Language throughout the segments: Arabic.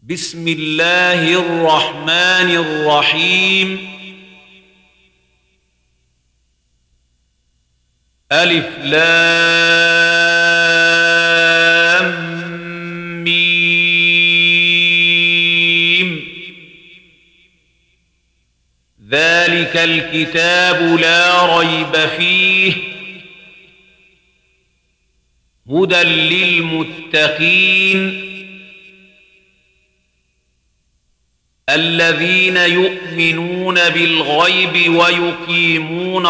بسم الله الرحمن الرحيم. ألف لام ميم. ذلك الكتاب لا ريب فيه هدى للمتقين الذين يؤمنون بالغيب ويقيمون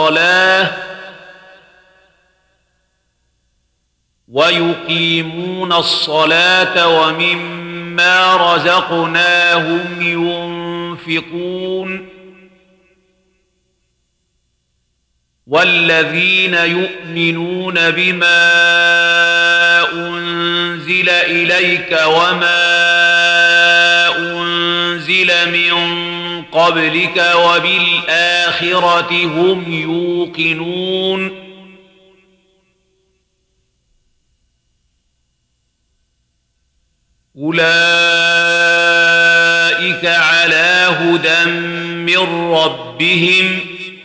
الصلاة ومما رزقناهم ينفقون والذين يؤمنون بما أنزل إليك وما أنزل من قبلك وبالآخرة هم يوقنون أولئك على هدى من ربهم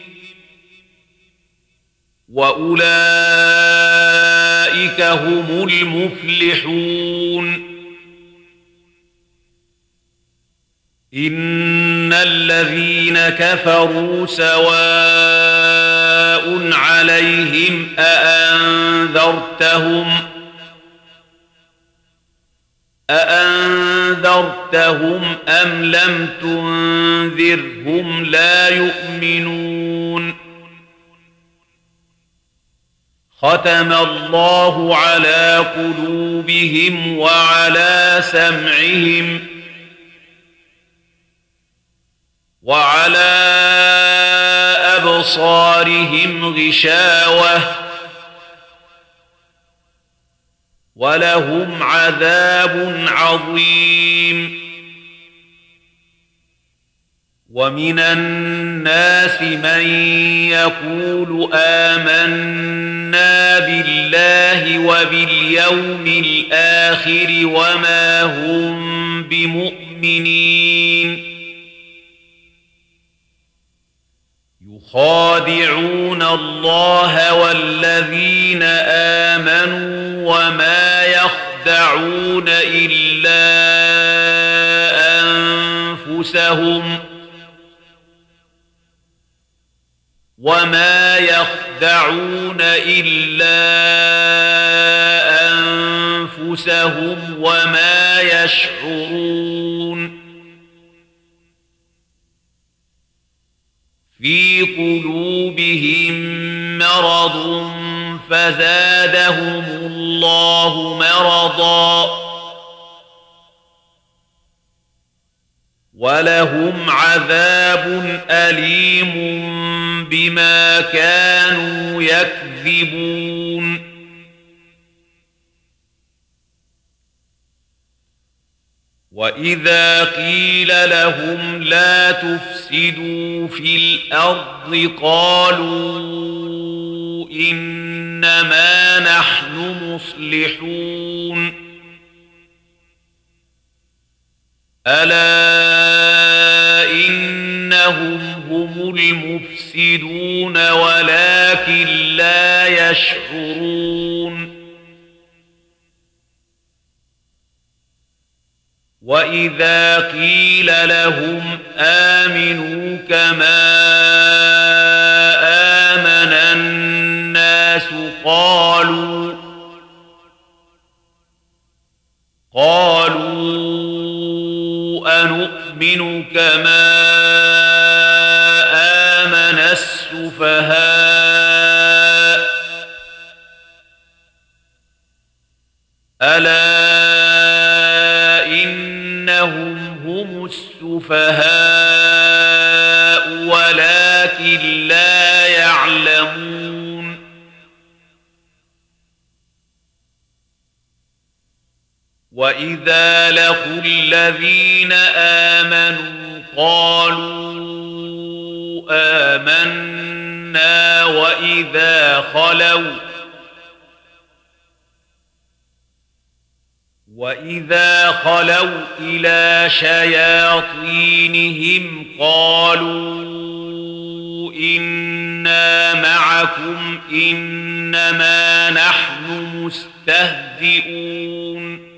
وأولئك هم المفلحون إن الذين كفروا سواء عليهم أأنذرتهم أم لم تنذرهم لا يؤمنون ختم الله على قلوبهم وعلى سمعهم وعلى أبصارهم غشاوة ولهم عذاب عظيم ومن الناس من يقول آمنا بالله وباليوم الآخر وما هم بمؤمنين يخادعون الله والذين آمنوا وما يخدعون إلا أنفسهم وما يشعرون في قلوبهم مرض فزادهم الله مرضا ولهم عذاب أليم بما كانوا يكذبون وإذا قيل لهم لا تفسدوا في الأرض قالوا إنما نحن مصلحون ألا إنهم هم المفسدون ولكن لا يشعرون وإذا قيل لهم آمنوا كما آمن الناس قالوا أنؤمن كما آمن السفهاء ألا إنهم هم السفهاء ولكن لا يعلمون وإذا لقوا الذين آمنوا قالوا آمنا وإذا خلوا إلى شياطينهم قالوا إنا معكم إنما نحن مستهزئون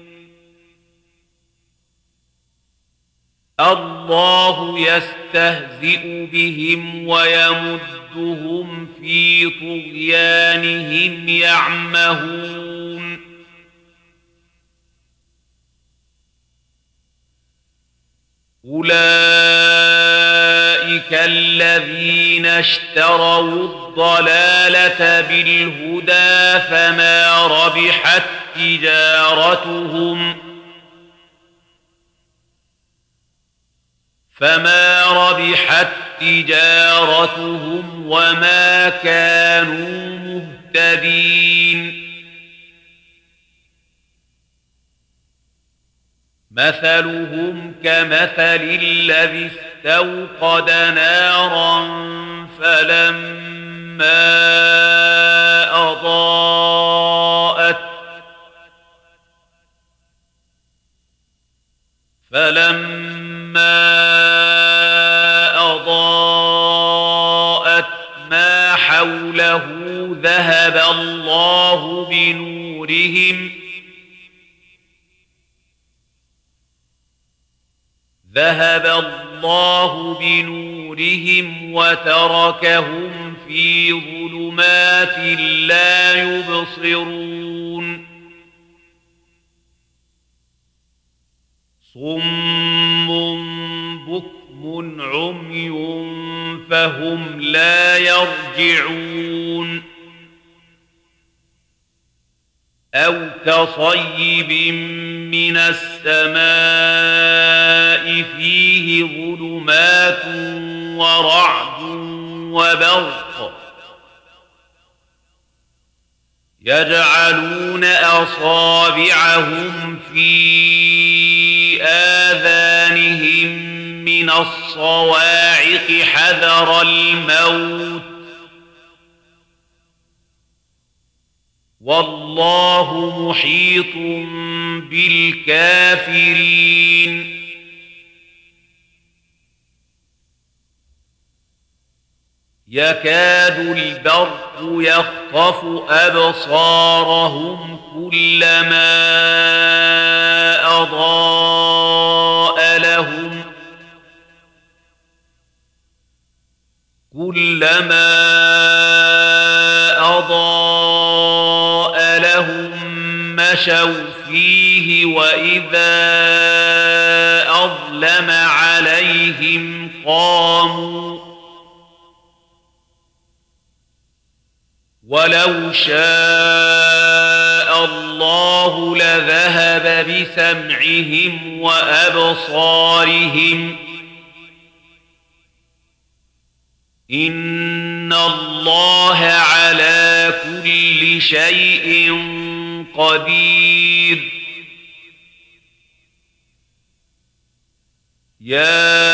الله يستهزئ بهم ويمدهم في طغيانهم يعمهون أولئك الذين اشتروا الضلالة بالهدى فما ربحت تجارتهم وما كانوا مهتدين مثلهم كمثل الذي استوقد نارا فلما أضاءت ما حوله ذهب الله بنورهم وتركهم في ظلمات لا يبصرون صم بكم عمي فهم لا يرجعون أو كصيب من السماء فيه ظلمات ورعد وبرق يجعلون أصابعهم في آذانهم من الصواعق حذر الموت والله محيط بالكافرين يكاد البرق يخطف أبصارهم كلما أضاء لهم مشوا فيه وإذا أظلم عليهم قاموا ولو شاء الله لذهب بسمعهم وأبصارهم إن الله على كل شيء قدير يا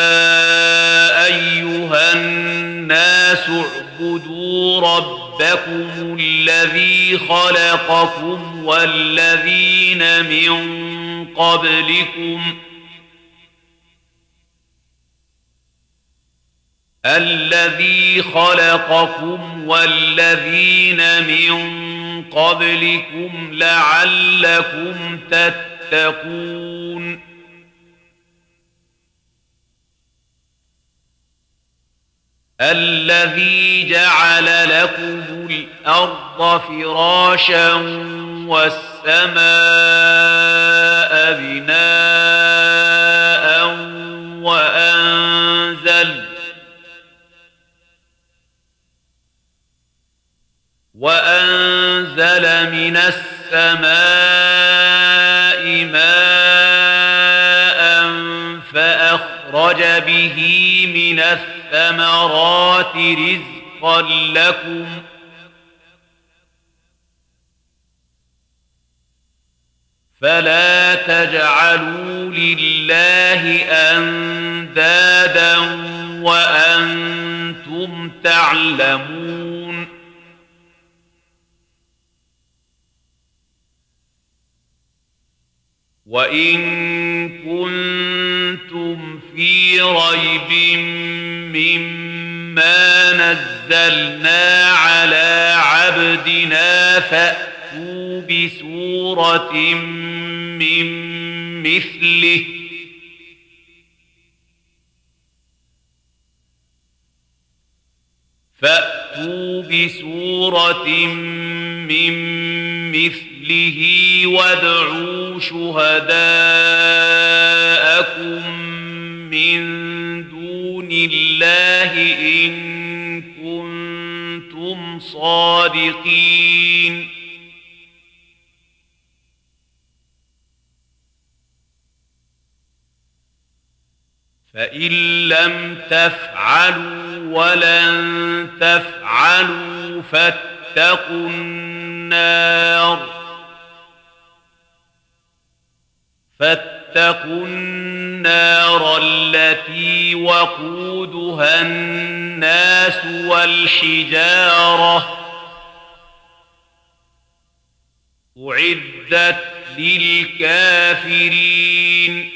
أيها الناس اعبدوا ربكم الذي خلقكم والذين من قبلكم لعلكم تتقون الذي جعل لكم الأرض فراشا والسماء بناء وأنزل من السماء ماء فأخرج به من الثمرات رزقا لكم فلا تجعلوا لله أندادا وأنتم تعلمون وإن كنتم في ريب مما نزلنا على عبدنا فأتوا بسورة من مثله وادعوا شهداءكم من دون الله إن كنتم صادقين فإن لم تفعلوا ولن تفعلوا فاتقوا النار التي وقودها الناس والحجارة أعدت للكافرين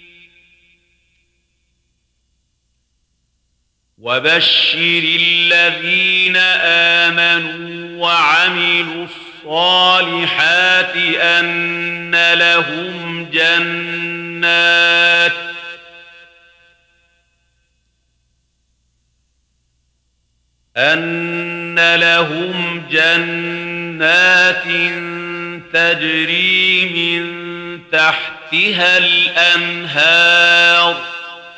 وبشر الذين آمنوا وعملوا الصالحات أن لهم جنات تجري من تحتها الأنهار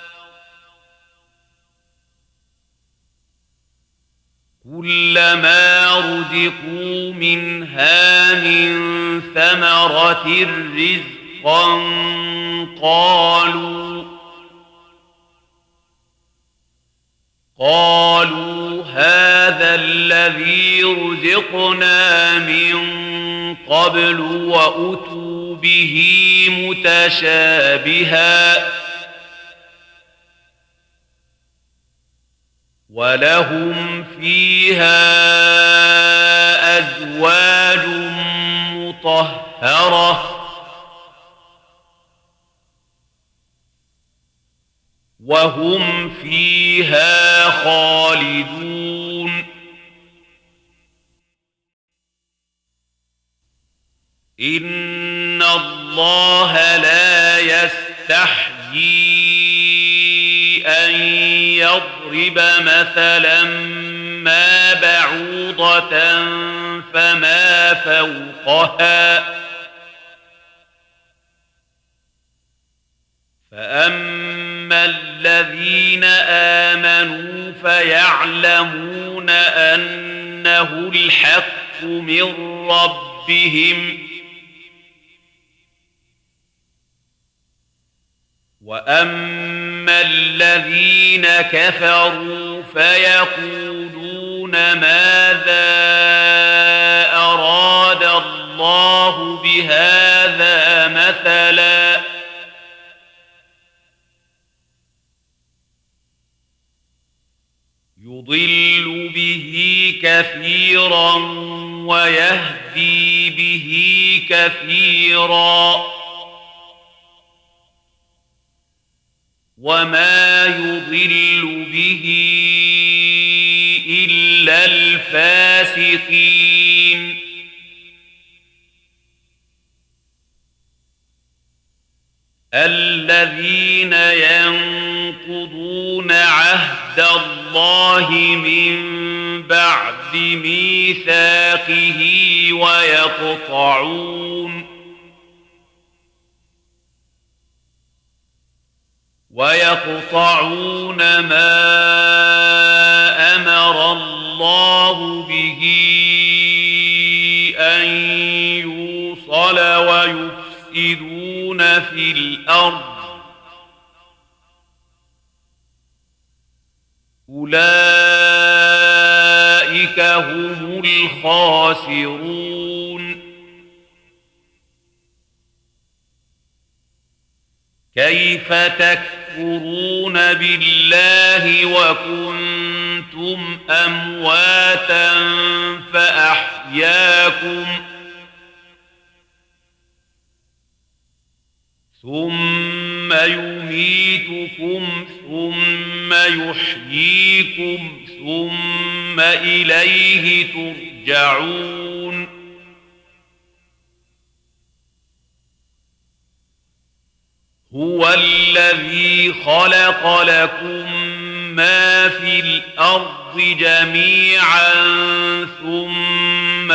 كلما رزقوا منها من ثمرة رزقا قالوا هذا الذي رزقنا من قبل وأتوا به متشابها ولهم فيها أزواج مطهرة وهم فيها خالدون إن الله لا يستحيي أن يضرب مثلا ما بعوضة فما فوقها فأما الذين آمنوا فيعلمون أنه الحق من ربهم وأما الذين كفروا فيقولون ماذا أراد الله بهذا مثلا يضل به كثيرا ويهدي به كثيرا وما يضل به إلا الفاسقين الذين ينقضون عهد الله من بعد ميثاقه ويقطعون ما أمر الله به أن يوصل ويفسدون في الأرض أولئك هم الخاسرون كيف تكفرون بالله وكنتم أمواتا فأحياكم ثم يميتكم ثم يحييكم ثم إليه ترجعون هو الذي خلق لكم ما في الأرض جميعا ثم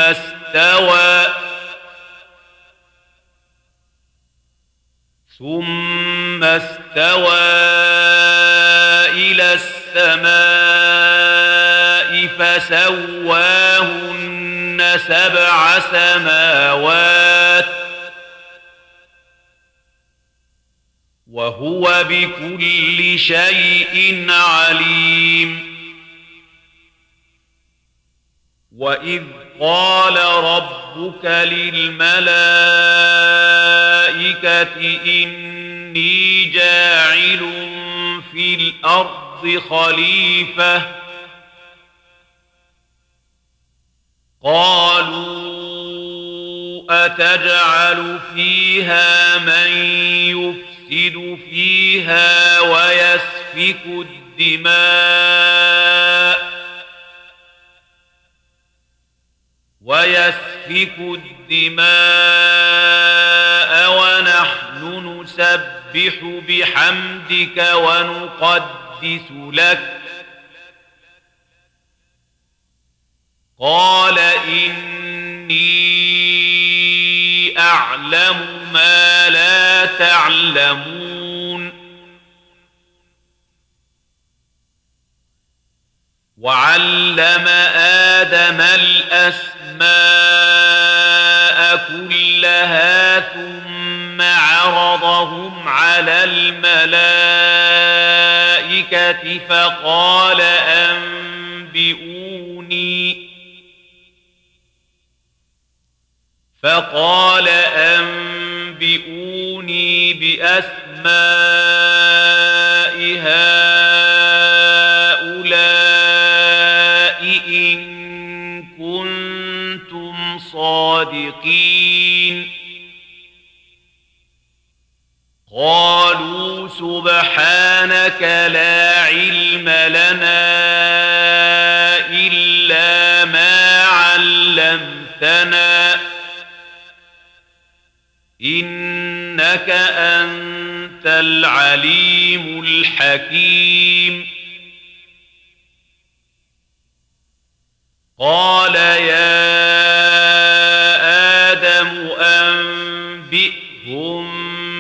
استوى إلى السماء فسواهن 7 سماوات وهو بكل شيء عليم وإذ قال ربك للملائكة إني جاعل في الأرض خليفة قالوا أتجعل فيها من يفسد فيها ويسفك الدماء ونحن نسبح بحمدك ونقدس لك قال إني أعلم ما لا تعلمون وعلم آدم الأسماء كلها ثم عرضهم على الملائكة فقال أنبئوني بأسماء هؤلاء إن كنتم صادقين قالوا سبحانك لا علم لنا إلا ما علمتنا إنك أنت العليم الحكيم قال يا آدم أنبئهم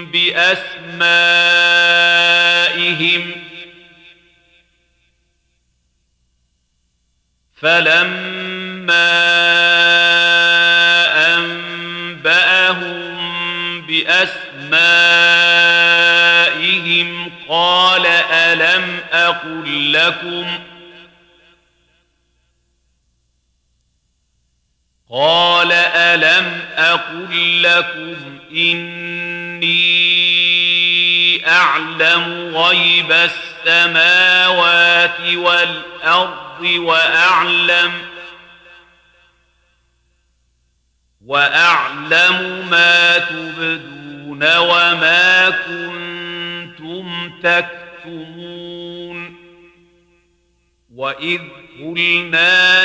بأسمائهم فلما أنبأهم بأسمائهم قال ألم أقل لكم إني أعلم غيب السماوات والأرض وأعلم ما تبدون وما كنتم تكتمون وإذ قلنا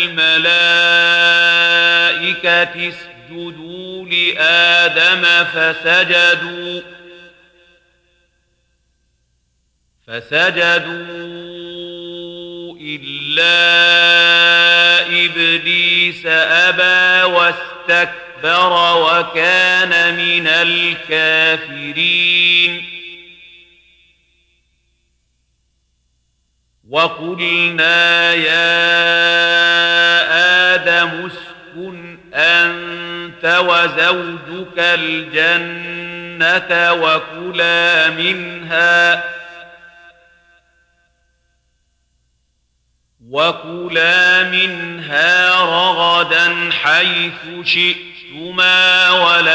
للملائكة اسجدوا لآدم فسجدوا إلا إبليس أبى واستكبر وكان من الكافرين وقلنا يا آدم اسكن أنت وزوجك الجنة وكلا منها رغدا حيث شئتما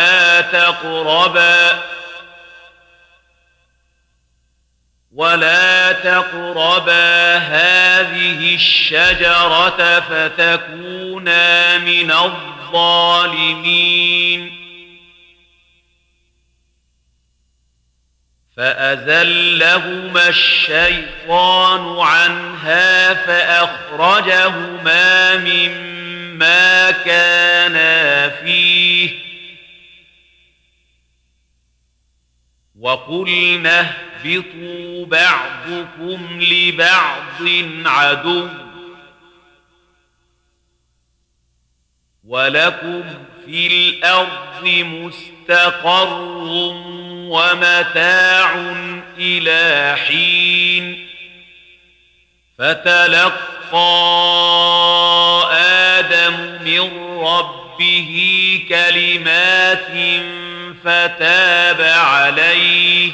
ولا تقربا هذه الشجرة فتكونا من الظالمين فأزلهما الشيطان عنها فأخرجهما مما كانا فيه وقلنا اهبطوا بعضكم لبعض عدو ولكم في الأرض مستقر ومتاع إلى حين فتلقى آدم من ربه كلمات فتاب عليه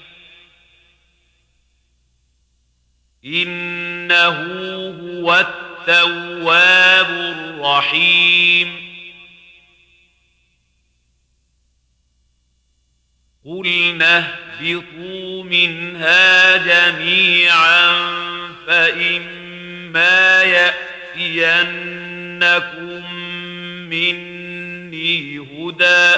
إنه هو التواب الرحيم قلنا اهبطوا منها جميعا فإما يأتينكم مني هدى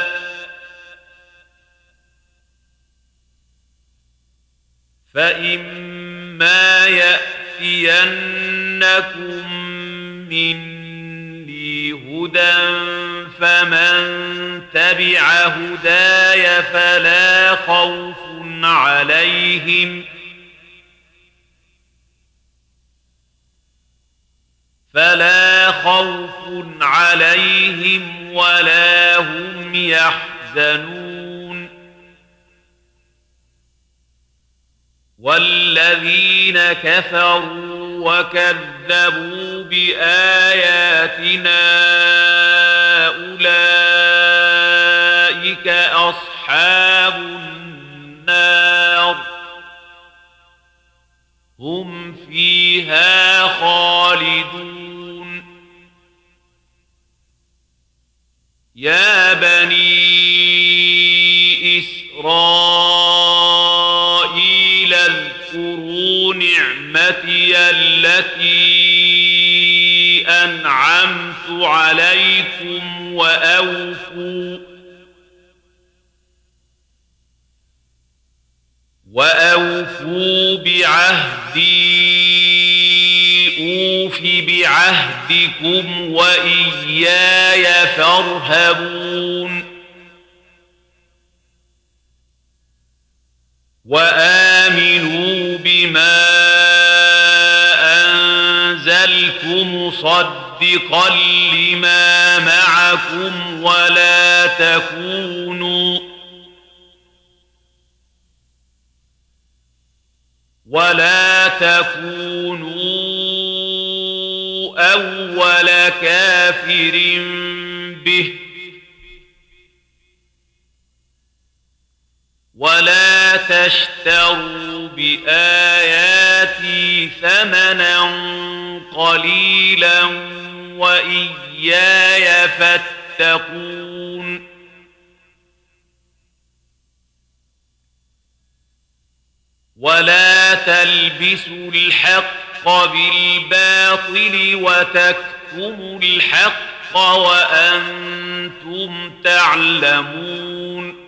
فمن تبع هداي فلا خوف عليهم ولا هم يحزنون والذين كفروا وكذبوا بآياتنا أولئك أصحاب النار هم فيها خالدون يا بني إسرائيل اذكروا نعمتي التي أنعمت عليكم وأوفوا بعهدي أوف بعهدكم وإياي فارهبون وآمنوا بما أنزلت مصدقا لما معكم ولا تكونوا أول كافر به ولا تشتروا بآياتي ثمنا قليلا وإياي فاتقون ولا تلبسوا الحق بالباطل وتكتموا الحق وأنتم تعلمون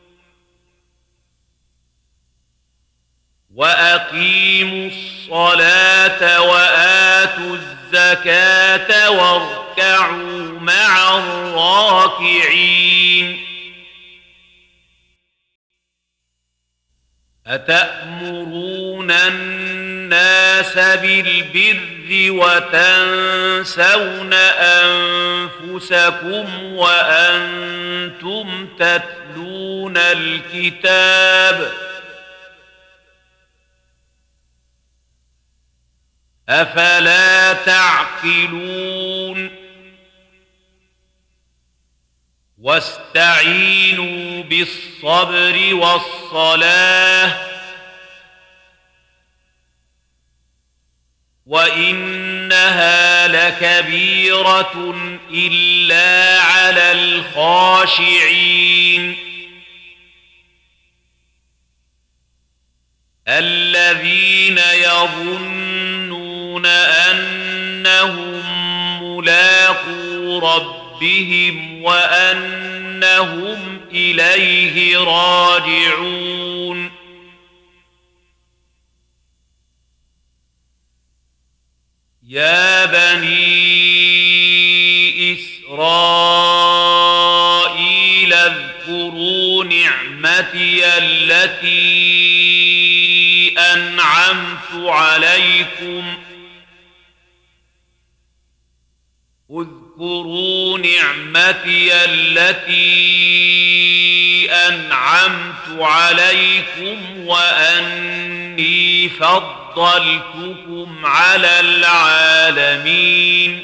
وأقيموا الصلاة وآتوا الزكاة واركعوا مع الراكعين أتأمرون الناس بالبر وتنسون أنفسكم وأنتم تتلون الكتاب أفلا تعقلون واستعينوا بالصبر والصلاة وإنها لكبيرة إلا على الخاشعين الذين يظنون أنهم ملاقو ربهم وأنهم إليه راجعون يا بني إسرائيل اذكروا نعمتي التي أنعمت عليكم اذكروا نعمتي التي أنعمت عليكم وأني فضلتكم على العالمين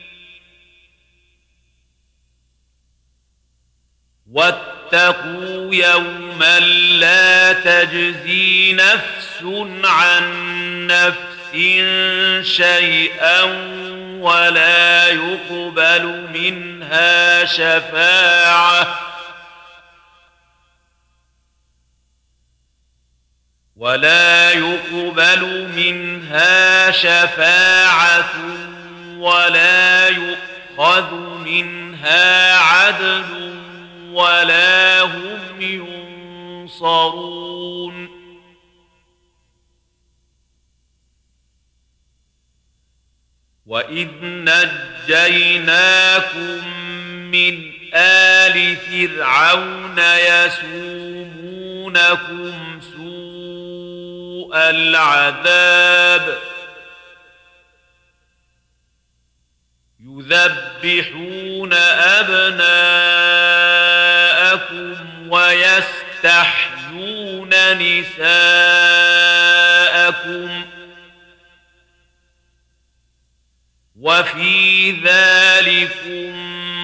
واتقوا يوما لا تجزي نفس عن نفس شيئا ولا يقبل منها شفاعة ولا يؤخذ منها عدل ولا هم ينصرون وإذ نجيناكم من آل فرعون يسومونكم سوء العذاب يذبحون أبناءكم ويستحيون نساءكم وفي ذلكم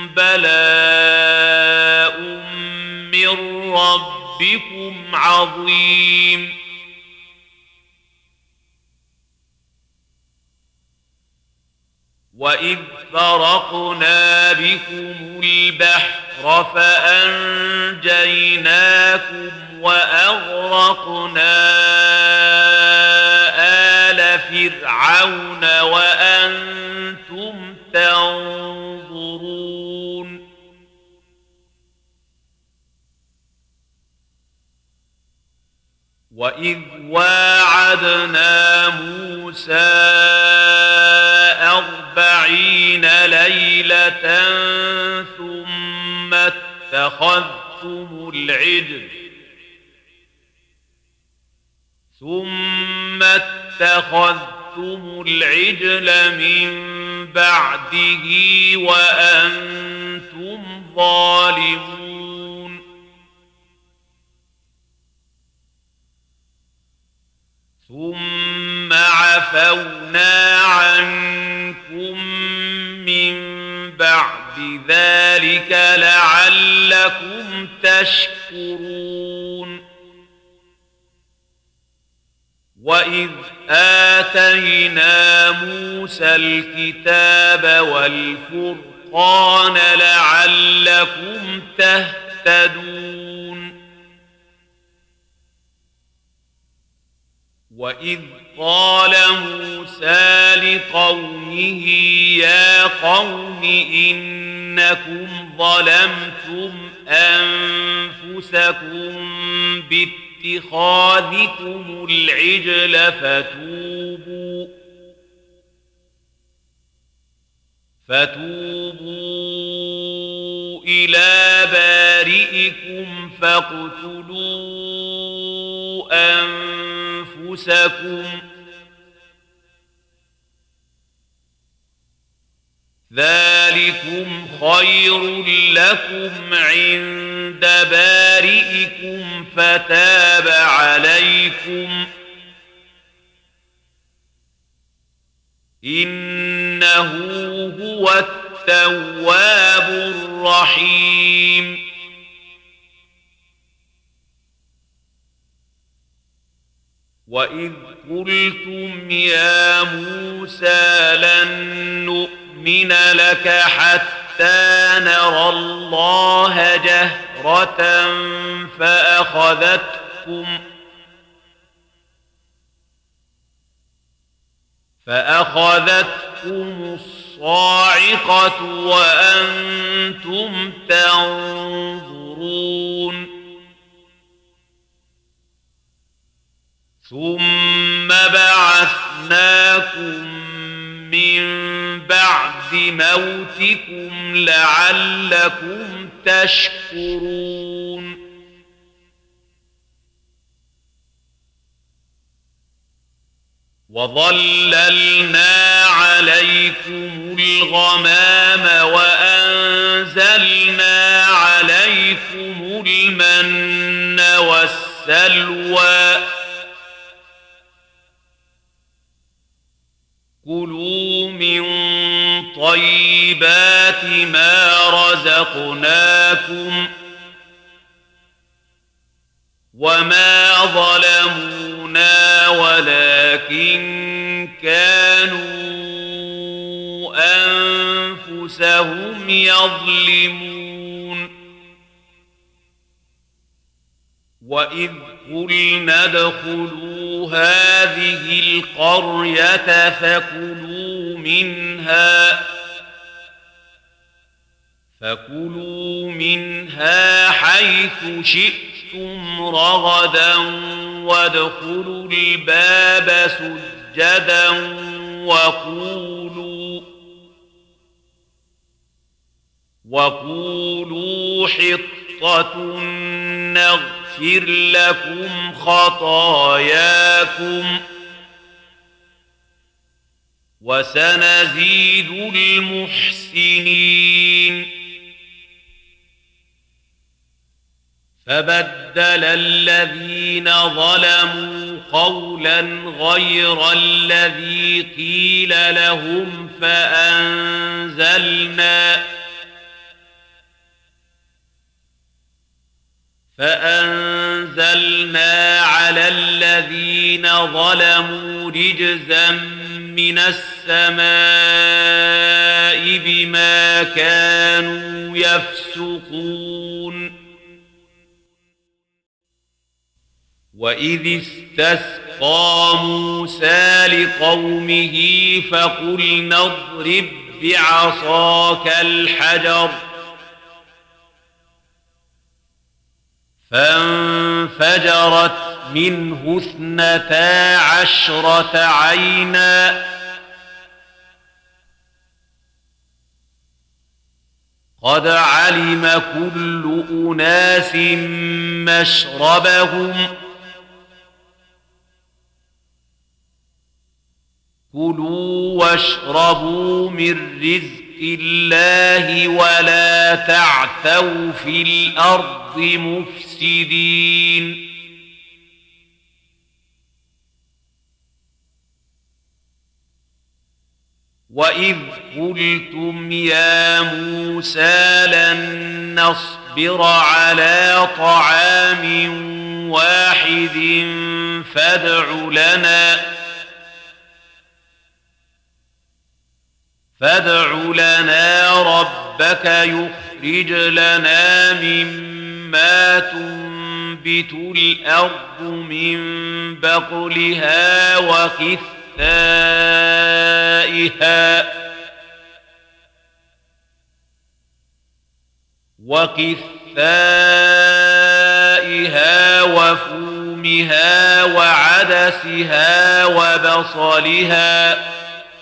بلاء من ربكم عظيم وإذ فرقنا بكم البحر فأنجيناكم وأغرقنا آل فرعون وأنتم تنظرون وإذ واعدنا موسى 40 ليلة ثم اتخذتم العجل من بعده وأنتم ظالمون ثم عفونا عنكم من بعد ذلك لعلكم تشكرون وإذ آتينا موسى الكتاب والفرقان لعلكم تهتدون وإذ قال موسى لقومه يا قوم إنكم ظلمتم أنفسكم باتخاذكم العجل فتوبوا إلى بارئكم فاقتلوا أنفسكم ذلكم خير لكم عند بارئكم فتاب عليكم إنه هو التواب الرحيم وإذ قلتم يا موسى لن نؤمن لك حتى نرى الله جهرة فأخذتكم الصاعقة وأنتم تنظرون ثم بعثناكم من موتكم لعلكم تشكرون وظللنا عليكم الغمام وأنزلنا عليكم المن والسلوى كلوا من طيبات ما رزقناكم وما ظلمونا ولكن كانوا أنفسهم يظلمون وإذ قلنا ادخلوا هذه القرية فكلوا منها حيث شئتم رغدا وادخلوا الباب سجدا وقولوا حطة نغفر لكم خطاياكم وسنزيد المحسنين فبدل الذين ظلموا قولا غير الذي قيل لهم فأنزلنا على الذين ظلموا رجزا من السماء بما كانوا يفسقون وإذ استسقى موسى لقومه فقلنا اضرب بعصاك الحجر فانفجرت منه 12 عينا قد علم كل أناس مشربهم كلوا واشربوا من رزق الله ولا تعثوا في الأرض مفسدين وإذ قلتم يا موسى لن نصبر على طعام واحد فادع لنا ربك يخرج لنا مما تنبت الأرض من بقلها وقثائها وفومها وعدسها وبصلها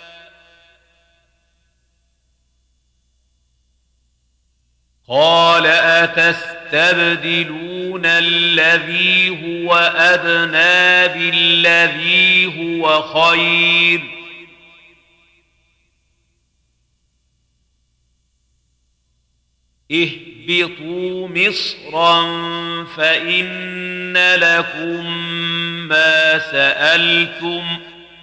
قال أتستبدلون الذي هو أدنى بالذي هو خير اهبطوا مصرا فإن لكم ما سألتم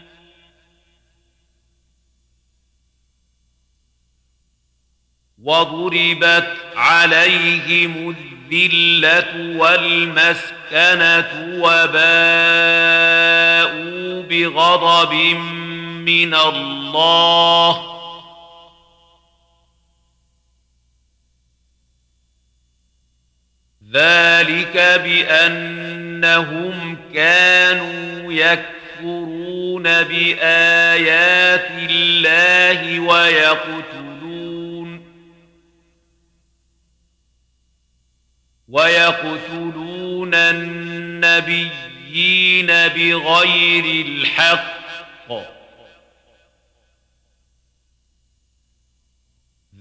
وضربت عليهم الذلة والمسكنة وباءوا بغضب من الله ذلك بأنهم كانوا يكفرون بآيات الله ويقتلون النبيين بغير الحق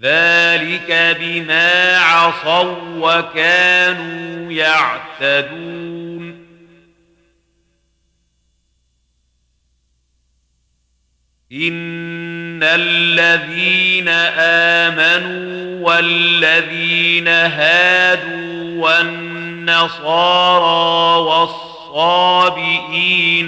ذلك بما عصوا وكانوا يعتدون إن الذين آمنوا والذين هادوا والنصارى والصابئين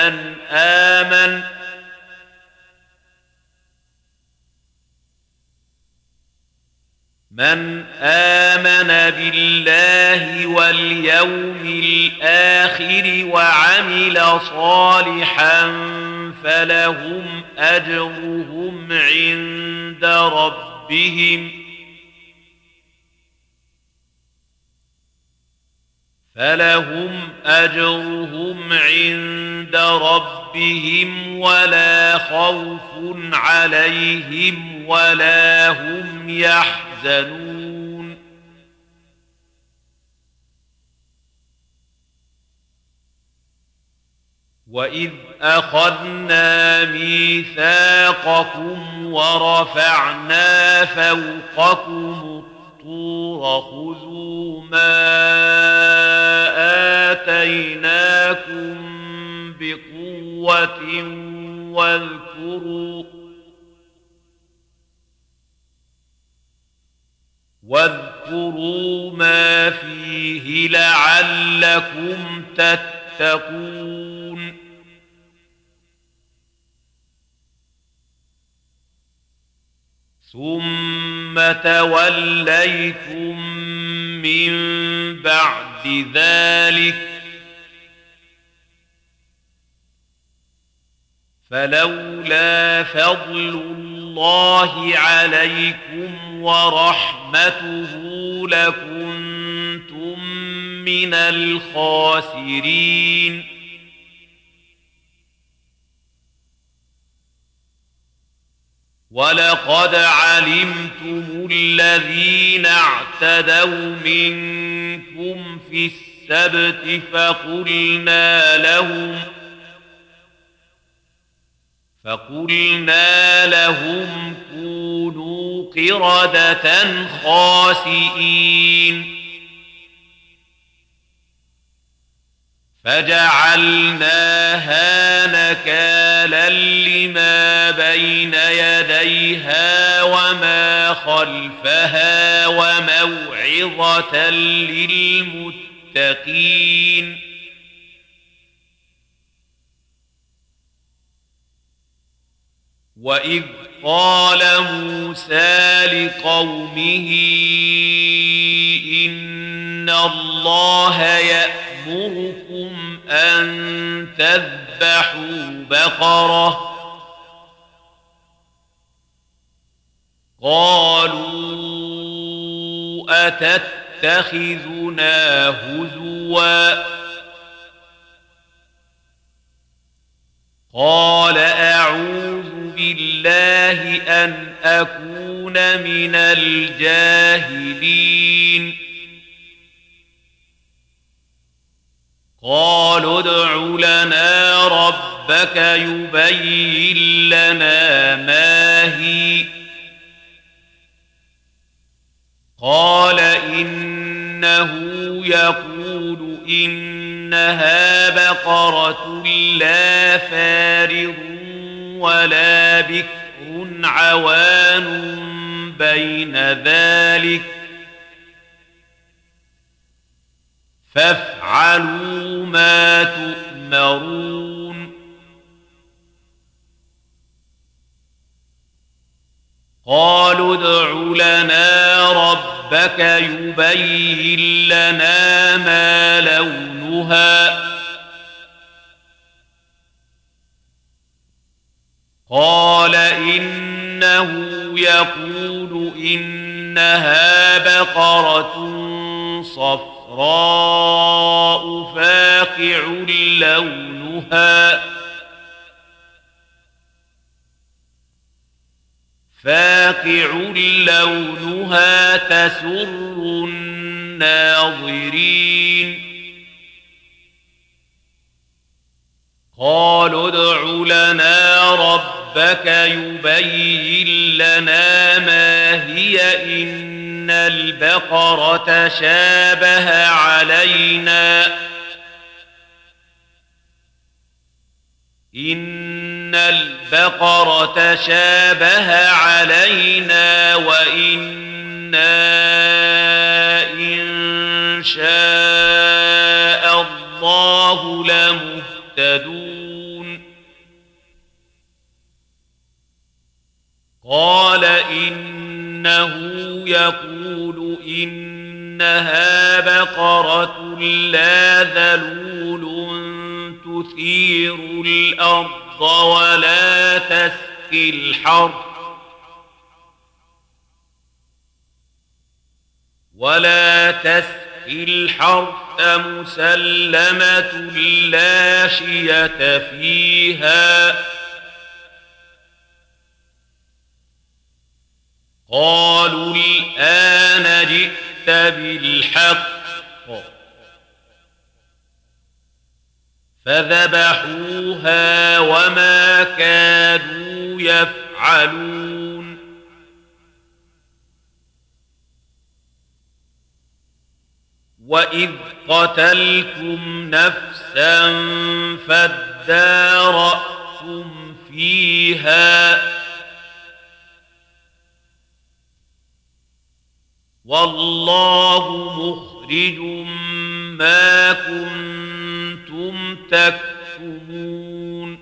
من آمن بالله واليوم الآخر وعمل صالحا فلهم أجرهم عند ربهم ولا خوف عليهم ولا هم يحزنون وإذ أخذنا ميثاقكم ورفعنا فوقكم الطور خذوا ما آتيناكم بقوة واذكروا ما فيه لعلكم تتقون ثم توليتم من بعد ذلك فلولا فضل الله عليكم ورحمته لكنتم من الخاسرين ولقد علمتم الذين اعتدوا منكم في السبت فقلنا لهم كونوا قردة خاسئين فجعلناها نكالا لما بين يديها وما خلفها وموعظة للمتقين وإذ قال موسى لقومه إن الله يأمركم أن تذبحوا بقرة قالوا أتتخذنا هزوا قال أعوذ بالله أن أكون من الجاهلين قالوا ادع لنا ربك يبين لنا ما هي قال إنه يقول إنها بقرة لا فارض ولا بكر عوان بين ذلك فافعلوا ما تؤمرون قالوا ادع لنا ربك يبين لنا ما لونها قال إنه يقول إنها بقرة صفراء فاقع لونها تسر الناظرين قالوا ادع لنا ربك يبين لنا ما هي النبي إن البقرة شابه علينا وإنا إن شاء الله لمهتدون قال إنه يقول إنها بقرة لا ذلول تثير الأرض ولا تسقي الحرث مسلمة لا شية فيها قالوا الآن جئت بالحق فذبحوها وما كادوا يفعلون وإذ قتلتم نفسا فادارأتم فيها والله مخرج ما كنتم تكتمون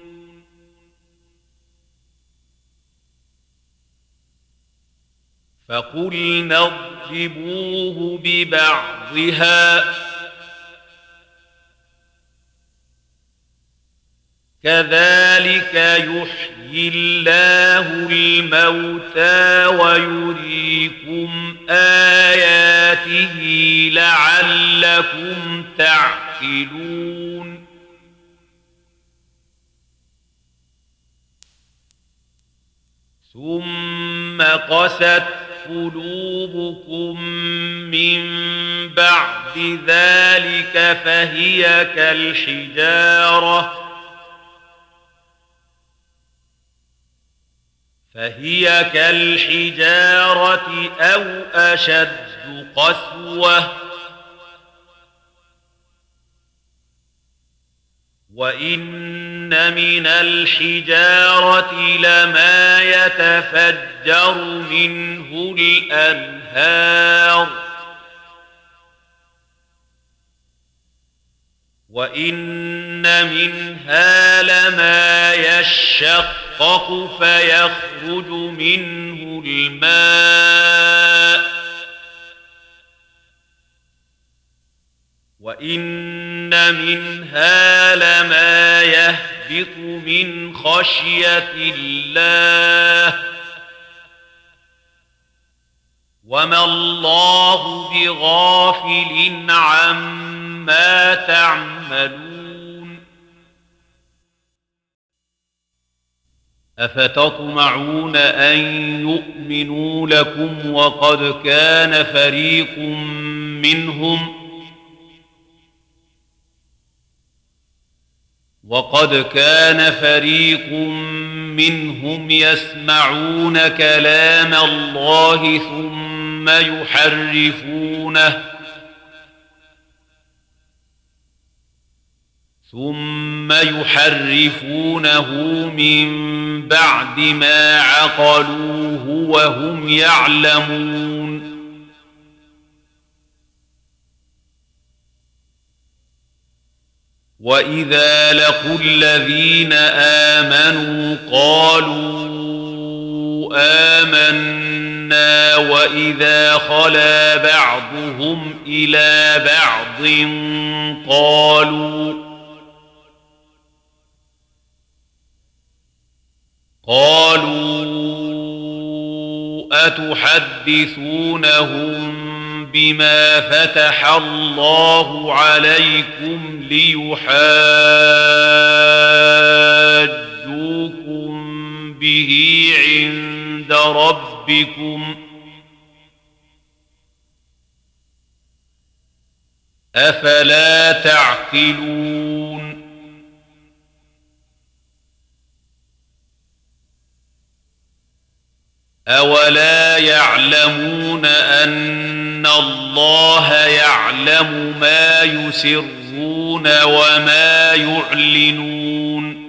فقلنا اضربوه ببعضها كذلك يحيي الله الموتى ويريكم آياته لعلكم تعقلون ثم قست قلوبكم من بعد ذلك فهي كالحجارة أو أشد قسوة وإن من الحجارة لما يتفجر منه الأنهار وإن منها لما يشقق فيخرج منه الماء وإن منها لما يهبط من خشية الله وما الله بغافل عما تعملون أفتطمعون أن يؤمنوا لكم وقد كان فريق منهم يسمعون كلام الله ثم يحرفونه من بعد ما عقلوه وهم يعلمون وإذا لقوا الذين آمنوا قالوا آمنا وإذا خلا بعضهم إلى بعض قالوا أتحدثونهم بما فتح الله عليكم ليحاجوكم به عند ربكم أفلا تعقلون أولا يعلمون أن الله يعلم ما يسرون وما يعلنون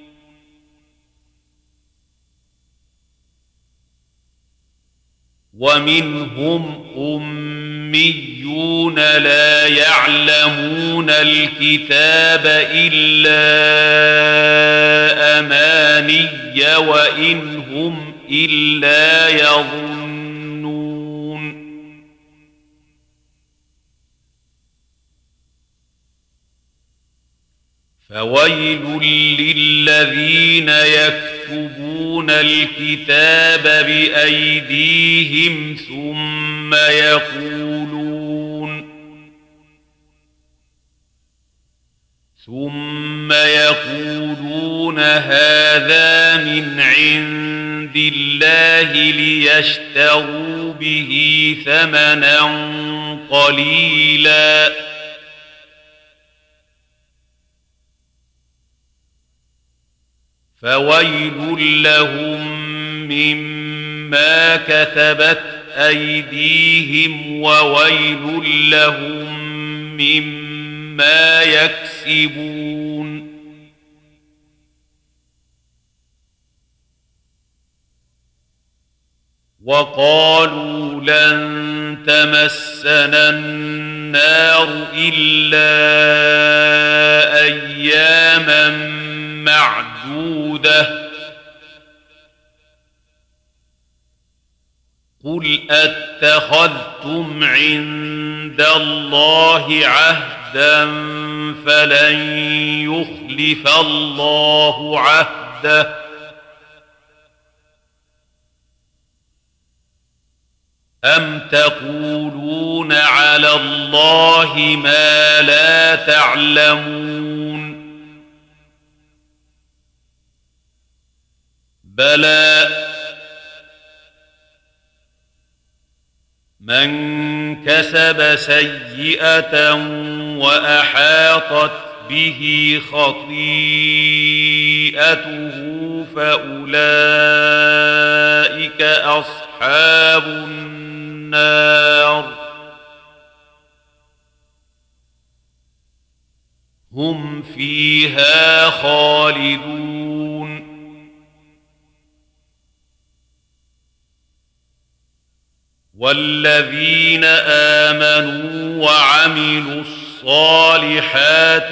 ومنهم أميون لا يعلمون الكتاب إلا أماني وإن هم إلا يظنون فويل للذين يكتبون الكتاب بأيديهم ثم يقولون هذا من عند الله ليشتروا به ثمنا قليلا فويل لهم مما كتبت أيديهم وويل لهم مما يكسبون وقالوا لن تمسنا النار إلا أياما معدودة قل أتخذتم عند الله عهدا فلن يخلف الله عهده أم تقولون على الله ما لا تعلمون بلى من كسب سيئة وأحاطت به خطيئته فأولئك أصحاب النار هم فيها خالدون والذين آمنوا وعملوا الصالحات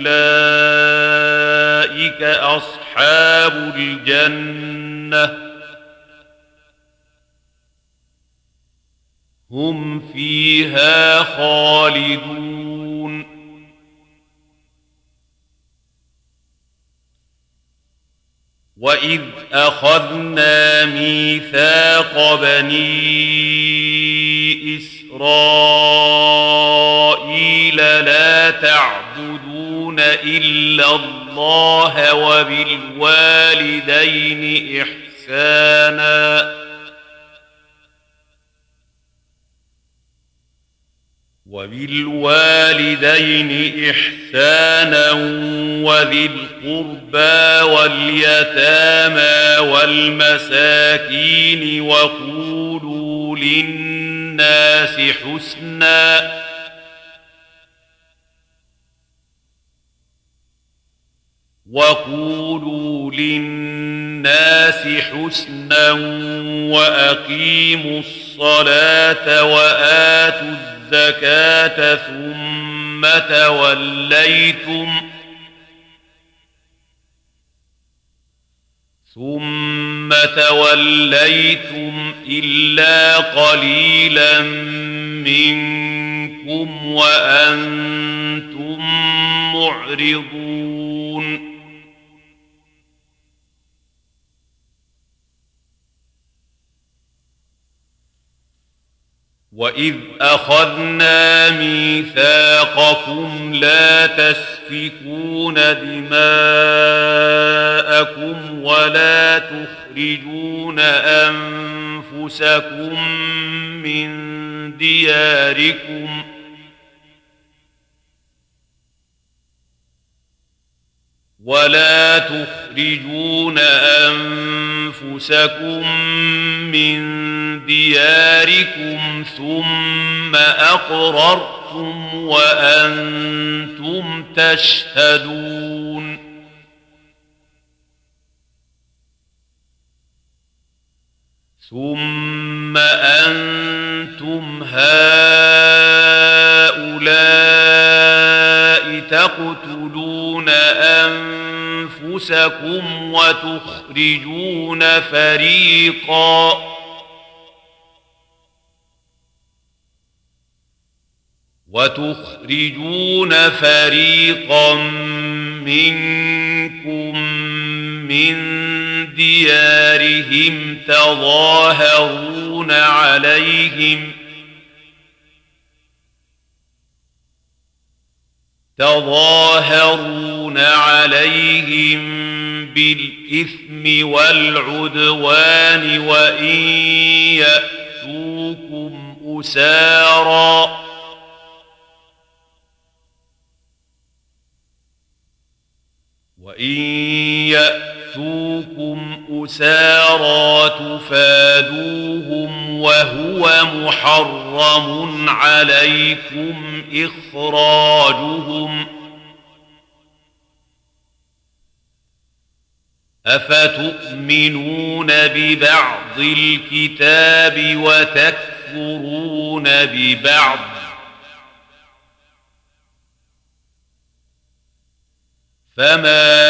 أولئك أصحاب الجنة هم فيها خالدون وإذ أخذنا ميثاق بني إسرائيل لا تعبدون إلا الله وبالوالدين إحسانا وذي القربى واليتامى والمساكين وقولوا للناس حسنا وأقيموا الصلاة وآتوا الزكاة ثم توليتم إلا قليلا منكم وأنتم معرضون وإذ أخذنا ميثاقكم لا تسفكون دماءكم ولا تخرجون أنفسكم من دياركم ولا تخرجون أنفسكم من دياركم ثم أقررتم وأنتم تشهدون ثم أنتم هؤلاء تقتلون أنفسكم وتخرجون فريقا منكم من ديارهم تظاهرون عليهم بالإثم والعدوان وإن يأتوكم أسارى تفادوهم وهو محرم عليكم إخراجهم أفتؤمنون ببعض الكتاب وتكفرون ببعض فما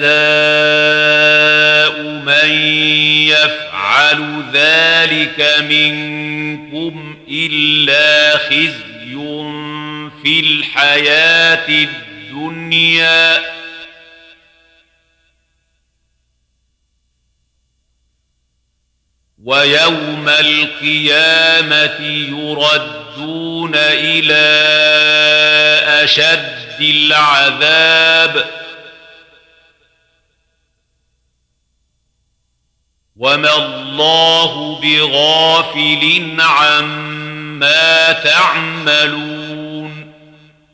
جزاء من يفعل ذلك منكم إلا خزي في الحياة الدنيا ويوم القيامة يردون إلى أشد العذاب وما الله بغافل عما تعملون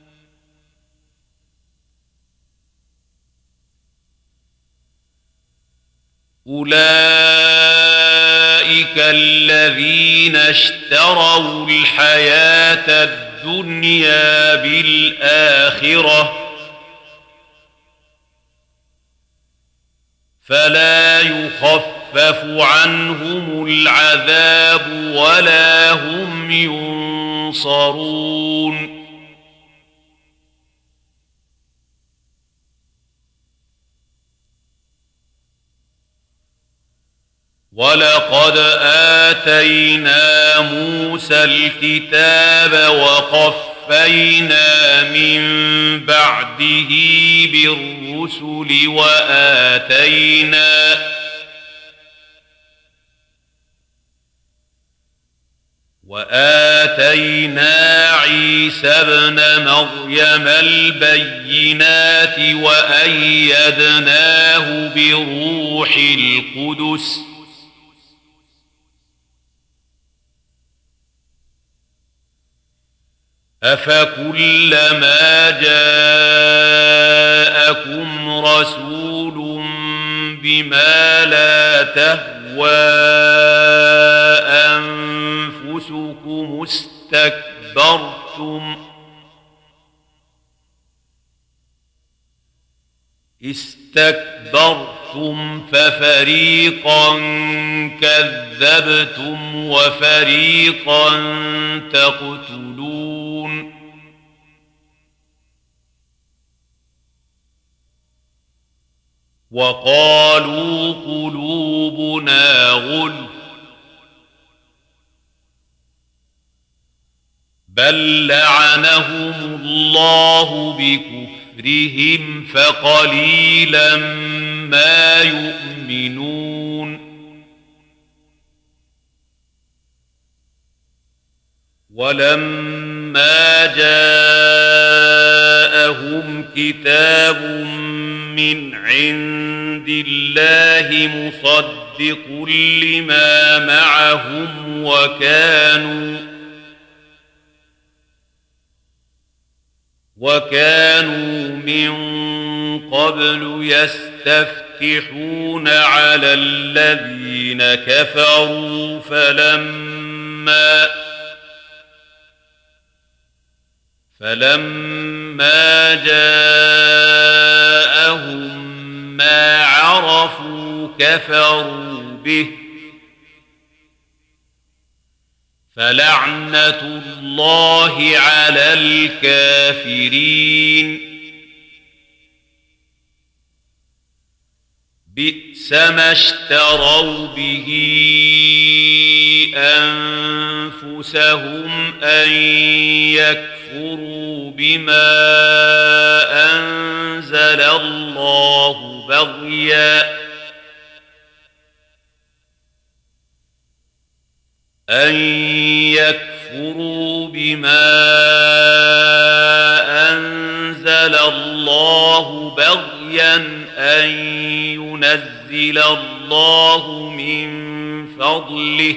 أولئك الذين اشتروا الحياة الدنيا بالآخرة فلا يخفف عنهم العذاب ولا هم ينصرون ولقد آتينا موسى الكتاب وقفينا من بعده بالرسل وآتينا عيسى ابن مريم البينات وأيدناه بروح القدس أفكلما جاءكم رسول بما لا تهوى أنفسكم استكبرتم ففريقا كذبتم وفريقا تقتلون وقالوا قلوبنا غلف بل لعنهم الله بكفرهم فقليلا ما يؤمنون ولما جاءهم كتاب من عند الله مصدق لما معهم وكانوا من قبل يستفتحون على الذين كفروا فلما جاءهم ما عرفوا كفروا به فلعنة الله على الكافرين بئس ما اشتروا به أنفسهم أن يكفروا بما أنزل الله بغيا أن ينزل الله من فضله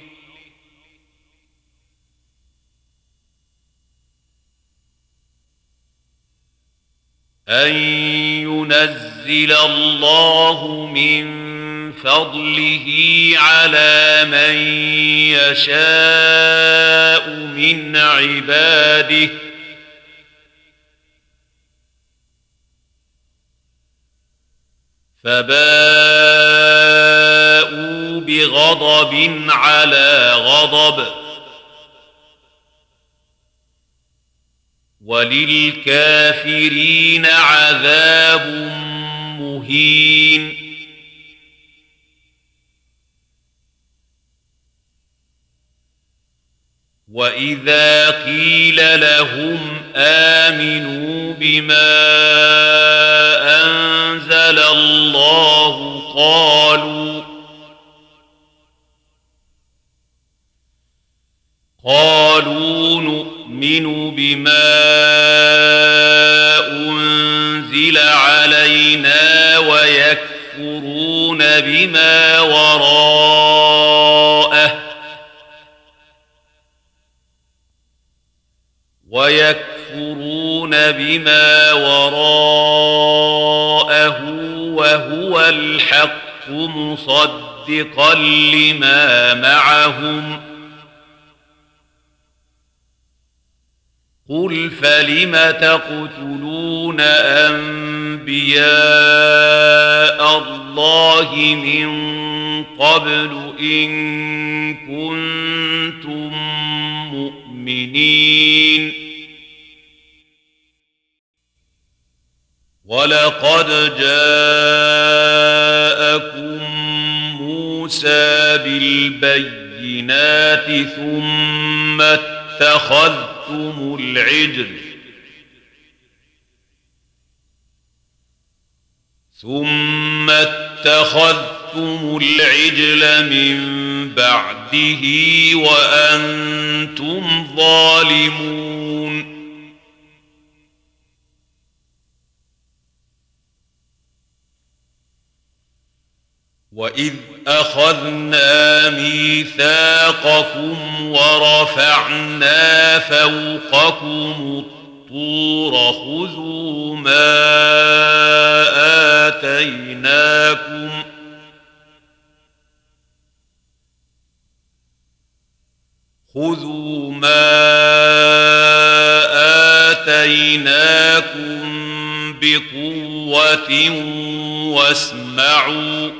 على من يشاء من عباده فباءوا بغضب على غضب وللكافرين عذاب مهين وإذا قيل لهم آمنوا بما أنزل الله قالوا نؤمن بما أنزل علينا ويكفرون بما وراءه وهو الحق مصدقا لما معهم قل فلم تقتلون أنبياء الله من قبل إن كنتم مؤمنين ولقد جاءكم موسى بالبينات ثم اتخذتم العجل من بعده وأنتم ظالمون وإذ أخذنا ميثاقكم ورفعنا فوقكم الطور خذوا ما آتيناكم بقوة واسمعوا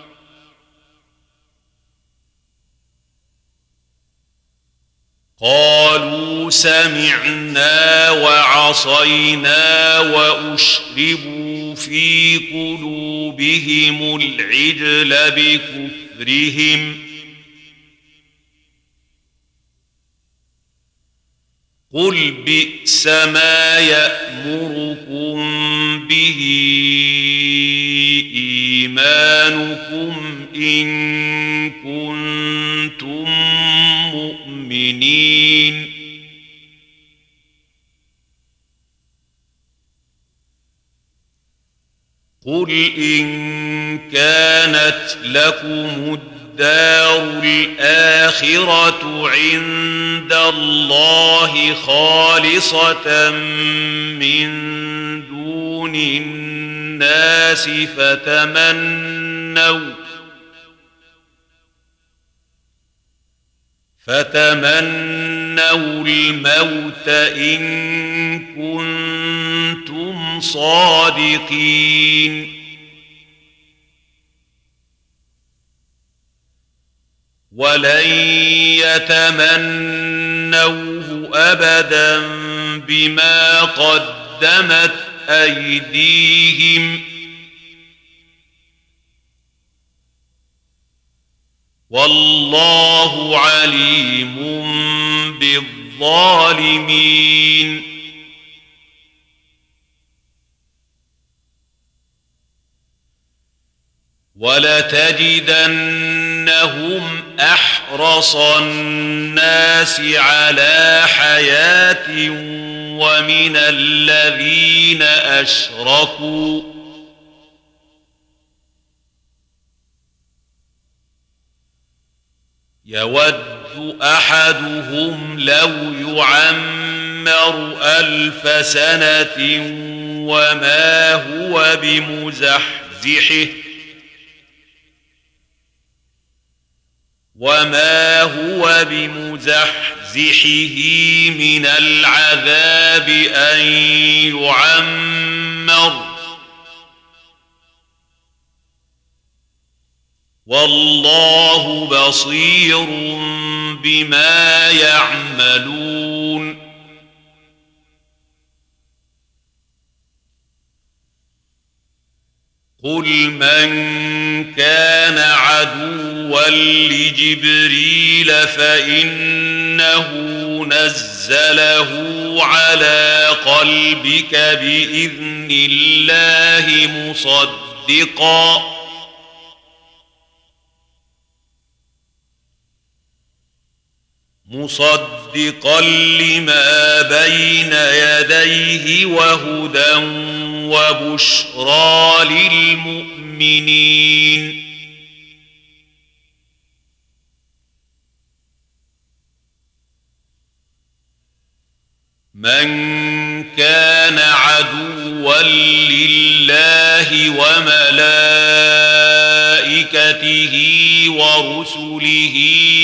قالوا سمعنا وعصينا وأشربوا في قلوبهم العجل بكفرهم قل بئس ما يأمركم به إيمانكم إن كنتم مؤمنين قل إن كانت لكم الدار الآخرة عند الله خالصة من دون الناس فتمنوا الموت إن كنتم صادقين ولن يتمنوه أبدا بما قدمت أيديهم والله عليم بالظالمين ولتجدنهم أحرص الناس على حياة ومن الذين أشركوا يود أحدهم لو يعمر 1000 سنة وما هو بمزحزحه من العذاب أن يعمر والله بصير بما يعملون قل من كان عدوا لجبريل فإنه نزله على قلبك بإذن الله مصدقا لما بين يديه وهدى وبشرى للمؤمنين من كان عدوا لله وملائكته ورسله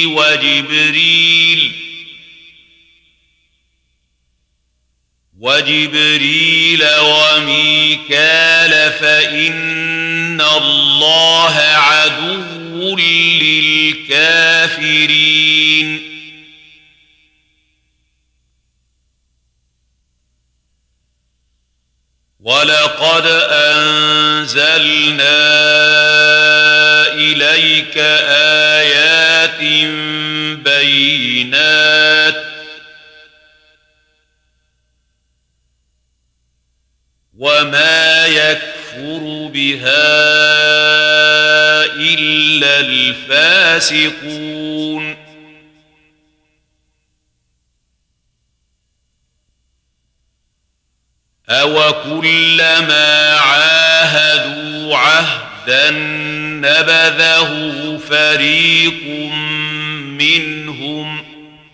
وجبريل وميكال فإن الله عدو للكافرين ولقد أنزلنا إليك آيات بينات وما يكفر بها إلا الفاسقون أوكلما عاهدوا عهدا نبذه فريق منهم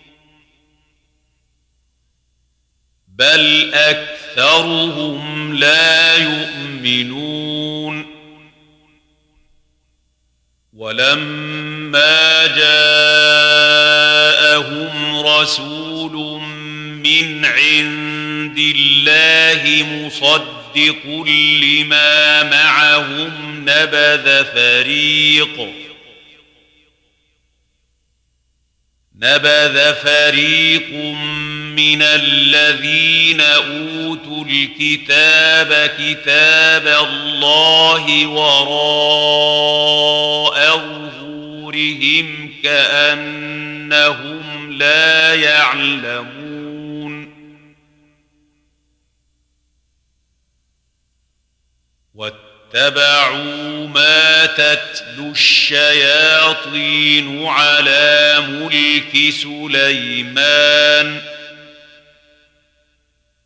بل أكثرهم لا يؤمنون ولما جاءهم رسول من عند الله مصدق لما معهم نبذ فريق من الذين أوتوا الكتاب كتاب الله وراء ظهورهم كأنهم لا يعلمون واتبعوا ما تتلو الشياطين على ملك سليمان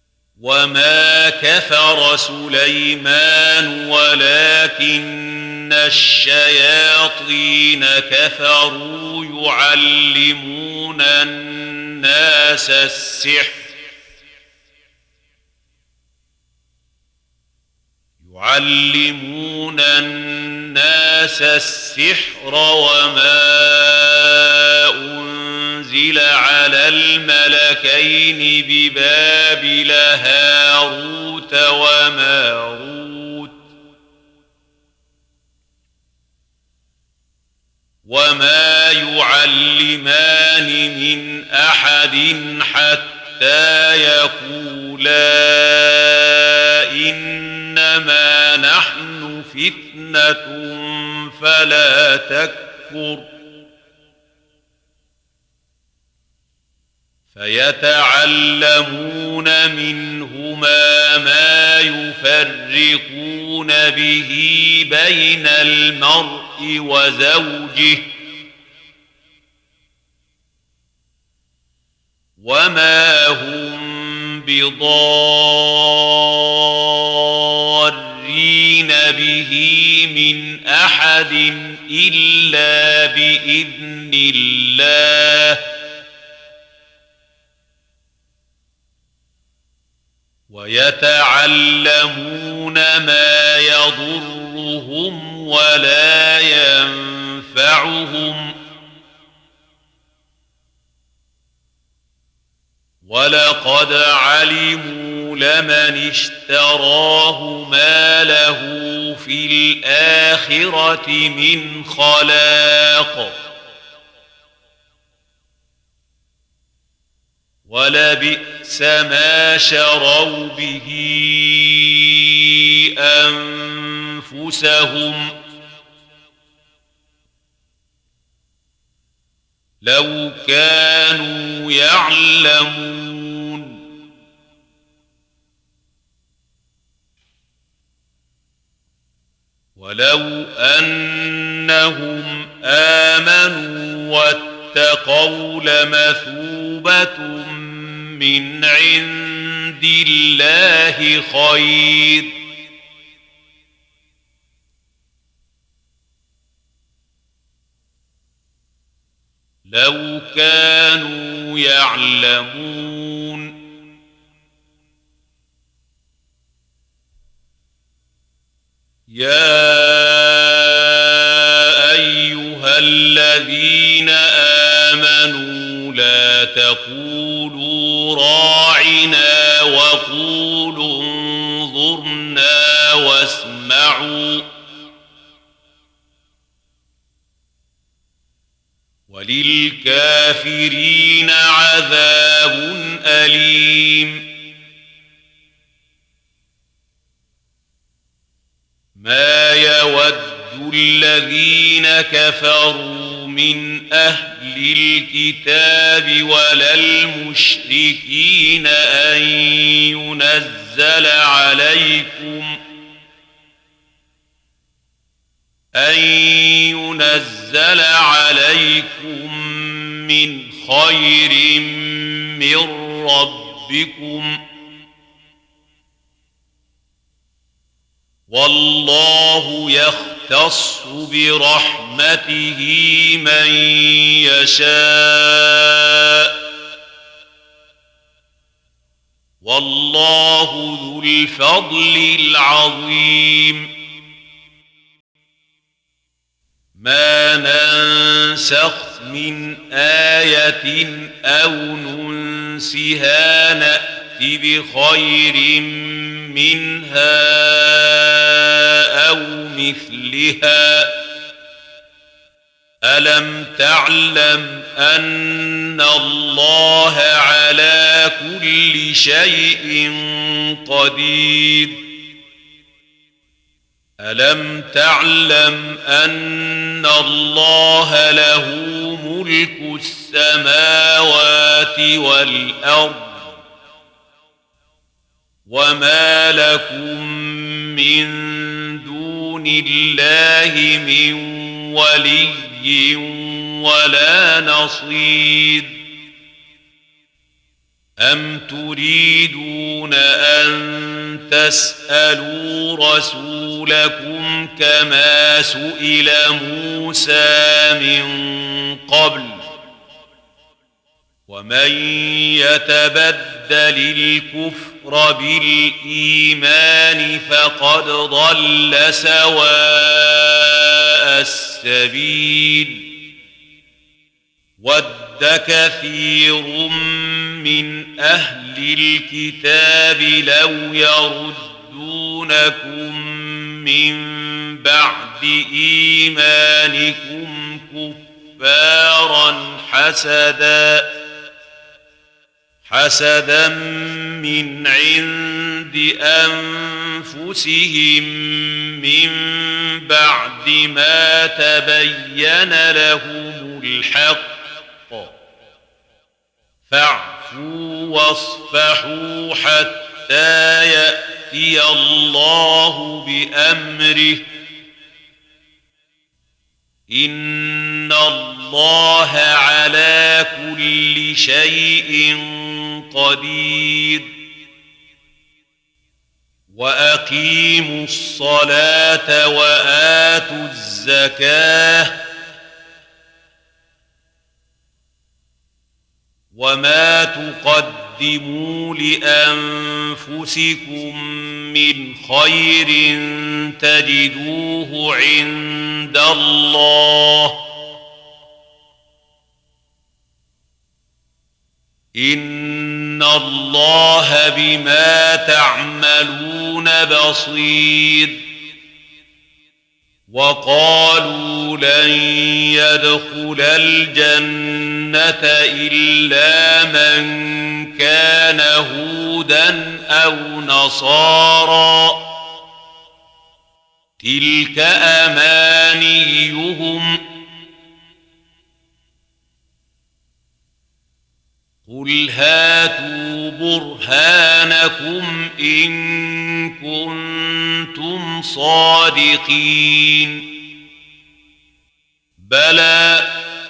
وما كفر سليمان ولكن الشياطين كفروا يعلمون الناس السحر وما أنزل على الملكين ببابل هاروت وماروت وما يعلمان من أحد حتى يقولا إنما نحن فتنة فلا تكفر فيتعلمون منهما ما يفرقون به بين المرء وزوجه وما هم بضارين به من أحد إلا بإذن الله ويتعلمون ما يضرهم ولا ينفعهم ولقد علموا لمن اشتراه ما له في الآخرة من خلاق ولبئس ما شروا به أنفسهم لو كانوا يعلمون ولو أنهم آمنوا واتقوا لمثوبة من عند الله خير لو كانوا يعلمون يا أيها الذين آمنوا لا تقولوا راعنا وقولوا انظرنا واسمعوا وللكافرين عذاب أليم ما يود الذين كفروا من أهل الكتاب ولا المشركين أن ينزل عليكم من خير من ربكم والله يختص برحمته من يشاء والله ذو الفضل العظيم ما ننسخ من آية أو ننسها نأت بخير منها أو مثلها ألم تعلم أن الله على كل شيء قدير ألم تعلم أن الله له ملك السماوات والأرض وما لكم من دون الله من ولي ولا نصير أم تريدون أن تسألوا رسولكم كما سئل موسى من قبل ومن يتبدل الكفر بالإيمان فقد ضل سواء السبيل ود كثير من أهل الكتاب لو يردونكم من بعد إيمانكم كفارا حسدا من عند أنفسهم من بعد ما تبين لهم الحق فاعفوا واصفحوا حتى يأتي الله بأمره إن الله على كل شيء قدير وأقيموا الصلاة وآتوا الزكاة وما تقدموا لأنفسكم من خير تجدوه عند الله إن الله بما تعملون بصير وقالوا لن يدخل الجنة إلا من كان هودا أو نصارى تلك أمانيهم قل هاتوا برهانكم إن كنتم صادقين بلى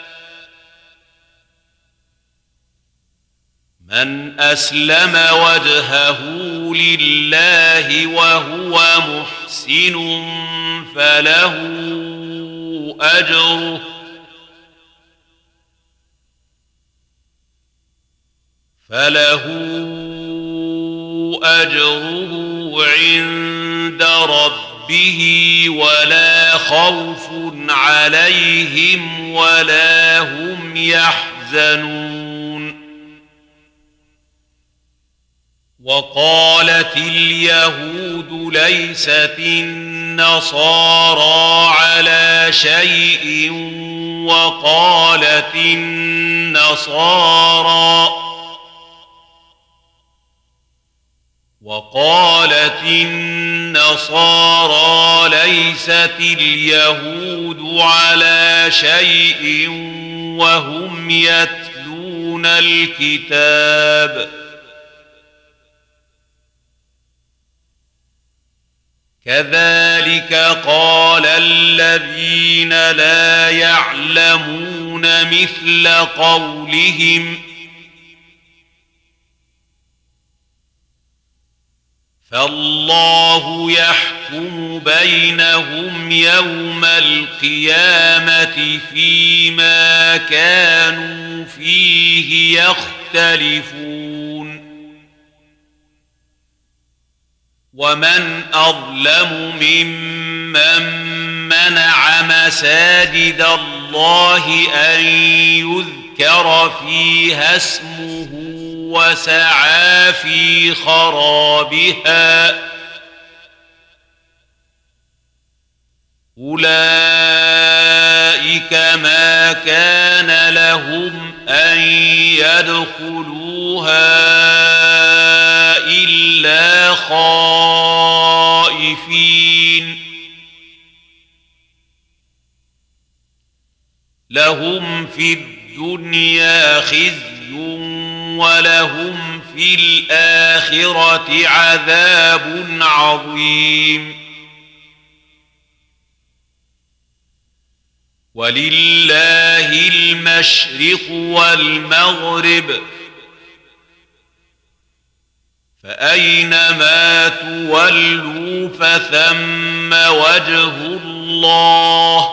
من أسلم وجهه لله وهو محسن فله أجره عند ربه ولا خوف عليهم ولا هم يحزنون وقالت اليهود ليست النصارى على شيء وقالت النصارى ليست اليهود على شيء وهم يتلون الكتاب كذلك قال الذين لا يعلمون مثل قولهم فالله يحكم بينهم يوم القيامة فيما كانوا فيه يختلفون ومن أظلم ممن منع مساجد الله أن يذكر فيها اسمه وسعى في خرابها أولئك ما كان لهم أن يدخلوها إلا خائفين لهم في الدنيا خزي ولهم في الآخرة عذاب عظيم ولله المشرق والمغرب فأينما تولوا فثم وجه الله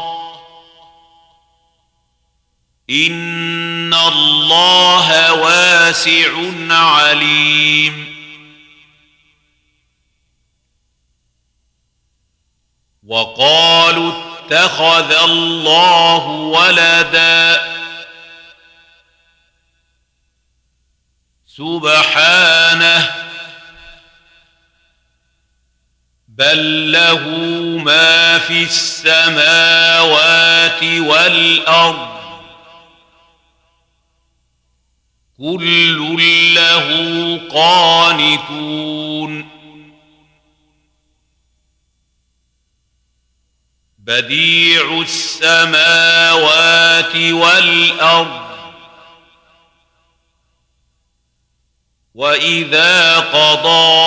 إن الله واسع عليم وقالوا اتخذ الله ولدا سبحانه بل له ما في السماوات والأرض كل له قانتون بديع السماوات والأرض وإذا قضى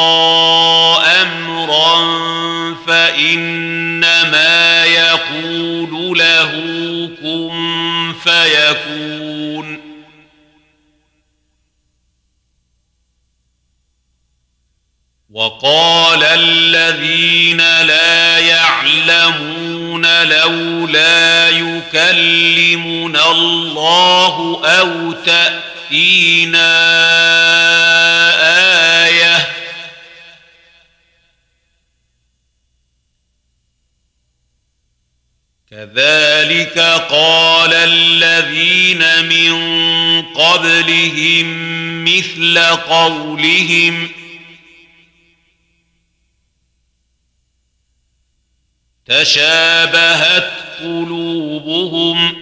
أمرا فإنما يقول له كن فيكون وقال الذين لا يعلمون لولا يكلمنا الله أو تأتينا آية كذلك قال الذين من قبلهم مثل قولهم تشابهت قلوبهم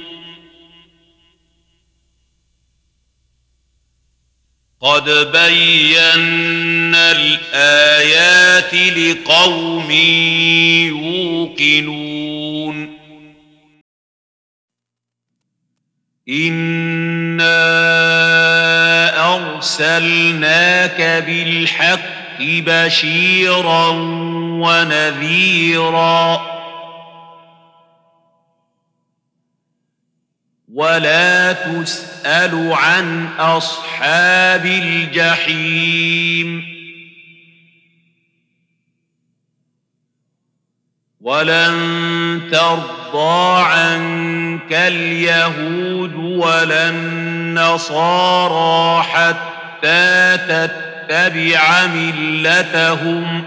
قد بينا الآيات لقوم يوقنون إنا أرسلناك بالحق بشيرا ونذيرا ولا تسأل عن أصحاب الجحيم ولن ترضى عنك اليهود ولا النصارى حتى تتبع ملتهم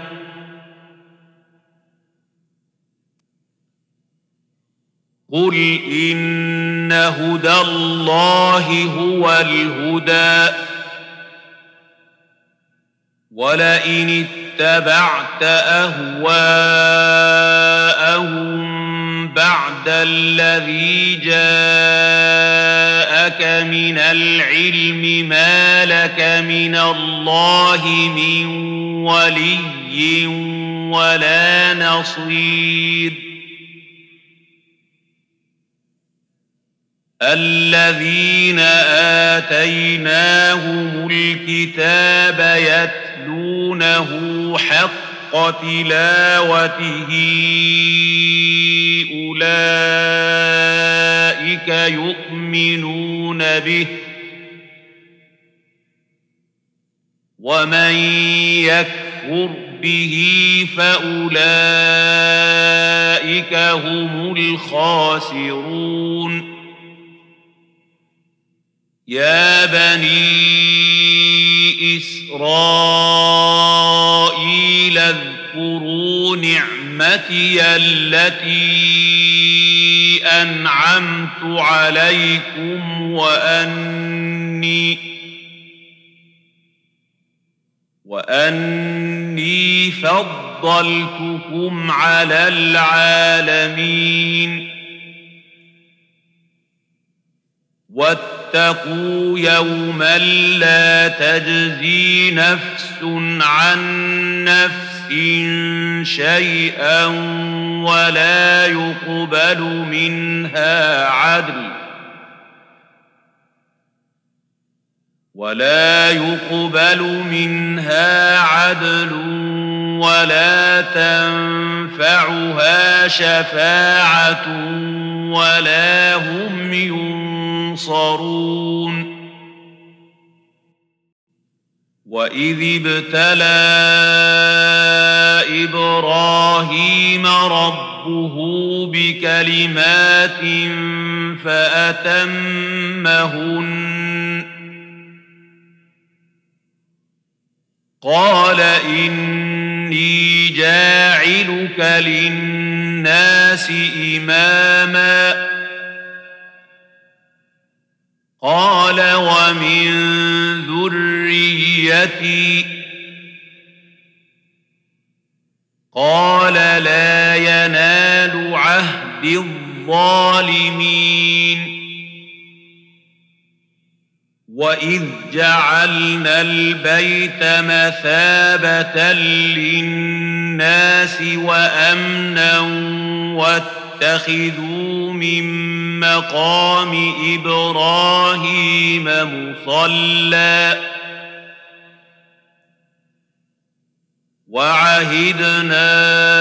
قل إن هدى الله هو الهدى ولئن اتبعت أهواءهم بعد الذي جاءك من العلم ما لك من الله من ولي ولا نصير الذين آتيناهم الكتاب يتلونه حق تلاوته أولئك يؤمنون به ومن يكفر به فأولئك هم الخاسرون يا بني إسرائيل اذكروا نعمتي التي أنعمت عليكم وأني فضلتكم على العالمين واتقوا يوما لا تجزي نفس عن نفس شيئا ولا يقبل منها عدل ولا تنفعها شفاعة ولا هم ينصرون وإذ ابتلى إبراهيم ربه بكلمات فأتمهن قال إني جاعلك للناس إماما قال ومن ذريتي قال لا ينال عهد الظالمين وإذ جعلنا البيت مثابة للناس وأمنا واتخذوا من مقام إبراهيم مصلى وعهدنا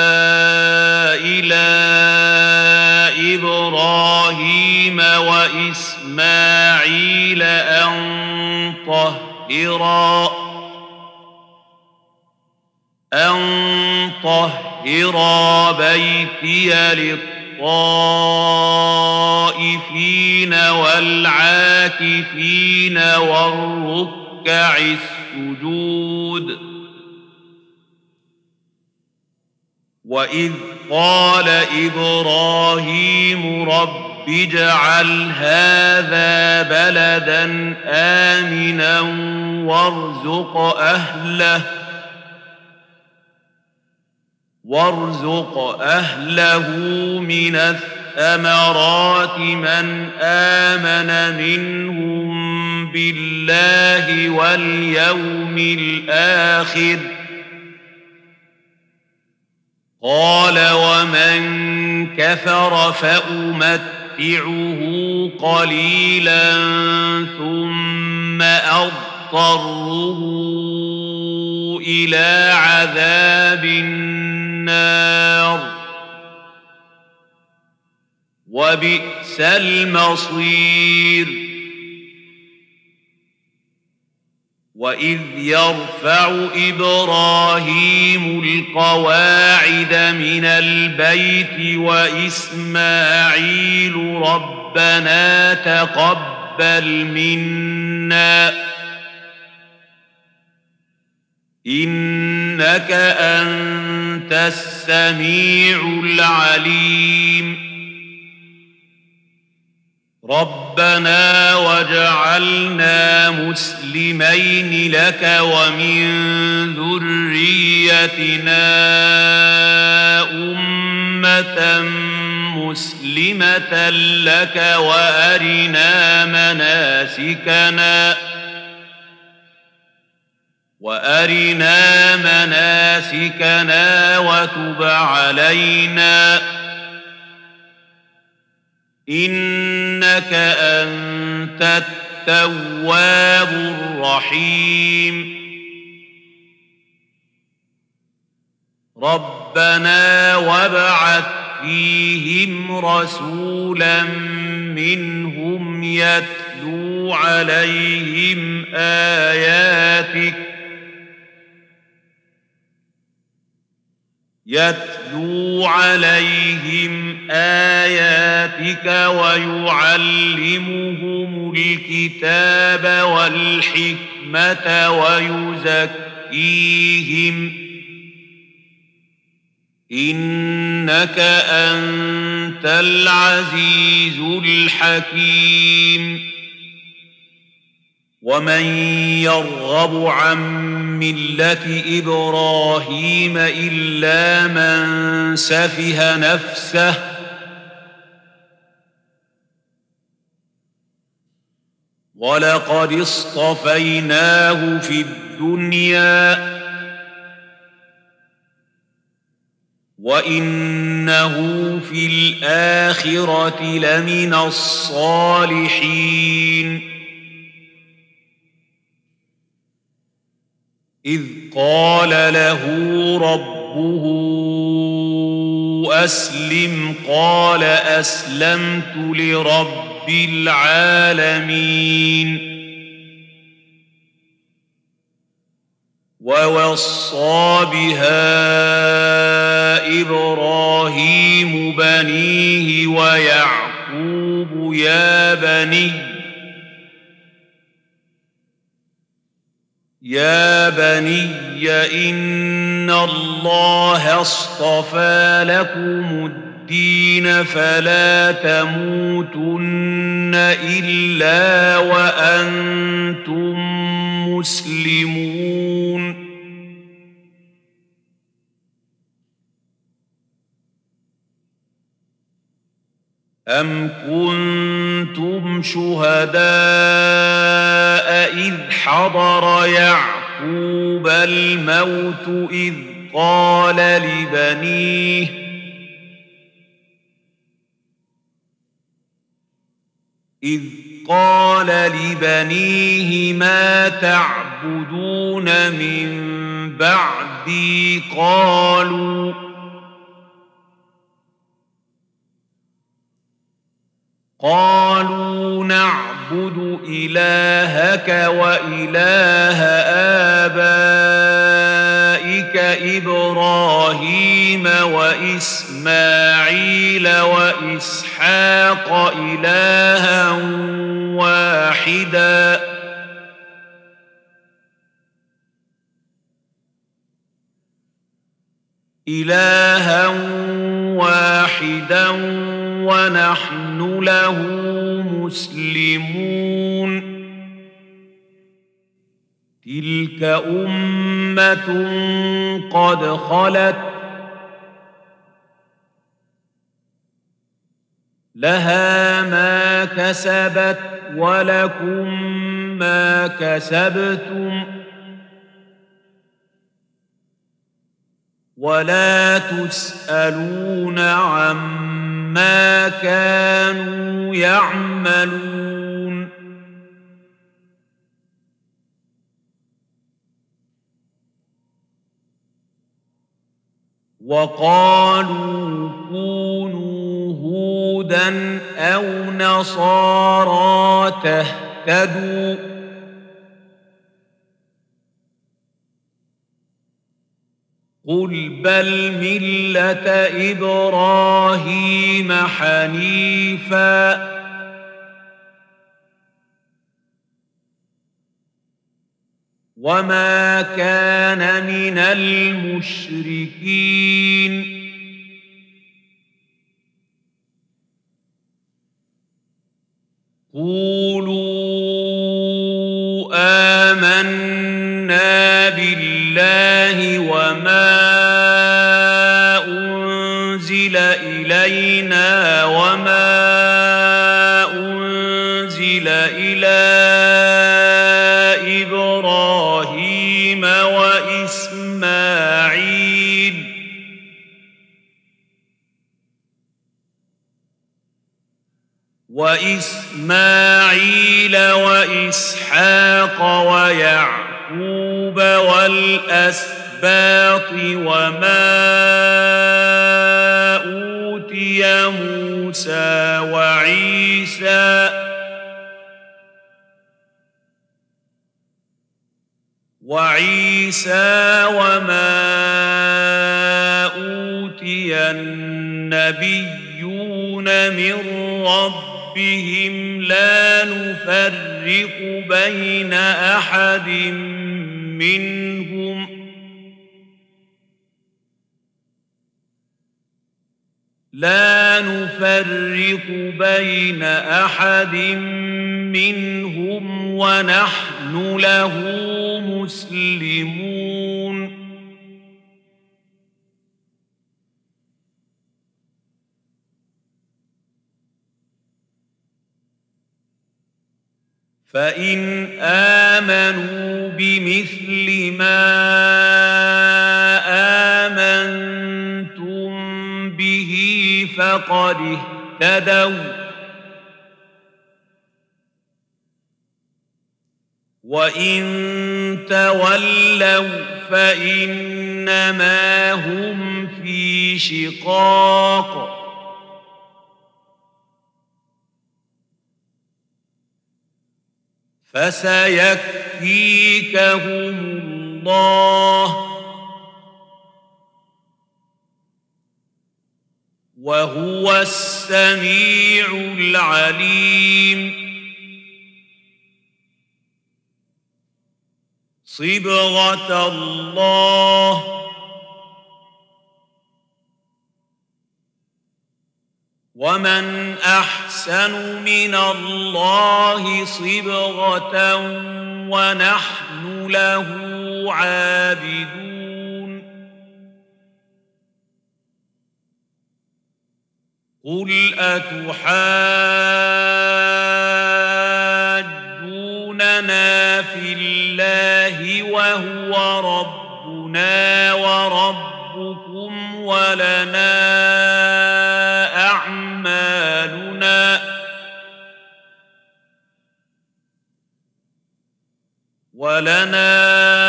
إلى إبراهيم وإسماعيل أن طهرا بيتي للطائفين والعاكفين والركع السجود وإذ قال إبراهيم رب اجعل هذا بلدا آمنا وارزق أهله من الثمرات من آمن منهم بالله واليوم الآخر قال ومن كفر فأمتعه قليلا ثم أضطره إلى عذاب النار وبئس المصير وإذ يرفع إبراهيم القواعد من البيت وإسماعيل ربنا تقبل منا إنك أنت السميع العليم ربنا واجعلنا مسلمين لك ومن ذريتنا أمة مسلمة لك وأرنا مناسكنا وتب علينا إنك أنت التواب الرحيم ربنا وابعث فيهم رسولا منهم يتلو عليهم آياتك ويعلمهم الكتاب والحكمة ويزكيهم إنك أنت العزيز الحكيم ومن يرغب عن ملة إبراهيم إلا من سفه نفسه ولقد اصطفيناه في الدنيا وإنه في الآخرة لمن الصالحين إذ قال له ربه أسلم قال أسلمت لرب العالمين ووصى بها إبراهيم بنيه ويعقوب يا بني إن الله اصطفى لكم الدين فلا تموتن إلا وأنتم مسلمون أم كنتم شهداء إذ حضر يعقوب الموت إذ قال لبنيه ما تعبدون من بعدي قالوا نعبد إلهك وإله آبائك إبراهيم وإسماعيل وإسحاق إلها واحدا ونحن له مسلمون تلك أمة قد خلت لها ما كسبت ولكم ما كسبتم ولا تسألون عما كانوا يعملون وقالوا كونوا هودا أو نصارى تهتدوا قل بل ملة إبراهيم حنيفا وما كان من المشركين قولوا آمنا بالله وما أنزل إلينا وما أنزل إلى إبراهيم وإسماعيل وإسحاق ويعقوب والأسباط وما أوتي موسى وعيسى وما أوتي النبيون من ربهم لا نفرق بين أحد منهم ونحن له مسلمون فإن آمنوا بمثل ما آمنتم به فقد اهتدوا وإن تولوا فإنما هم في شقاق فسيكفيكهم الله وهو السميع العليم صبغة الله ومن أحسن من الله صبغة ونحن له عابدون قل أتحاجوننا في الله وهو ربنا وربكم ولنا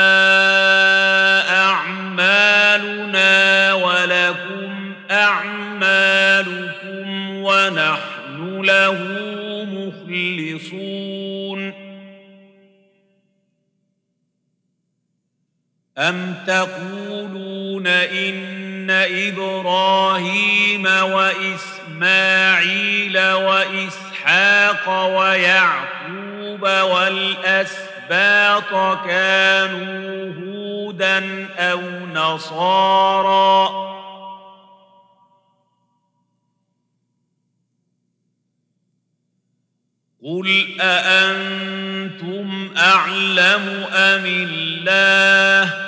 أعمالنا ولكم أعمالكم ونحن له مخلصون أم تقولون إن إبراهيم وإسماعيل وإسحاق ويعقوب والأسباط كانوا هودا أو نصارى قل أأنتم أعلم أم الله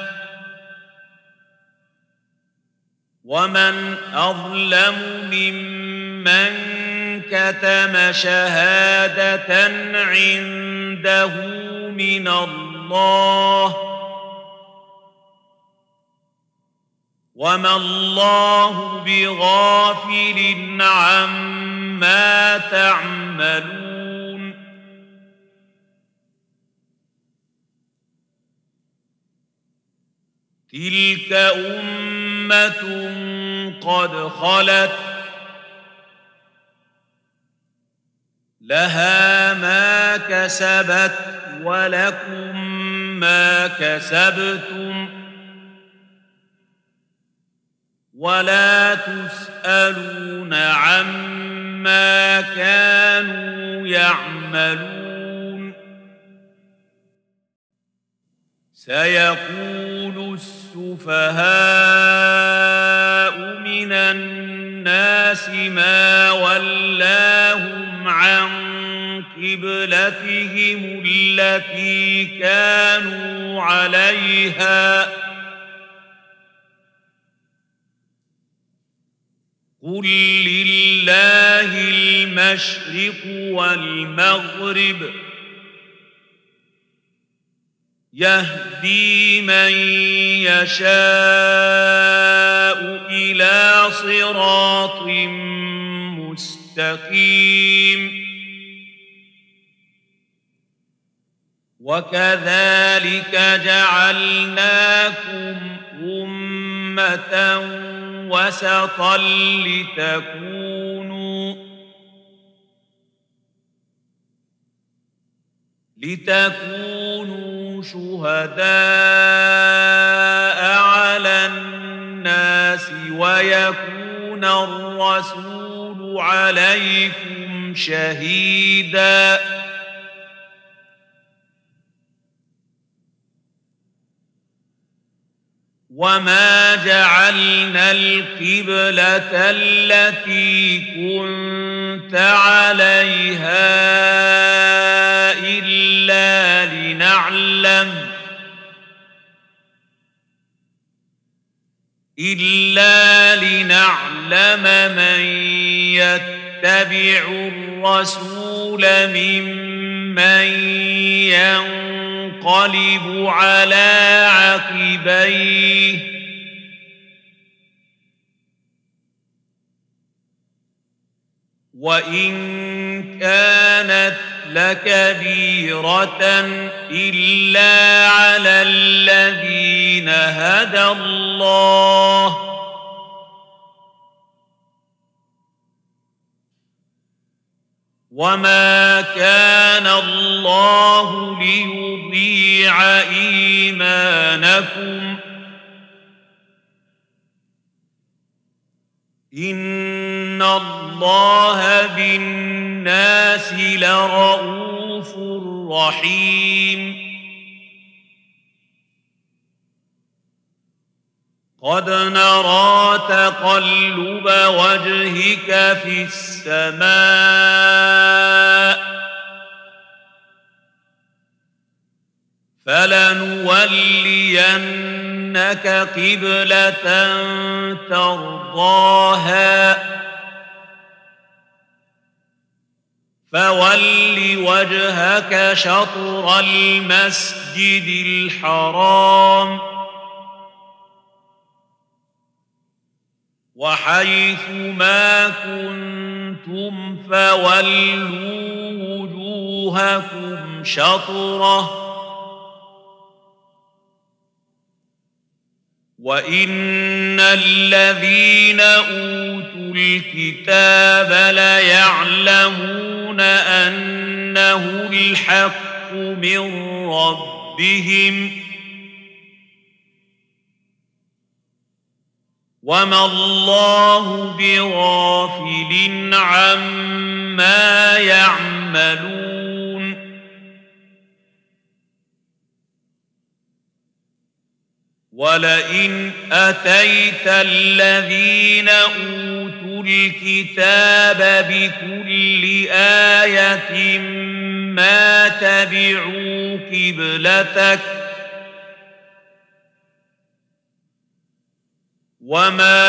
ومن أظلم ممن كتم شهادة عنده من الله وما الله بغافل عما تعملون تلك أمة قد خلت لها ما كسبت ولكم ما كسبتم ولا تسألون عما كانوا يعملون سيقول السفهاء من الناس ما ولاهم عن قبلتهم التي كانوا عليها قل لله المشرق والمغرب يهدي من يشاء إلى صراط مستقيم وكذلك جعلناكم أمة وسطا لتكونوا شهداء على الناس ويكون الرسول عليكم شهيدا وما جعلنا القبلة التي كنت عليها إلا لنعلم من يتبع الرسول ممن ينقلب على عقبيه وإن كانت لكبيرة إلا على الذين هدى الله وما كان الله ليضيع إيمانكم إن الله بالناس لرءوف رحيم قد نرى تقلب وجهك في السماء فلنولينك قبلة ترضاها فول وجهك شطر المسجد الحرام وحيث ما كنتم فولوا وجوهكم شطره وإن الذين أوتوا الكتاب ليعلمون أنه الحق من ربهم وما الله بغافل عما يعملون ولئن أتيت الذين أوتوا الكتاب بكل آية ما تبعوا قبلتك وما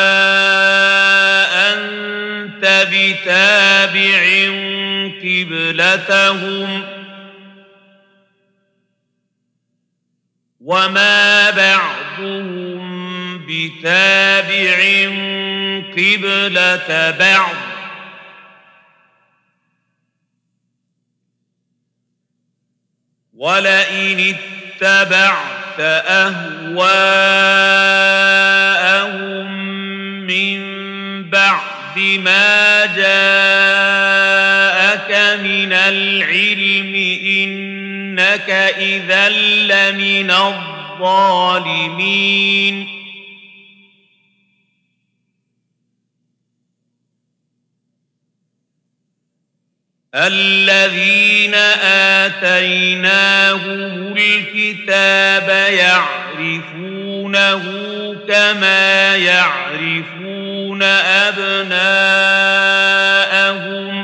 أنت بتابع قبلتهم وما بعضهم بتابع قبلة بعض ولئن اتبعت أهواءهم من بعد ما جاءك من العلم إنك إذا لمن الظالمين الذين آتيناهم الكتاب يعرفونه كما يعرفون أبناءهم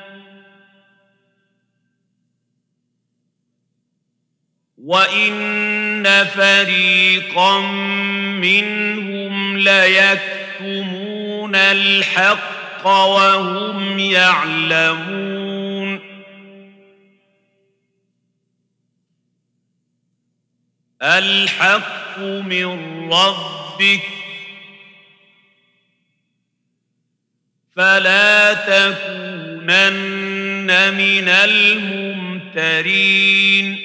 وإن فريقا منهم ليكتمون الحق وهم يعلمون الحق من ربك فلا تكونن من الممترين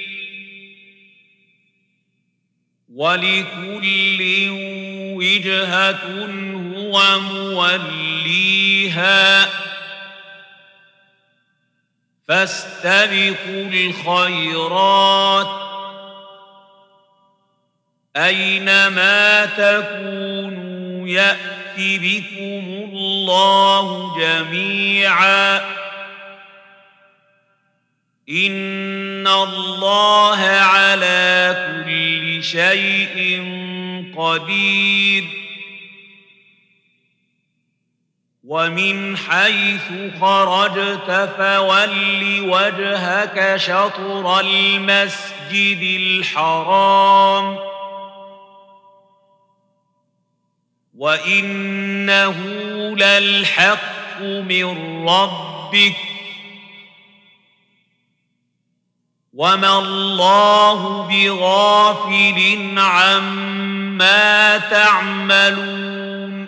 ولكل وجهة هو موليها فاستبقوا الخيرات أينما تكونوا يأت بكم الله جميعا إن الله على كل شيء قدير ومن حيث خرجت فول وجهك شطر المسجد الحرام وإنه للحق من ربك وما الله بغافل عما تعملون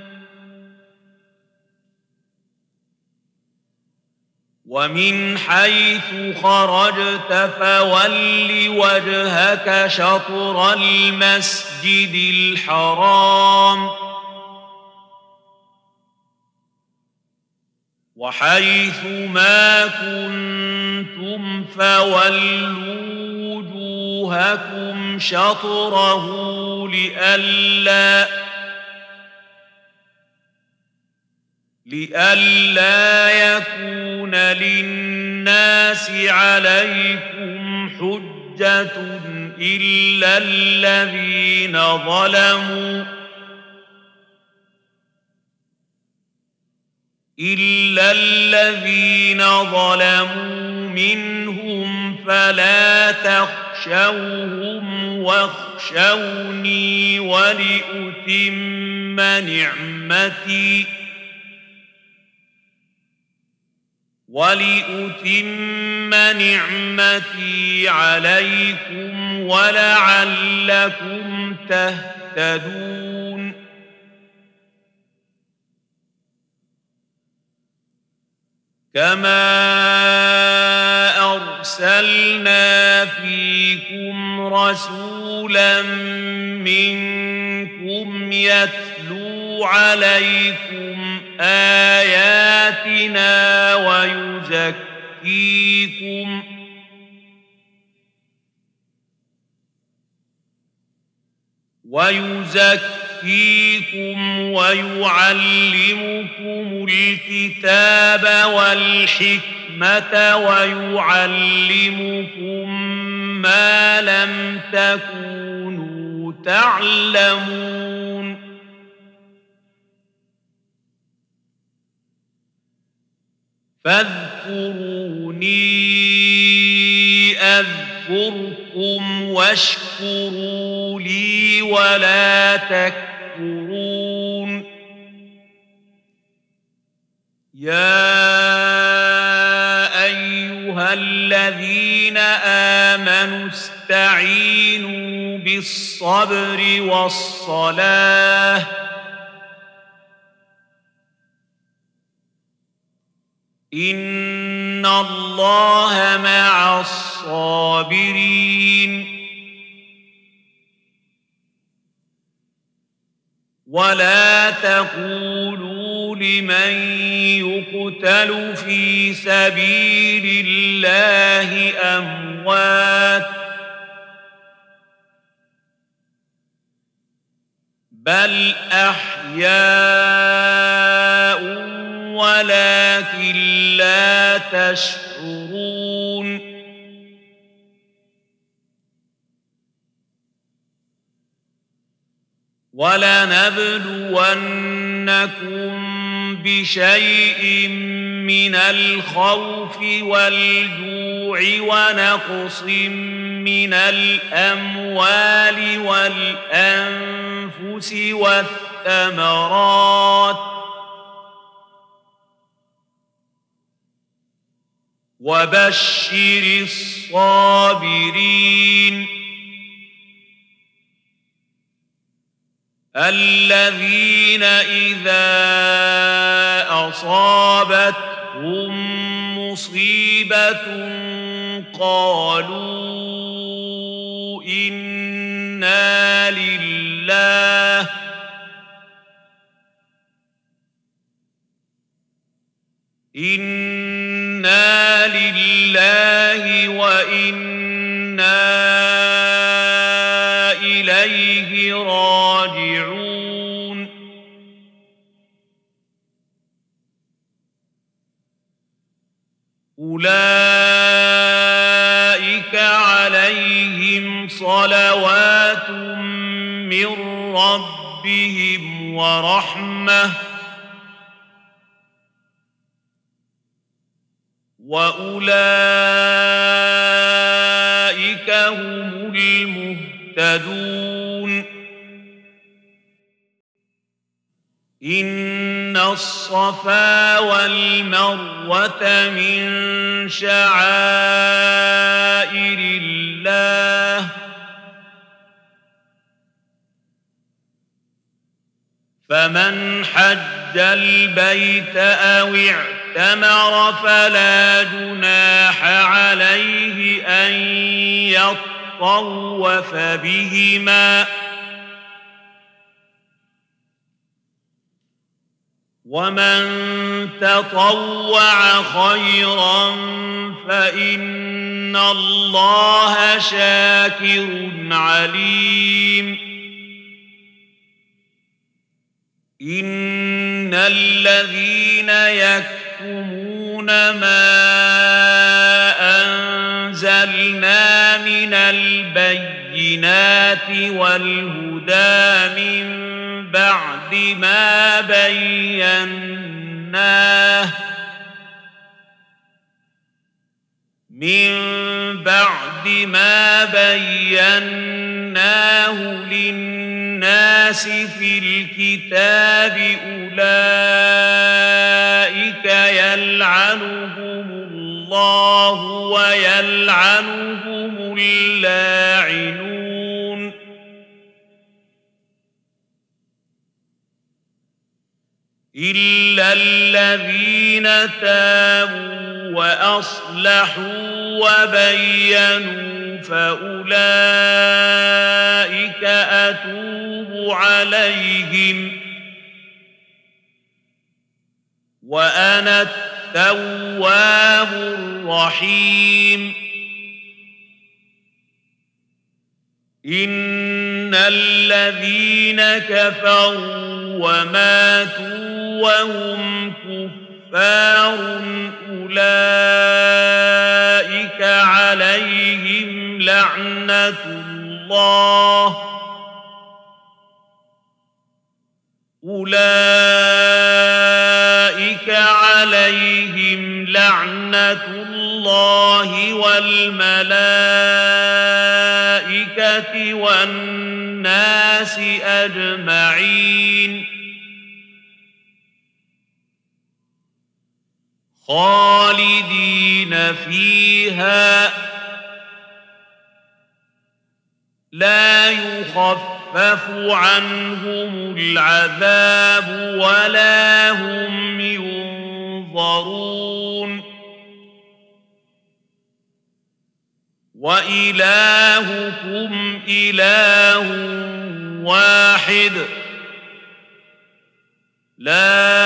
ومن حيث خرجت فول وجهك شطر المسجد الحرام وحيث ما كنتم فولوا وجوهكم شطره لئلا يكون للناس عليكم حجة إلا الذين ظلموا منهم فلا تخشوهم واخشوني ولأتم نعمتي عليكم ولعلكم تهتدون كما أرسلنا فيكم رسولا منكم يتلو عليكم آياتنا ويزكيكم ويعلمكم الكتاب والحكمة ويعلمكم ما لم تكونوا تعلمون فاذكروني أذكركم واشكروا لي ولا تكفرون يا أيها الذين آمنوا استعينوا بالصبر والصلاة إن الله مع الصابرين ولا تقولوا لمن يقتل في سبيل الله أموات بل أحياء ولكن لا تشعرون ولنبلونكم بشيء من الخوف والجوع ونقص من الأموال والأنفس والثمرات وبشر الصابرين الذين إذا أصابتهم مصيبة قالوا إنا لله وإنا إليه راجعون أولئك عليهم صلوات من ربهم ورحمة وأولئك هم المهتدون إن الصفا والمروة من شعائر الله فمن حج البيت أو اعتمر فلا جناح عليه أن يطوف بهما ومن تطوع خيرا فإن الله شاكر عليم إن الذين يكتمون ما أنزلنا من البينات والهدى من بعد ما بيناه للناس في الكتاب أولئك يلعنهم الله ويلعنهم اللاعنون إلا الذين تابوا وأصلحوا وبينوا فأولئك أتوب عليهم وأنا التواب الرحيم إن الذين كفروا وماتوا وهم كفار أولئك عليهم لعنة الله والملائكة والناس أجمعين خالدين فيها لا يخفف عنهم العذاب ولا هم ينظرون وإلهكم إله واحد لا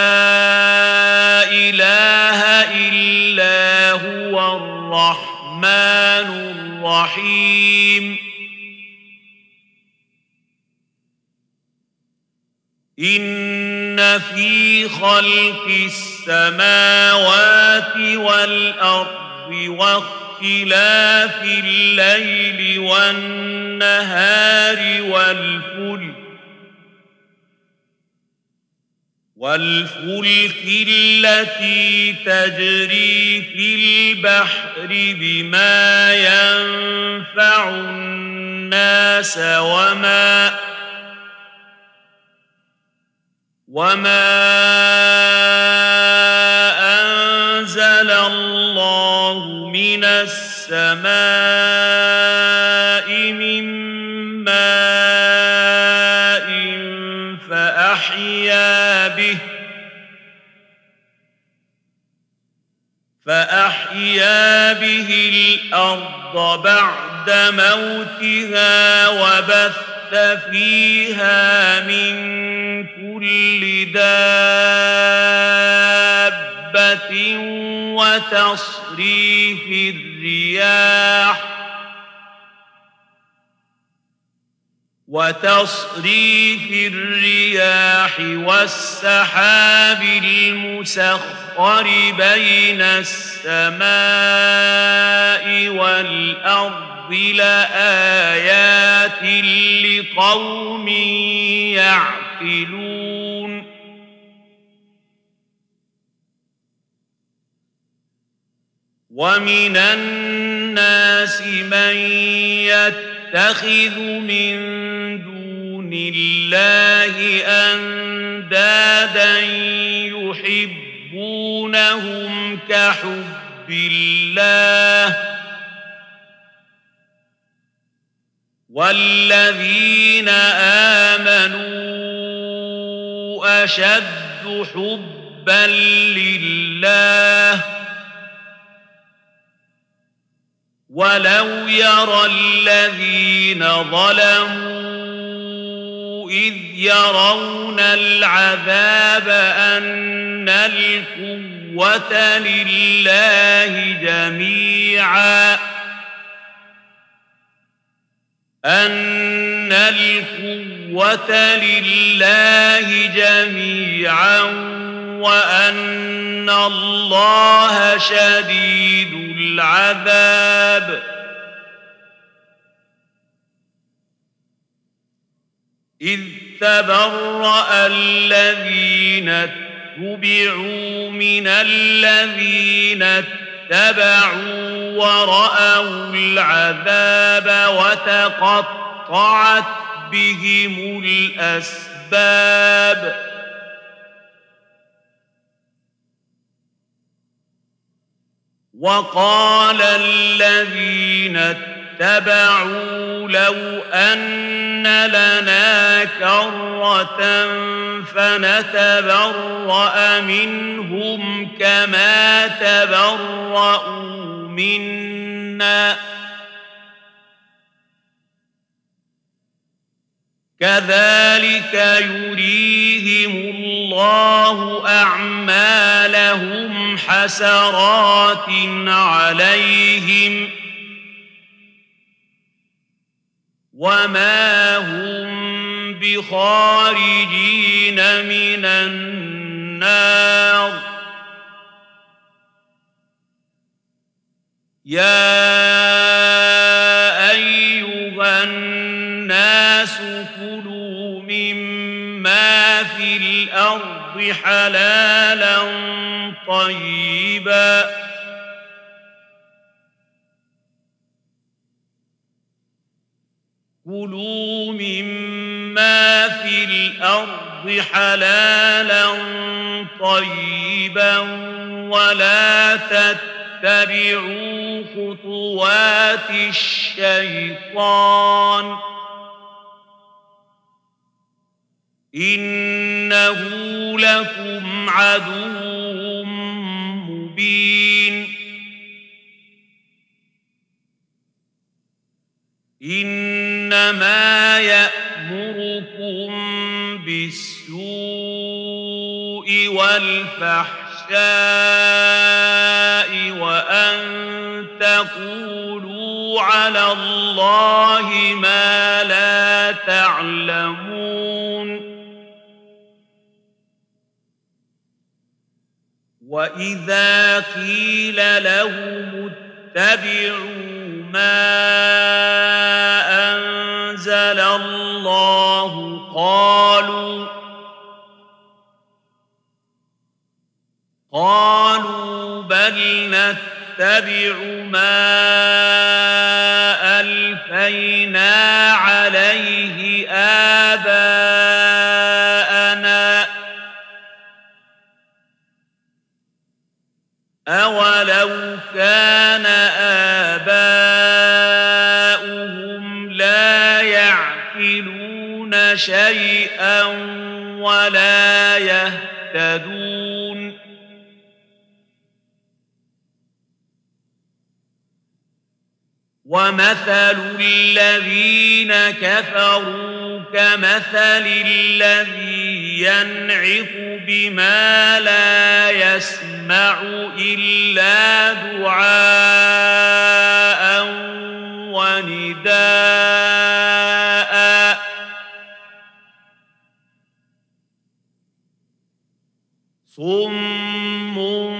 إله إلا هو الرحمن الرحيم إن في خلق السماوات والأرض واختلاف الليل والنهار والفلك التي تجري في البحر بما ينفع الناس وما أنزل الله من السماء من ماء فأحيا به الأرض بعد موتها وبث فيها من كل دابة وتصريف الرياح والسحاب المسخر بين السماء والأرض لآيات لقوم يعقلون ومن الناس من يتخذ من دون الله أندادا يحبونهم كحب الله والذين آمنوا أشد حبا لله ولو يرى الذين ظلموا إذ يرون العذاب أن القوة لله جميعا وأن الله شديد العذاب إذ تبرأ الذين اتبعوا من الذين اتبعوا ورأوا العذاب وتقطعت بهم الأسباب وقال الذين اتبعوا لو أن لنا كرة فنتبرأ منهم كما تبرأوا منا كذلك يريهم الله أعمالهم حسرات عليهم وما هم بخارجين من النار يا أيها الناس كلوا مما في الأرض حلالا طيبا كلوا مما في الأرض حلالا طيبا ولا تتبعوا خطوات الشيطان إنه لكم عدو مبين إنما يأمركم بالسوء والفحشاء وأن تقولوا على الله ما لا تعلمون وإذا قيل لهم اتبعوا ما أنزل الله قالوا بل نتبع ما ألفينا عليه آباءنا أولو كان آباؤهم لا يعقلون شيئا ولا يهتدون ومثل الذين كفروا كمثل الذي ينعق بما لا يسمع إلا دعاء ونداء صم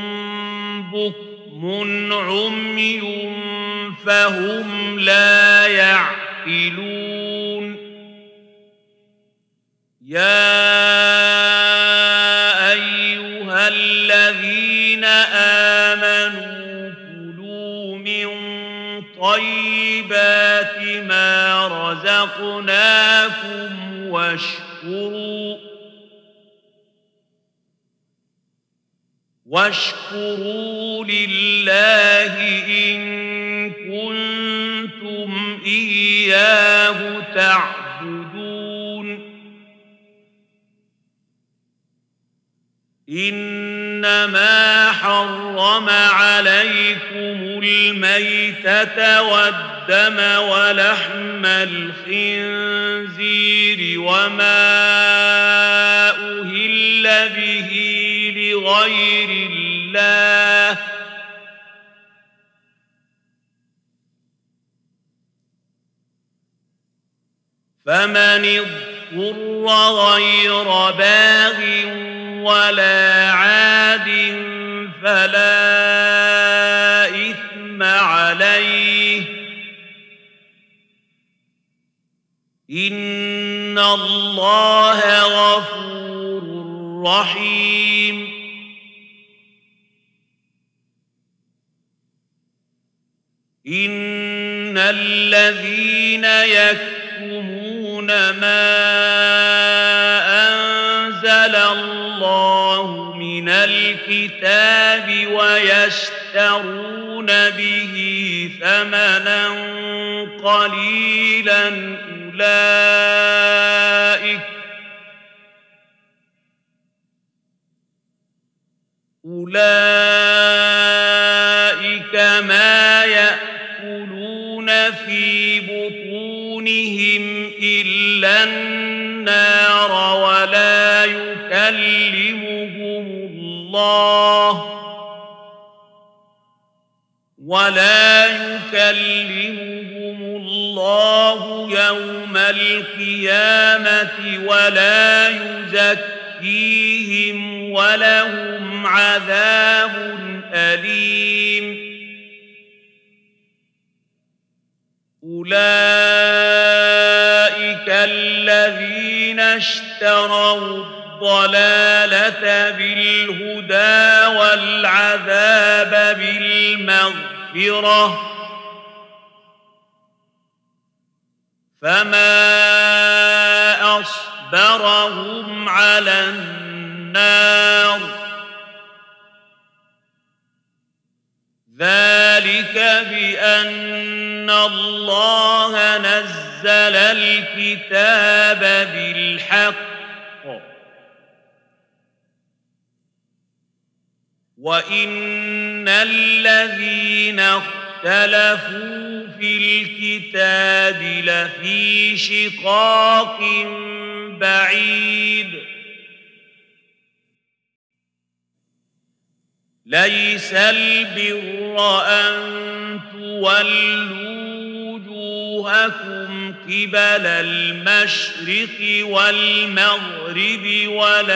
بكم عمي فهم لا يعقلون يا أيها الذين آمنوا كلوا من طيبات ما رزقناكم واشكروا لله إن كنتم إياه تعبدون إنما إنما حرم عليكم الميتة والدم ولحم الخنزير وما أهل به لغير الله فمن اضطر غير باغ ولا عاد فلا إثم عليه إن الله غفور رحيم إن الذين يكتمون ما أنزل الله من الكتاب ويشترون به ثمنا قليلا أولئك ما يأكلون في بطونهم إلا النار ولا يكلمهم الله يوم القيامة ولا يزكيهم ولهم عذاب أليم أولئك الذين اشتروا الضلالة بالهدى والعذاب بالمغفرة فما أصبرهم على النار ذلك بأن الله نزل الكتاب بالحق وإن الذين اختلفوا في الكتاب لفي شقاق بعيد ليس البر أن تولوا وجوهكم قبل المشرق والمغرب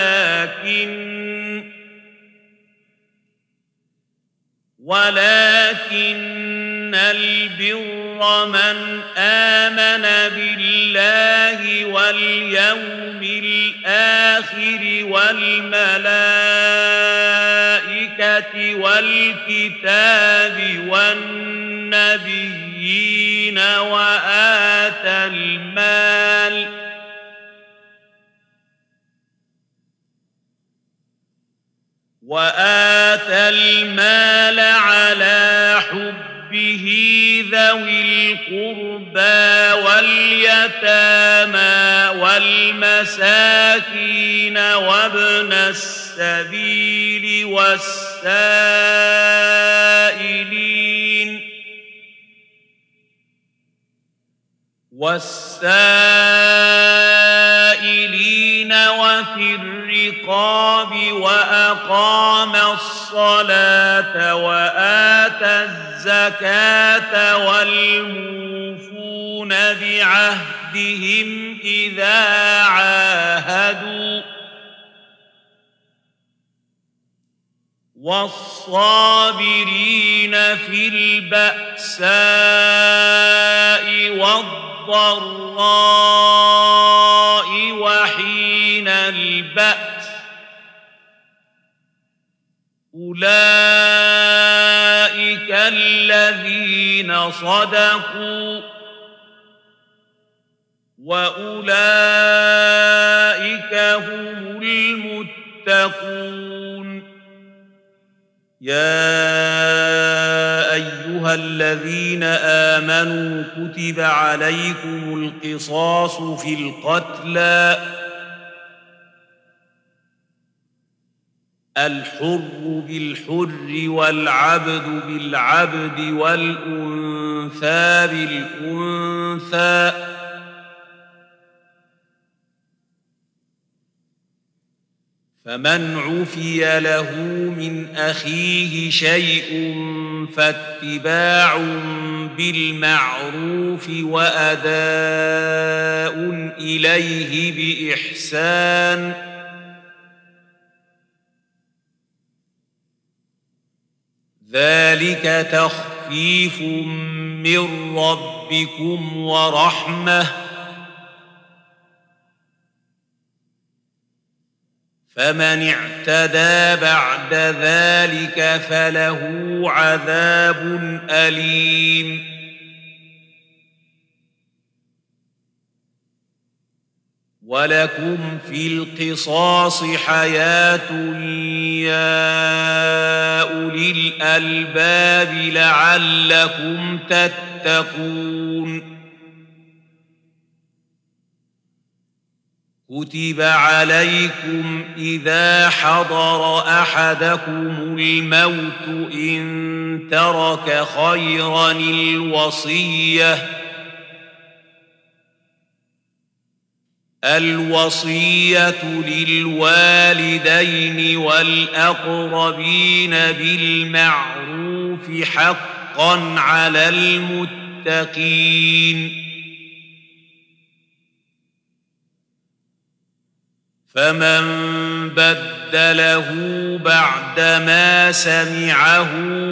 ولكن البر من آمن بالله واليوم الآخر والملائكة والكتاب والنبيين وآتى المال على حبه ذوي القربى واليتامى والمساكين وابن السبيل والسائلين وفي الرقاب وأقام الصلاة وآتى الزكاة والموفون بعهدهم إذا عاهدوا والصابرين في البأساء والضراء وحين البأس أولئك الذين صدقوا وأولئك هم المتقون يا أيها الذين آمنوا كتب عليكم القصاص في القتلى الحر بالحر والعبد بالعبد والأنثى بالأنثى، فمن عفي له من أخيه شيء فاتباع بالمعروف وأداء إليه بإحسان، ذلك تخفيف من ربكم ورحمة، فمن اعتدى بعد ذلك فله عذاب أليم. ولكم في القصاص حياة يا أولي الألباب لعلكم تتقون. كتب عليكم إذا حضر أحدكم الموت إن ترك خيرا الوصية للوالدين والأقربين بالمعروف حقا على المتقين. فمن بدله بعدما سمعه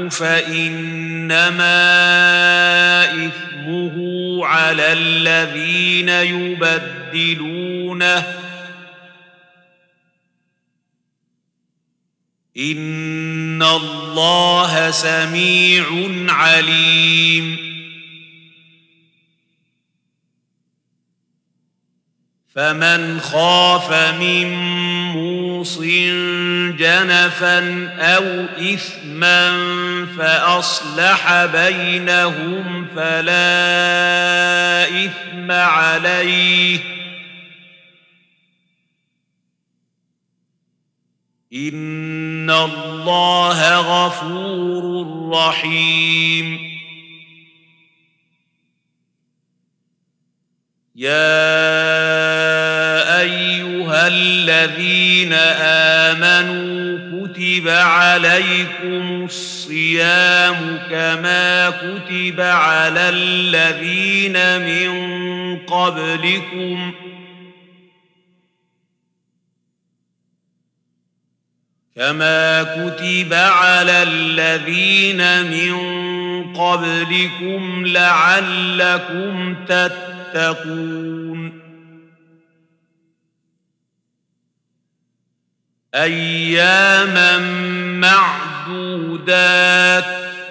فإنما إثمه على الذين يبدلونه، إن الله سميع عليم. فمن خاف من موص جنفا أو إثما فأصلح بينهم فلا إثم عليه، إن الله غفور رحيم. يا أيها الذين آمنوا كتب عليكم الصيام كما كتب على الذين من قبلكم لعلكم تتقون. أياما معدودات،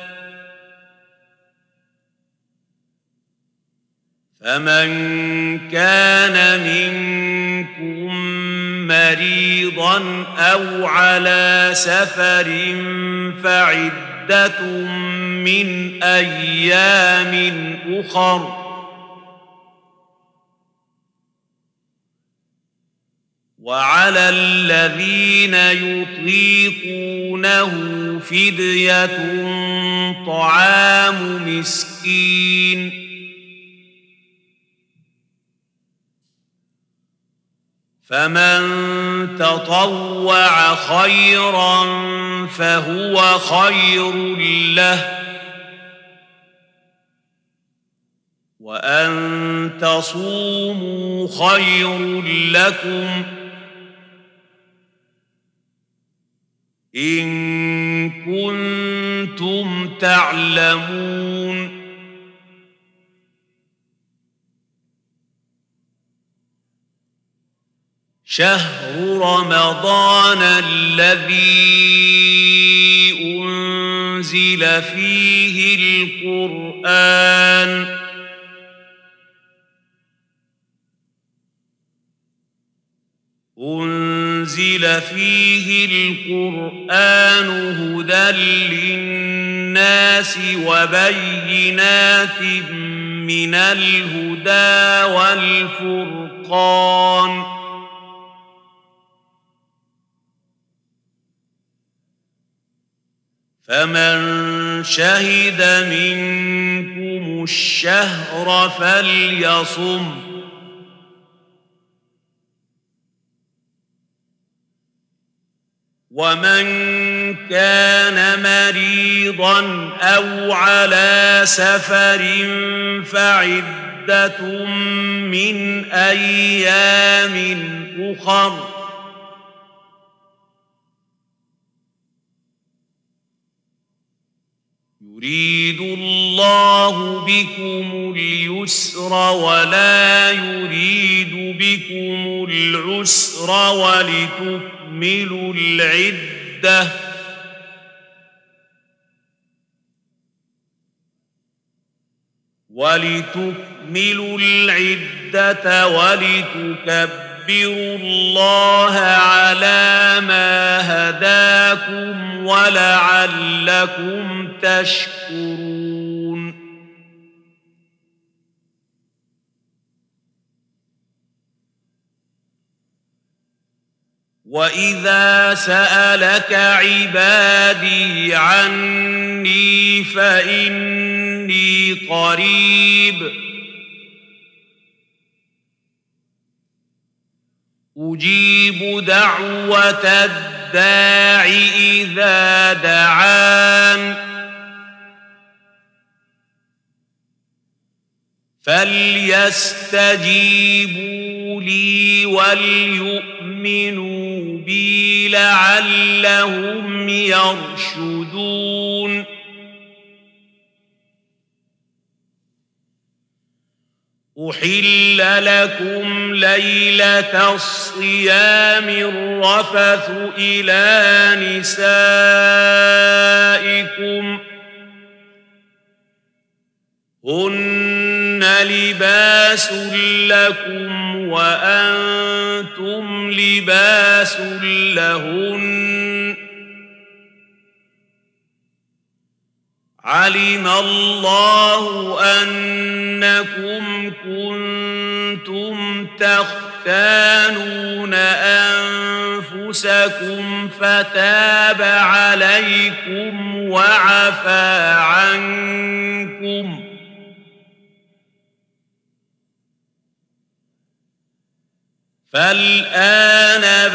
فمن كان منكم مريضا أو على سفر فعدة من أيام أخر، وعلى الذين يطيقونه فدية طعام مسكين، فمن تطوع خيرا فهو خير له، وأن تصوموا خير لكم إن كنتم تعلمون. شهر رمضان الذي أنزل فيه القرآن هدى للناس وبينات من الهدى والفرقان، فمن شهد منكم الشهر فليصم ومن كان مريضا أو على سفر فعدة من أيام أخر يريد الله بكم اليسر ولا يريد بكم العسر ولتكملوا العدة ولتكبروا الله على ما هداكم ولعلكم تشكرون وإذا سألك عبادي عني فإني قريب أجيب دعوة الداع إذا دعان فليستجيبوا لي وليؤمنوا بي لعلهم يرشدون أحل لكم ليلة الصيام الرفث إلى نسائكم هن لباس لكم وأنتم لباس لهن علم الله أنكم كنتم تختانون أنفسكم فتاب عليكم وعفى عنكم فالآن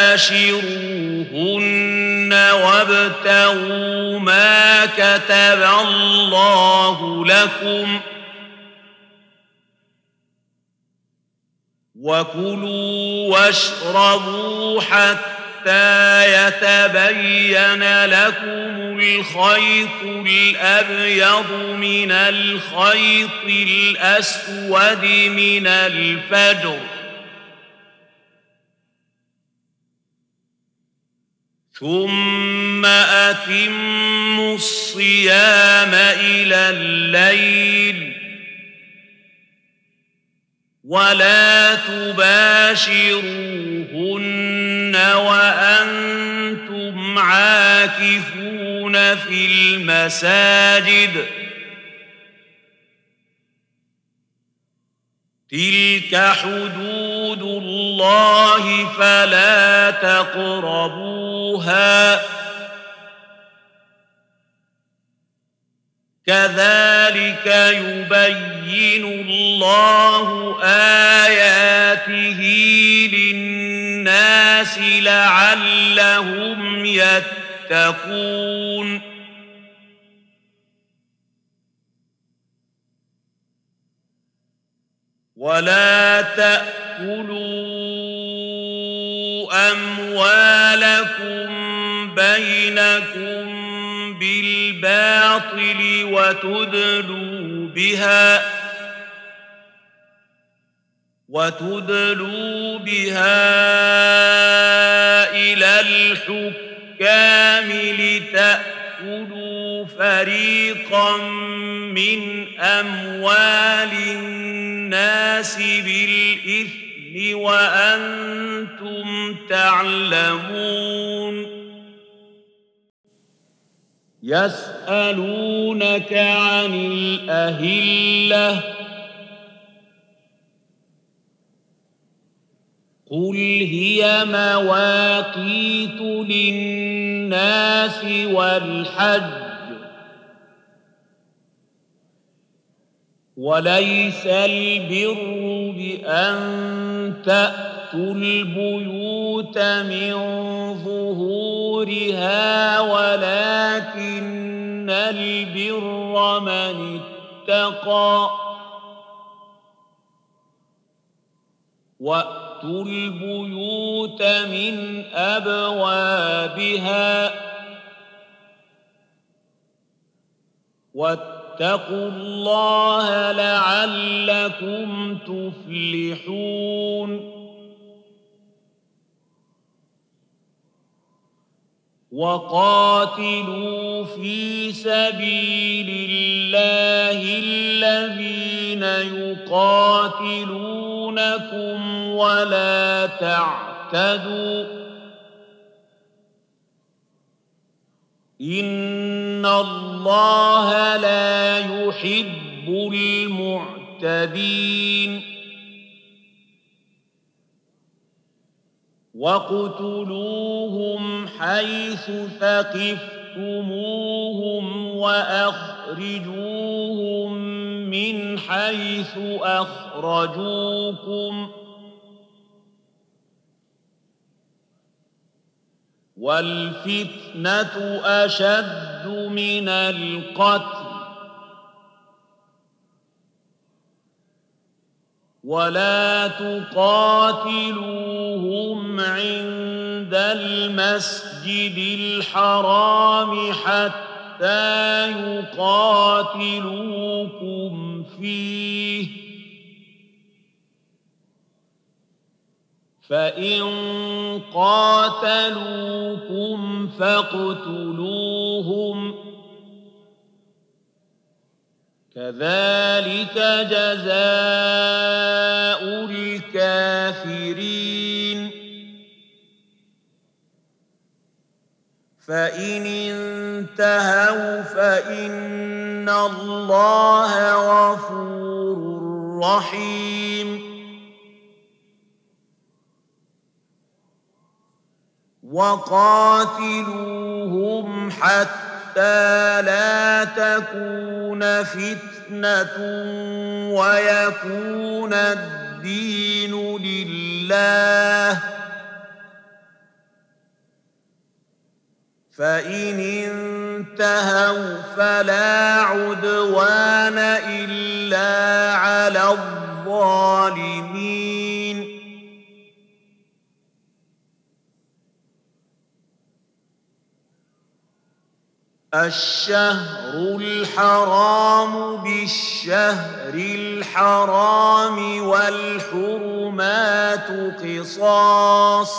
باشروهن وابتغوا ما كتب الله لكم وكلوا واشربوا حتى يتبين لكم الخيط الأبيض من الخيط الأسود من الفجر ثم أتموا الصيام إلى الليل ولا تباشروهن وأنتم عاكفون في المساجد تلك حدود الله فلا تقربوها كذلك يبين الله آياته للناس لعلهم يتقون ولا تأكلوا أموالكم بينكم بالباطل وتدلوا بها إلى الحكام لتأكلوا فريقا من أموال الناس بالإثم وأنتم تعلمون يسألونك عن الأهلة قل هي مواقيت للناس والحج وليس البر بأن تأتوا البيوت من ظهورها ولكن البر من اتقى وأتوا البيوت من أبوابها واتقوا الله لعلكم تفلحون وقاتلوا في سبيل الله الذين يقاتلونكم ولا تعتدوا إن الله لا يحب المعتدين واقتلوهم حيث ثقفتموهم وأخرجوهم من حيث أخرجوكم والفتنة أشد من القتل ولا تقاتلوهم عند المسجد الحرام حتى يقاتلوكم فيه فإن قاتلوكم فاقتلوهم كذلك جزاء الكافرين فإن انتهوا فإن الله غفور رحيم وقاتلوهم حتى لا تكون فتنة ويكون الدين لله فإن انتهوا فلا عدوان إلا على الظالمين الشهر الحرام بالشهر الحرام والحرمات قصاص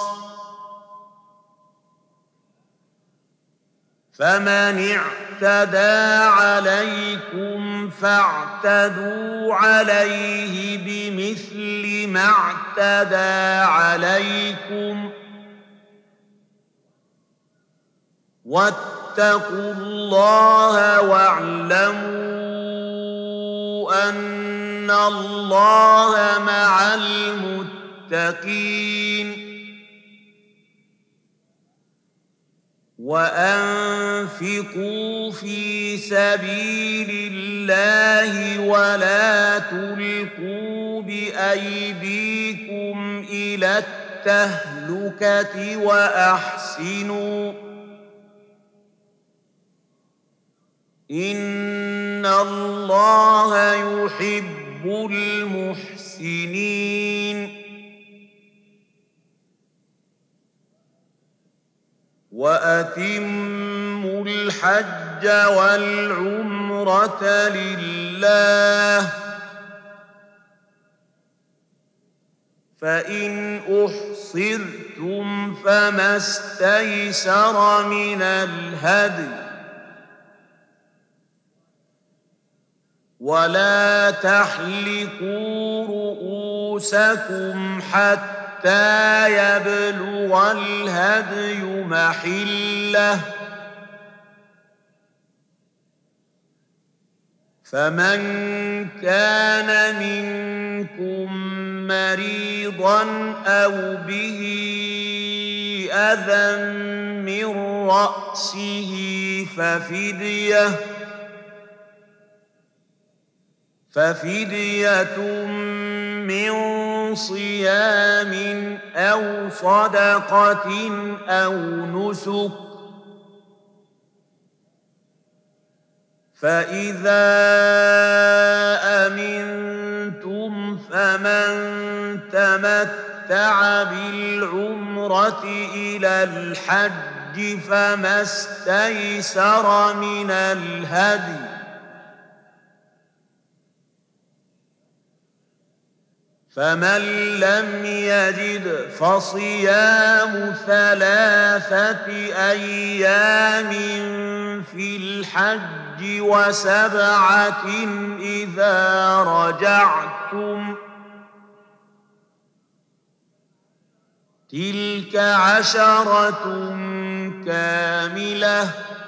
فمن اعتدى عليكم فاعتدوا عليه بمثل ما اعتدى عليكم واتقوا الله واعلموا أن الله مع المتقين وأنفقوا في سبيل الله ولا تلقوا بأيديكم إلى التهلكة وأحسنوا إن الله يحب المحسنين وأتموا الحج والعمرة لله فإن أحصرتم فما استيسر من الهدي ولا تحلقوا رؤوسكم حتى يبلغ الهدي محله فمن كان منكم مريضا أو به أذى من رأسه ففدية من صيام أو صدقة أو نسك، فإذا أمنتم فمن تمتع بالعمرة إلى الحج فما استيسر من الهدي، فمن لم يجد فصيام 3 أيام في الحج و7 إذا رجعتم، تلك 10 كاملة،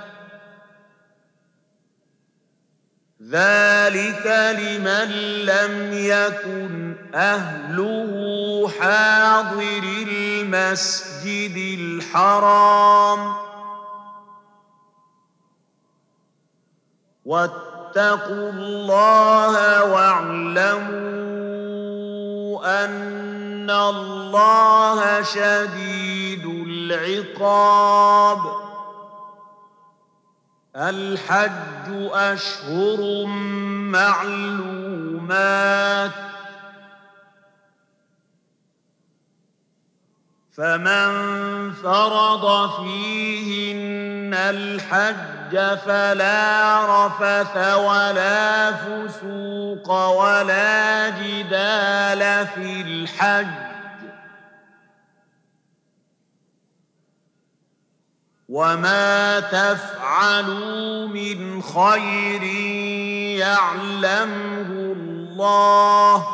ذلك لمن لم يكن أهله حاضر المسجد الحرام. واتقوا الله واعلموا أن الله شديد العقاب. الحج أشهر معلومات، فمن فرض فيهن الحج فلا رفث ولا فسوق ولا جدال في الحج، وما تفعلوا من خير يعلمه الله،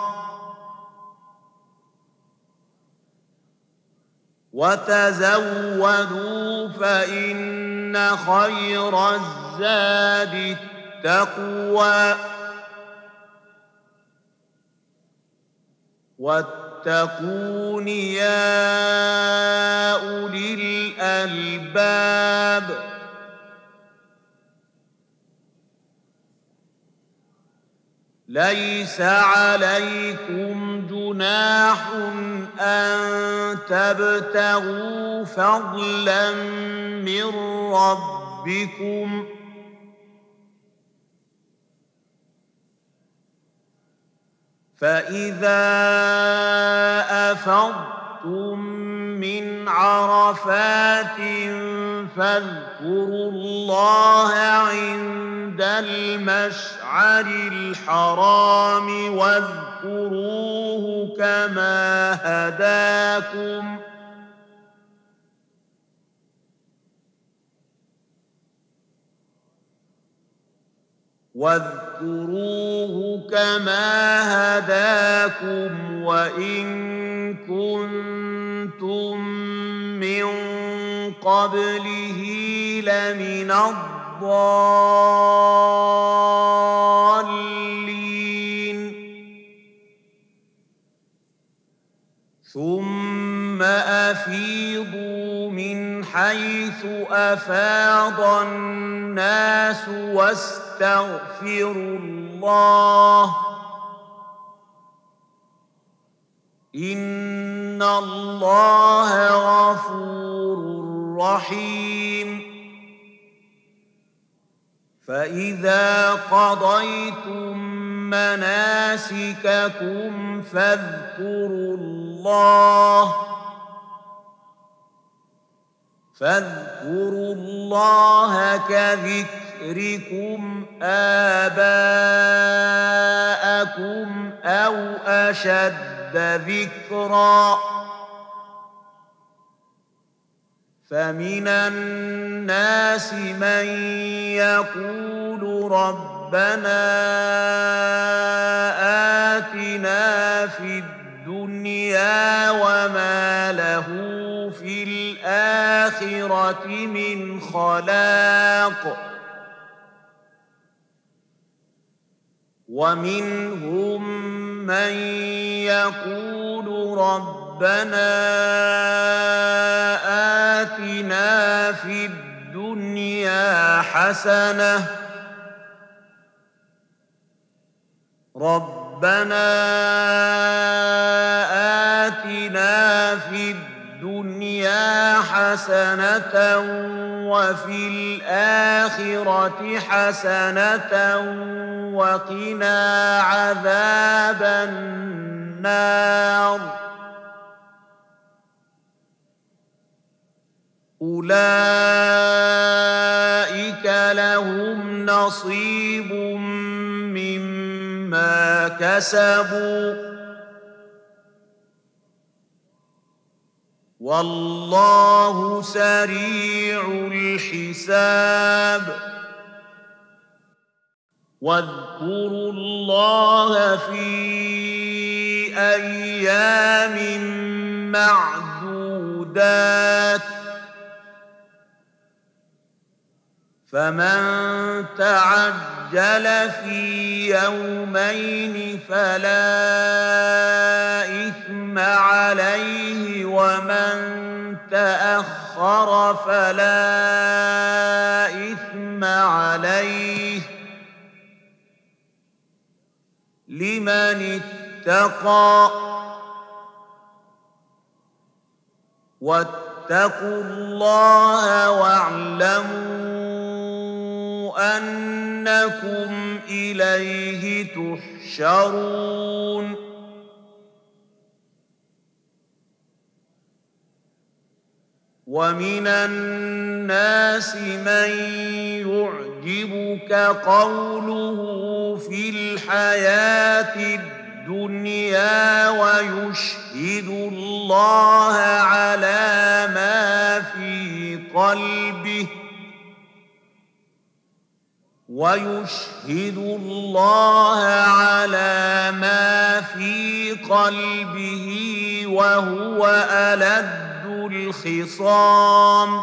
وتزودوا فإن خير الزاد التقوى، واتقون يا أولي الألباب. ليس عليكم جناح أن تبتغوا فضلا من ربكم، فإذا أفضتم من عرفات فاذكروا الله عند المشعر الحرام واذكروه كما هداكم وإن كنتم من قبله لمن الضالين. ثم أفيضوا من حيث أفاض الناس واستغفروا الله، إن الله غفور رحيم. فإذا قضيتم مناسككم فاذكروا الله كذكركم آباءكم أو أشد ذكرا، فمن الناس من يقول ربنا آتنا في الدنيا وما له في الآخرة من خلاق، ومنهم من يقول ربنا آتنا في الدنيا حسنة وفي الآخرة حسنة وقنا عذاب النار أولئك لهم نصيب مما كسبوا والله سريع الحساب واذكروا الله في أيام معدودات فمن تعجل في يومين فلا إثم عليه ومن تأخر فلا إثم عليه لمن اتقى واتقوا الله واعلموا أنكم إليه تحشرون ومن الناس من يعجبك قوله في الحياة الدنيا ويشهد الله على ما في قلبه وهو ألد الخصام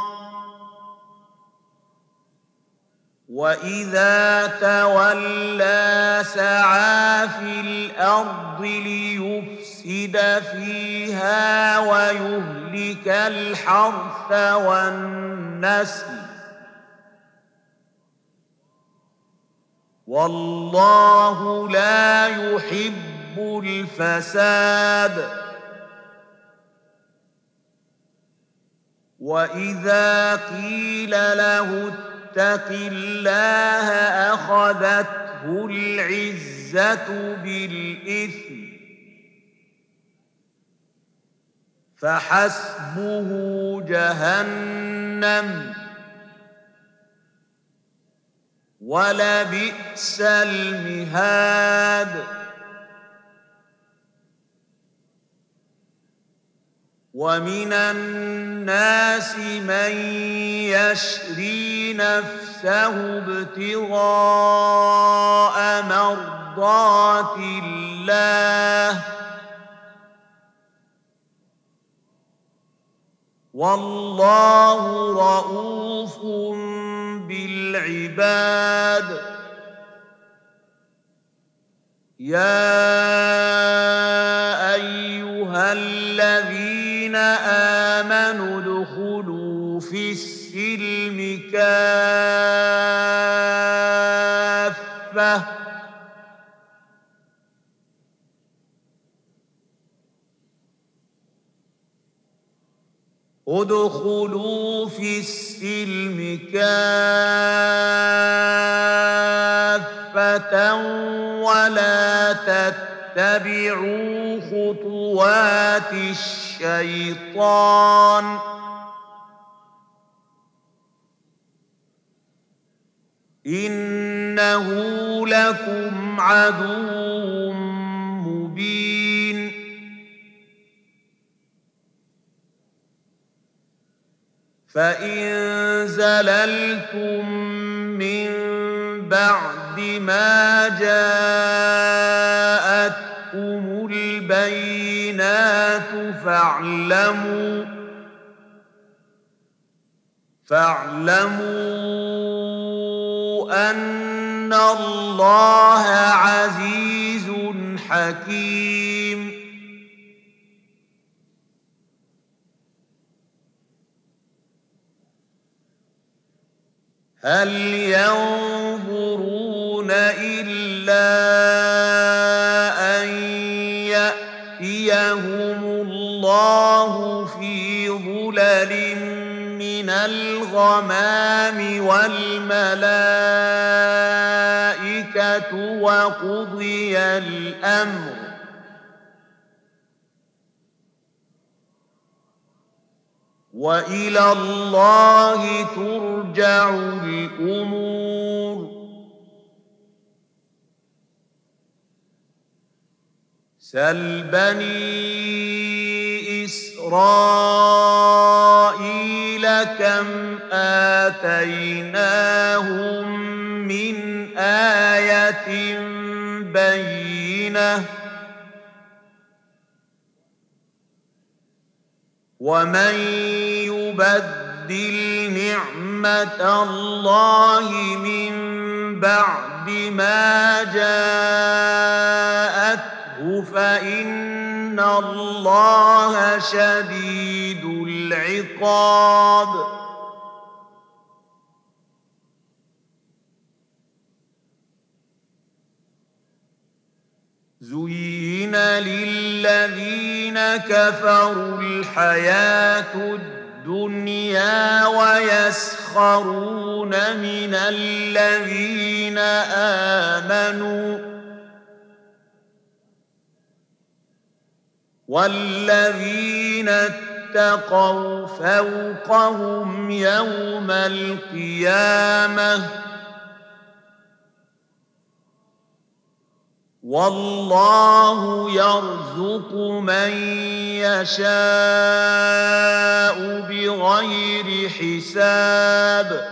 وإذا تولى سعى في الأرض ليفسد فيها ويهلك الحرث والنسل والله لا يحب الفساد وإذا قيل له اتق الله أخذته العزة بالإثم فحسبه جهنم ولبئس المهاد ومن الناس من يشري نفسه ابتغاء مرضات الله والله رءوف بالعباد يا أيها الذين آمنوا ادخلوا في السلم كافة ولا تتبعوا خطوات الشيطان إنه لكم عدو مبين فإن زللتم من بعد ما جاءتكم البينات فاعلموا أن الله عزيز حكيم. هل ينظرون إلا أن يأتيهم الله في ظلل من الغمام والملائكة وقضي الأمر وإلى الله ترجع الأمور. سل بني إسرائيل كم آتيناهم من آية بينة ومن يبدل نعمة الله من بعد ما جاءته فإن الله شديد العقاب. زين للذين كفروا الحياة الدنيا ويسخرون من الذين آمنوا والذين اتقوا فوقهم يوم القيامة والله يرزق من يشاء بغير حساب.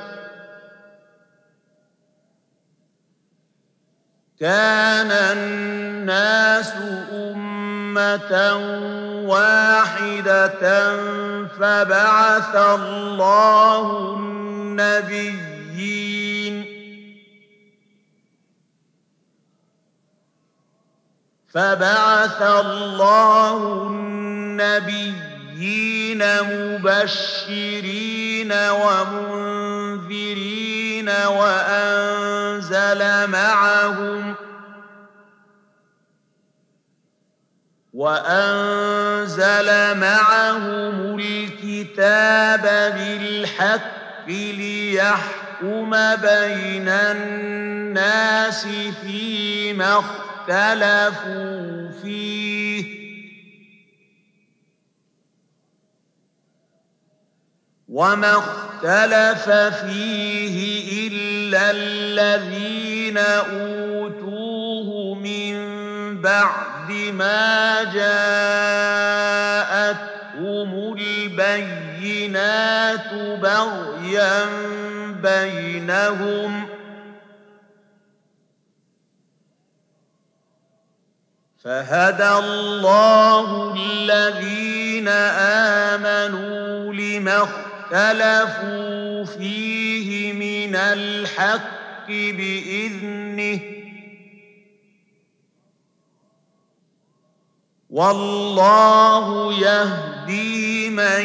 كان الناس أمة واحدة فبعث الله النبيين مبشرين ومنذرين وأنزل معهم الكتاب بالحق ليحكم بين الناس فيما اختلفوا فيه وما اختلف فيه إلا الذين أوتوه من بعد ما جاءتهم البينات بغيا بينهم فهدى الله الذين آمنوا لما اختلفوا فيه من الحق بإذنه والله يهدي من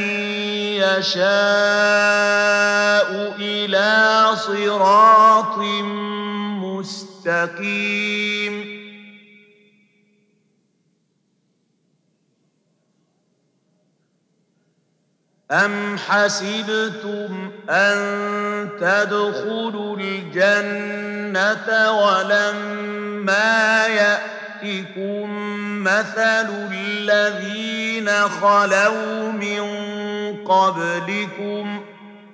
يشاء إلى صراط مستقيم. أم حسبتم أن تدخلوا الجنة ولما يأتكم مثل الذين خلوا من قبلكم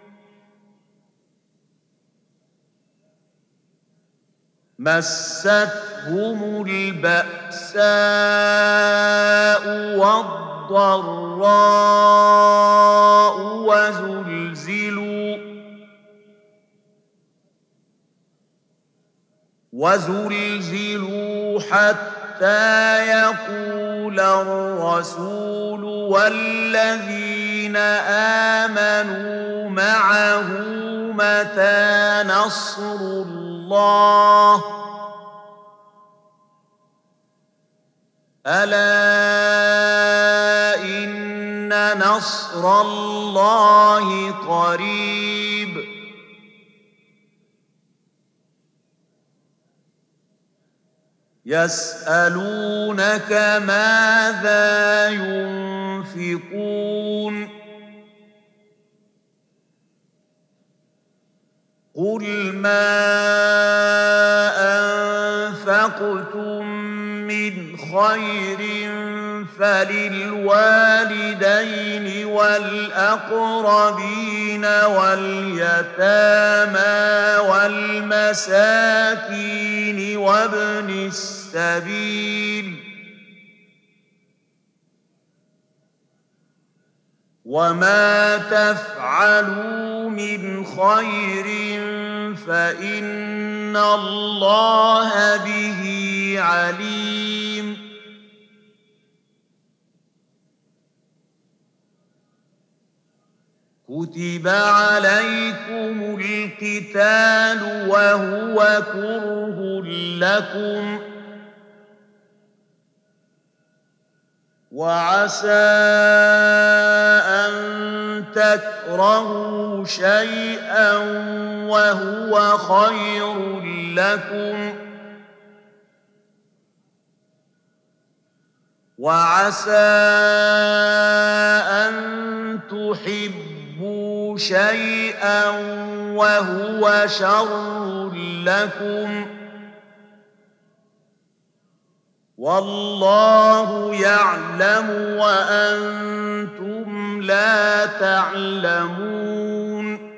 مستهم البأساء والضراء وزلزلوا حتى يقول الرسول والذين آمنوا معه متى نصر الله ألا إن نصر الله قريب يسألونك ماذا ينفقون قل ما أنفقتم من خير فللوالدين والأقربين واليتامى والمساكين وابن السبيل وما تفعلوا من خير فإن الله به عليم كتب عليكم القتال وهو كره لكم وعسى أن تكرهوا شيئا وهو خير لكم وعسى أن تحبوا شيئا وهو شر لكم والله يعلم وأنتم لا تعلمون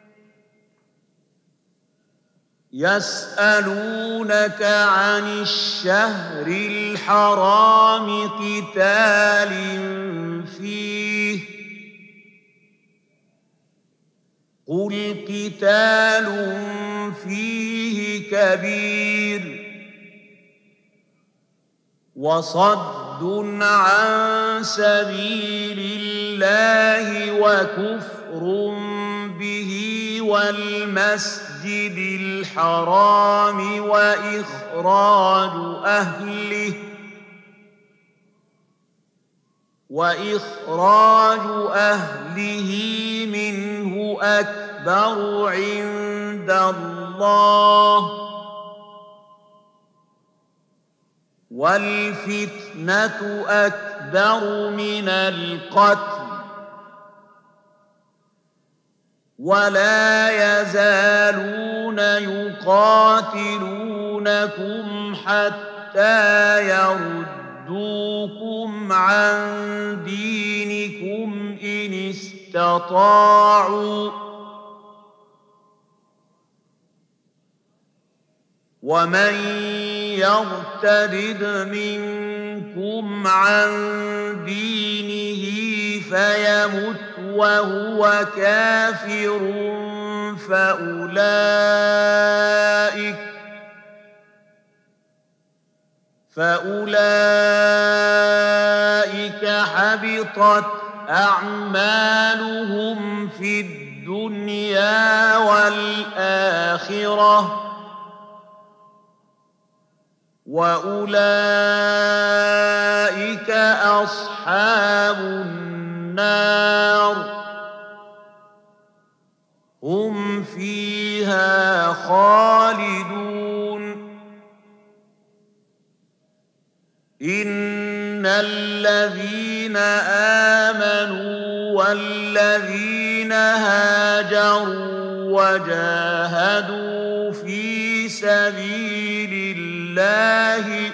يسألونك عن الشهر الحرام قتال فيه قل قتال فيه كبير وصد عن سبيل الله وكفر به والمسجد الحرام وإخراج أهله منه أكبر عند الله والفتنة أكبر من القتل ولا يزالون يقاتلونكم حتى يردوكم عن دينكم إن استطاعوا ومن يرتد منكم عن دينه فيمت وهو كافر فأولئك حبطت أعمالهم في الدنيا والآخرة وأولئك أصحاب النار هم فيها خالدون إن الذين آمنوا والذين هاجروا وجاهدوا في سبيل الله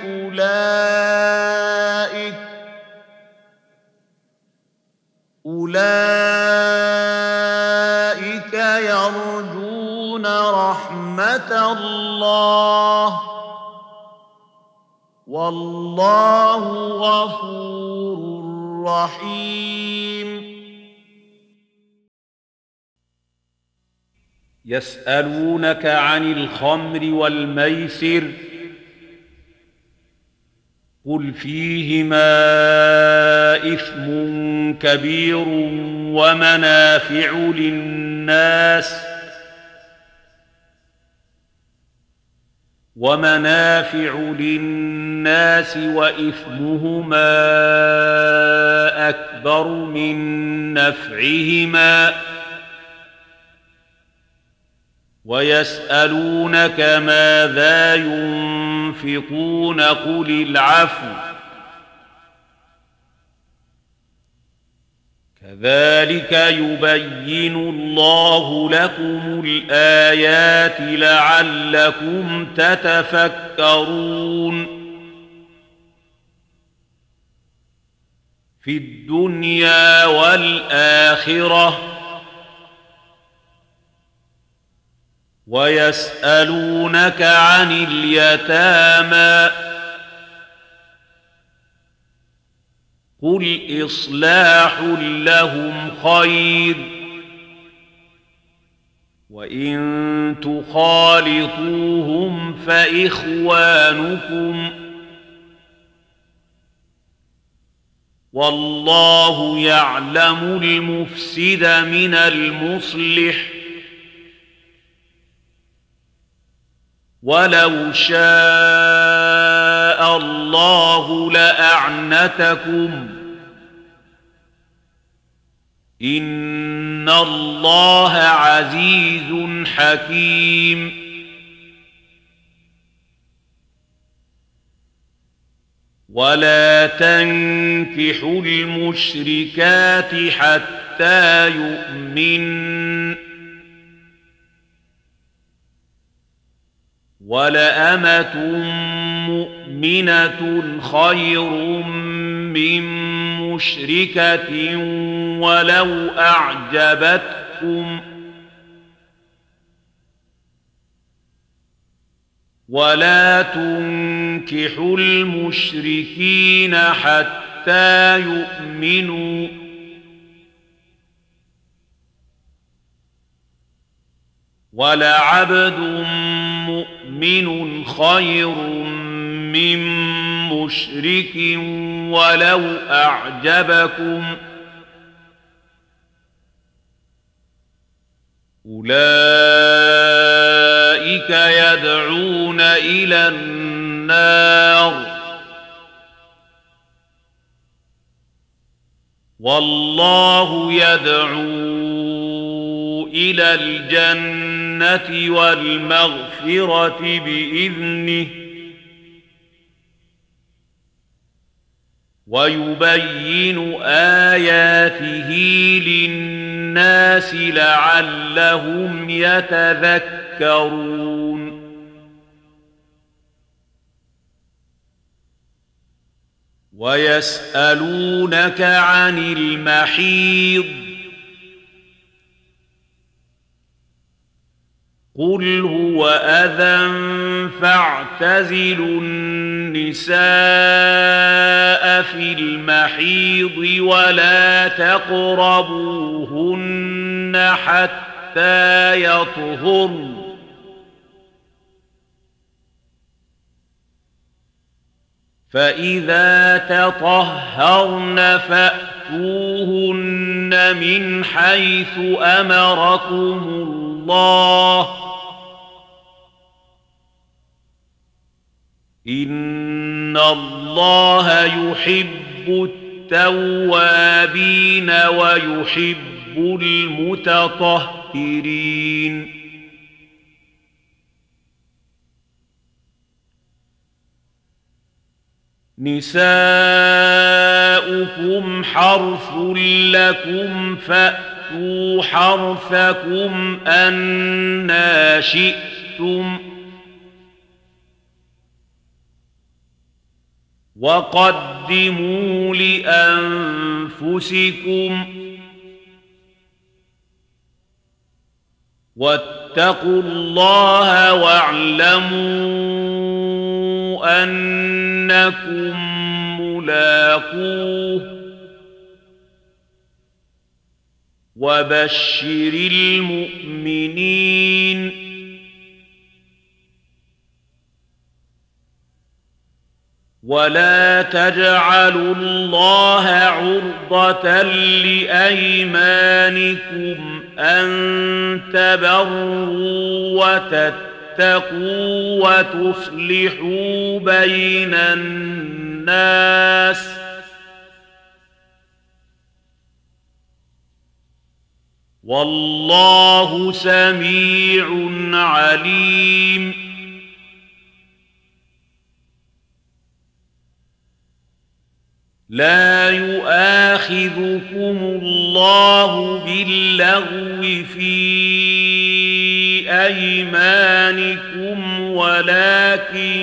أولئك يرجون رحمة الله والله غفور رحيم يسألونك عن الخمر والميسر قل فيهما إثم كبير ومنافع للناس ومنافع للناس وإثمهما أكبر من نفعهما ويسألونك ماذا ينفقون قل العفو كذلك يبين الله لكم الآيات لعلكم تتفكرون في الدنيا والآخرة ويسألونك عن اليتامى قل إصلاح لهم خير وإن تخالطوهم فإخوانكم والله يعلم المفسد من المصلح ولو شاء الله لأعنتكم إن الله عزيز حكيم ولا تنكحوا المشركات حتى يؤمنن ولأمة مؤمنة خير من مشركة ولو أعجبتكم ولا تنكحوا المشركين حتى يؤمنوا ولعبد مؤمن خير من مشرك ولو أعجبكم أولئك يدعون إلى النار والله يدعو إلى الجنة والمغفرة بإذنه ويبين آياته للناس لعلهم يتذكرون ويسألونك عن المحيض قل هو أذى فاعتزلوا النساء في المحيض ولا تقربوهن حتى يطهرن فإذا تطهرن فأتوهن من حيث أمركم الله إن الله يحب التوابين ويحب المتطهرين نساؤكم حرث لكم فأتوا حرثكم أنى شئتم وقدموا لأنفسكم واتقوا الله واعلموا أنكم ملاقوه وبشر المؤمنين ولا تجعلوا الله عرضة لأيمانكم أن تبروا وتتقوا وتصلحوا بين الناس والله سميع عليم لا يؤاخذكم الله باللغو في أيمانكم ولكن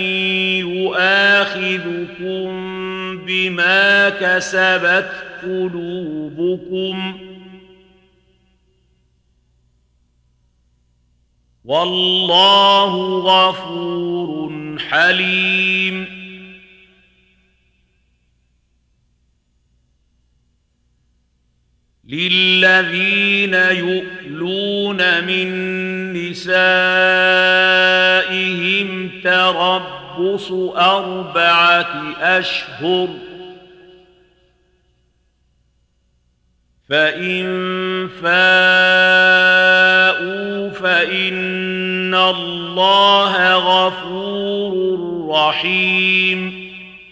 يؤاخذكم بما كسبت قلوبكم والله غفور حليم للذين يؤلون من نسائهم تربص 4 أشهر فإن فاءوا فإن الله غفور رحيم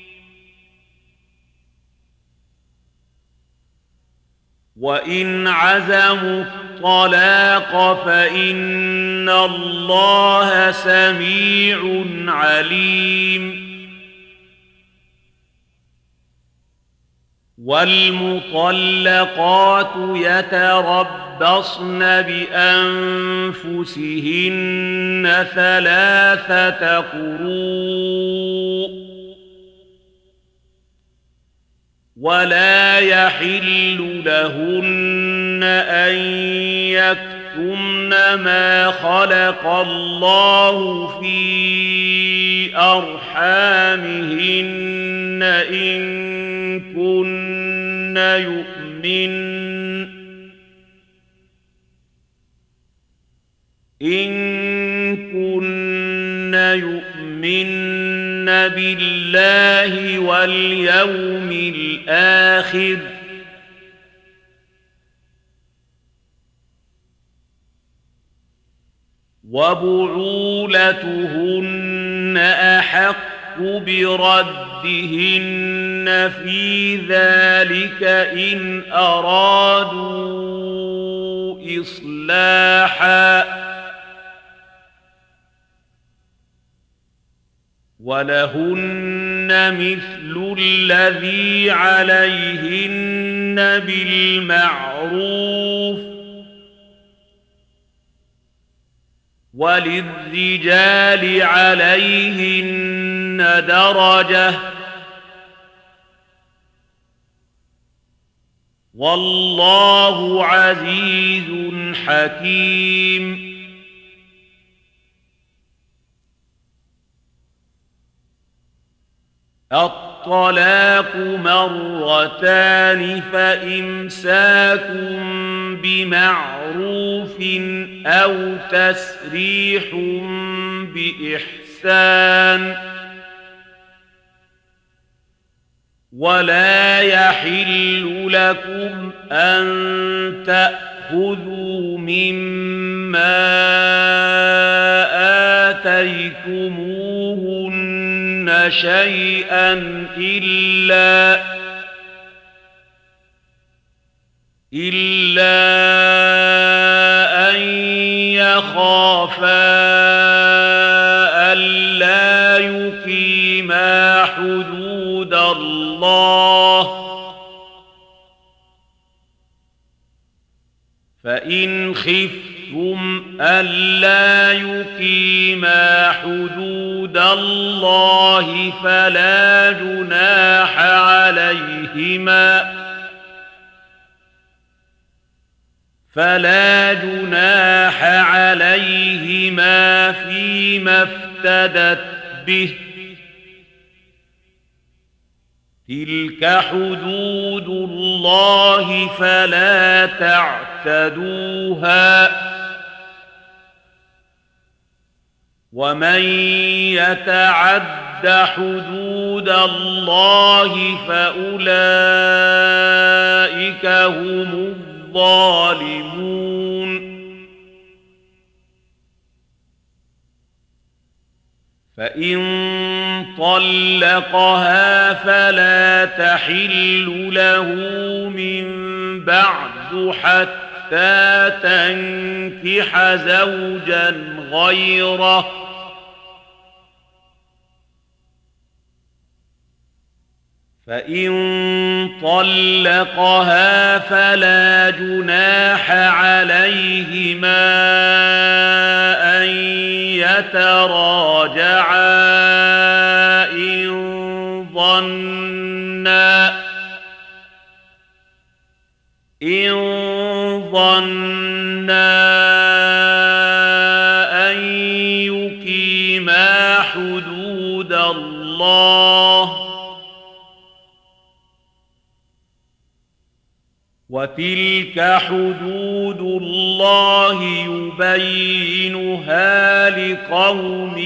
وإن عزموا الطلاق فإن الله سميع عليم والمطلقات يتربصن بأنفسهن 3 قروء ولا يحل لهن أن يكتمن ما خلق الله في أرحامهن إن كن يؤمن بالله واليوم الآخر وبعولتهن أحق بردهن في ذلك إن أرادوا إصلاحا ولهن مثل الذي عليهن بالمعروف وللرجال عليهن درجة والله عزيز حكيم الطلاق 2 فإمساك بمعروف أو تسريح بإحسان ولا يحل لكم أن تأخذوا مما آتيتموهن شيئا إلا أن يخافا ألا يقيما حدود الله فإن خفتم ألا يقيما حدود الله فلا جناح عليهما فيما افتدت به تلك حدود الله فلا تعتدوها ومن يتعد حدود الله فأولئك هم الظالمون فإن طلقها فلا تحل له من بعد حتى تنكح زوجا غيره فإن طلقها فلا جناح عليهما أن يتراجعا إن ظنا أن يقيما حدود الله وتلك حدود الله يبينها لقوم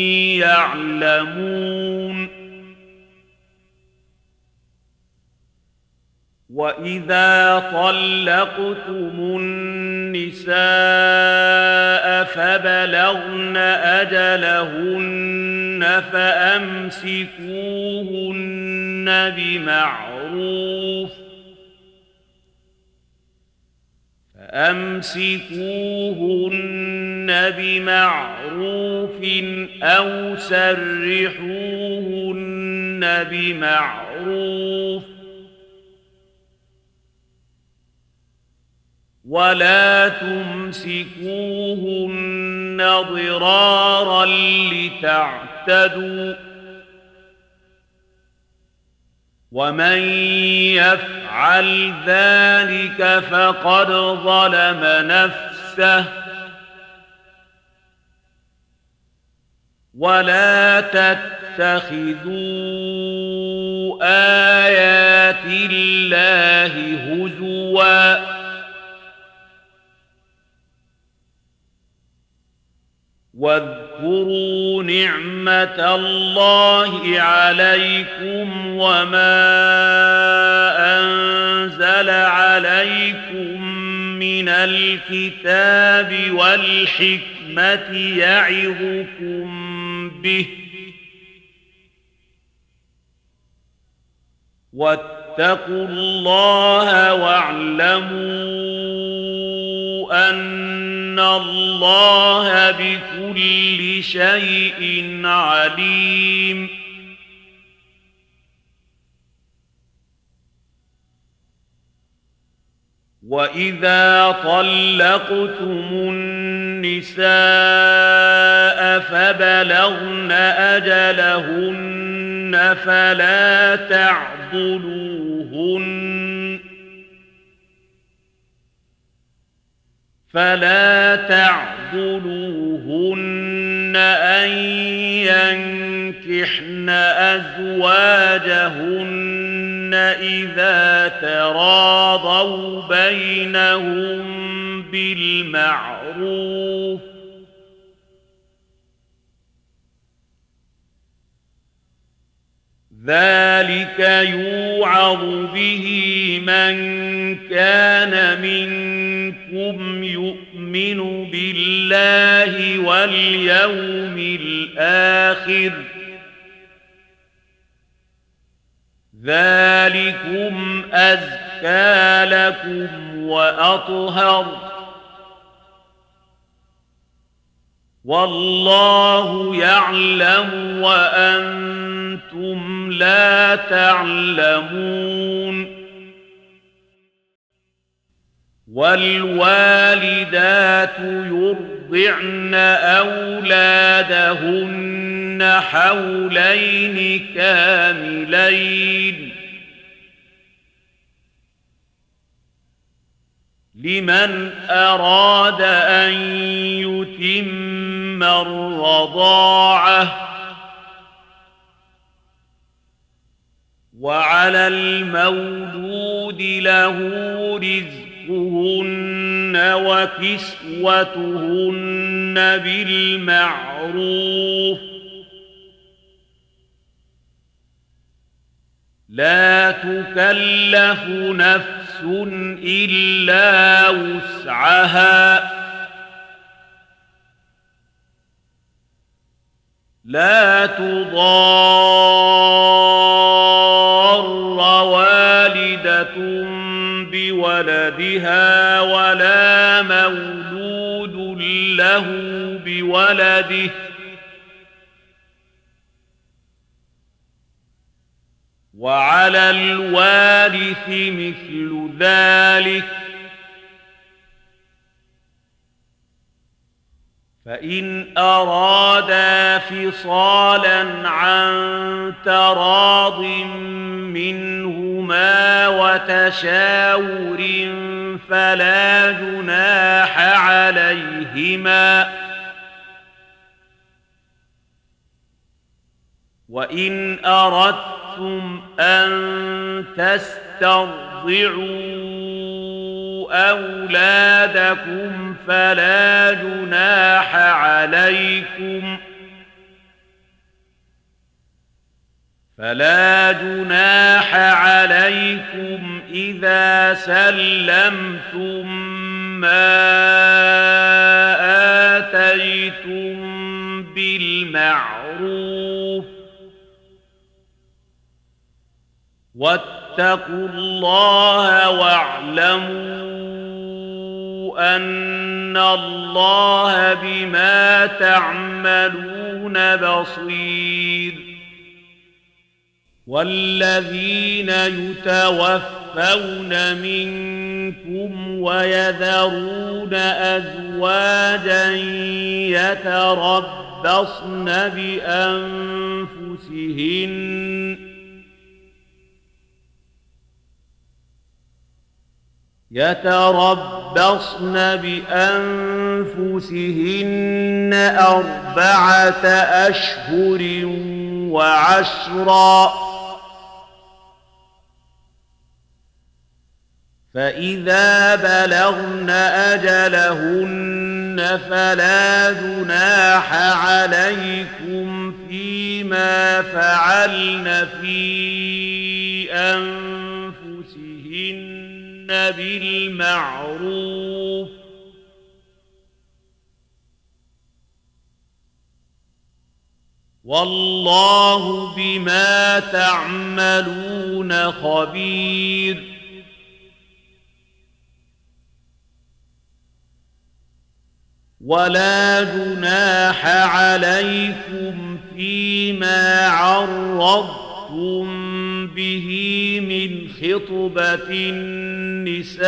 يعلمون وإذا طلقتم النساء فبلغن أجلهن فأمسكوهن بمعروف أو سرحوهن بمعروف ولا تمسكوهن ضرارا لتعتدوا ومن يفعل ذلك فقد ظلم نفسه ولا تتخذوا آيات الله هزوا واذكروا نعمة الله عليكم وما أنزل عليكم من الكتاب والحكمة يعظكم به واتقوا الله واعلموا أن الله بكل شيء عليم وإذا طلقتم النساء فبلغن أجلهن فلا تعضلوهن أن ينكحن أزواجهن إذا تراضوا بينهم بالمعروف ذلك يوعظ به من كان منكم يؤمن بالله واليوم الآخر ذلكم أزكى لكم وأطهر والله يعلم وأنتم لا تعلمون والوالدات يرضعن أولادهن حولين كاملين لمن أراد أن يتم الرضاعة وعلى المولود له رزقهن وكسوتهن بالمعروف لا تكلف نفس إلا وسعها لا تضار والدة بولدها ولا مولود له بولده وعلى الوارث مثل ذلك فإن أرادا فصالا عن تراض منهما وتشاور فلا جناح عليهما وإن أردتم أن تسترضعوا أولادكم فلا جناح عليكم إذا سلمتم ما آتيتم بالمعروف واتقوا الله واعلموا أن الله بما تعملون بصير والذين يتوفون منكم ويذرون أزواجا يتربصن بأنفسهن 4 أشهر وعشرا فإذا بلغن أجلهن فلا جناح عليكم فيما فعلن في أنفسهن بالمعروف والله بما تعملون خبير ولا جناح عليكم فيما عرضتم به من خطبة النساء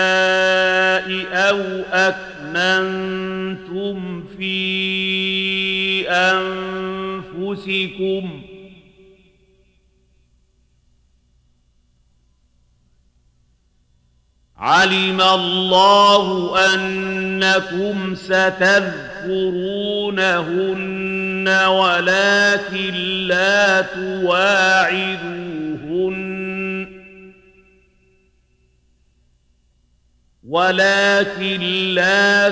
أو أكننتم في أنفسكم علم الله أنكم ستذكرونهن ولكن لا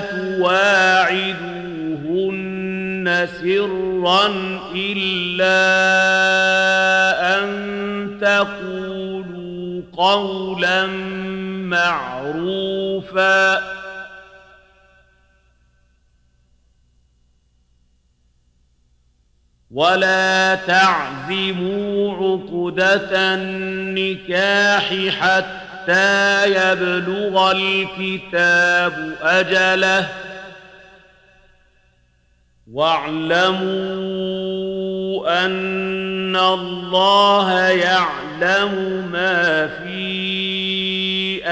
تواعدوهن سرا إلا أن تقولوا قولا معروفا ولا تعزموا عقدة النكاح حتى يبلغ الكتاب أجله واعلموا أن الله يعلم ما في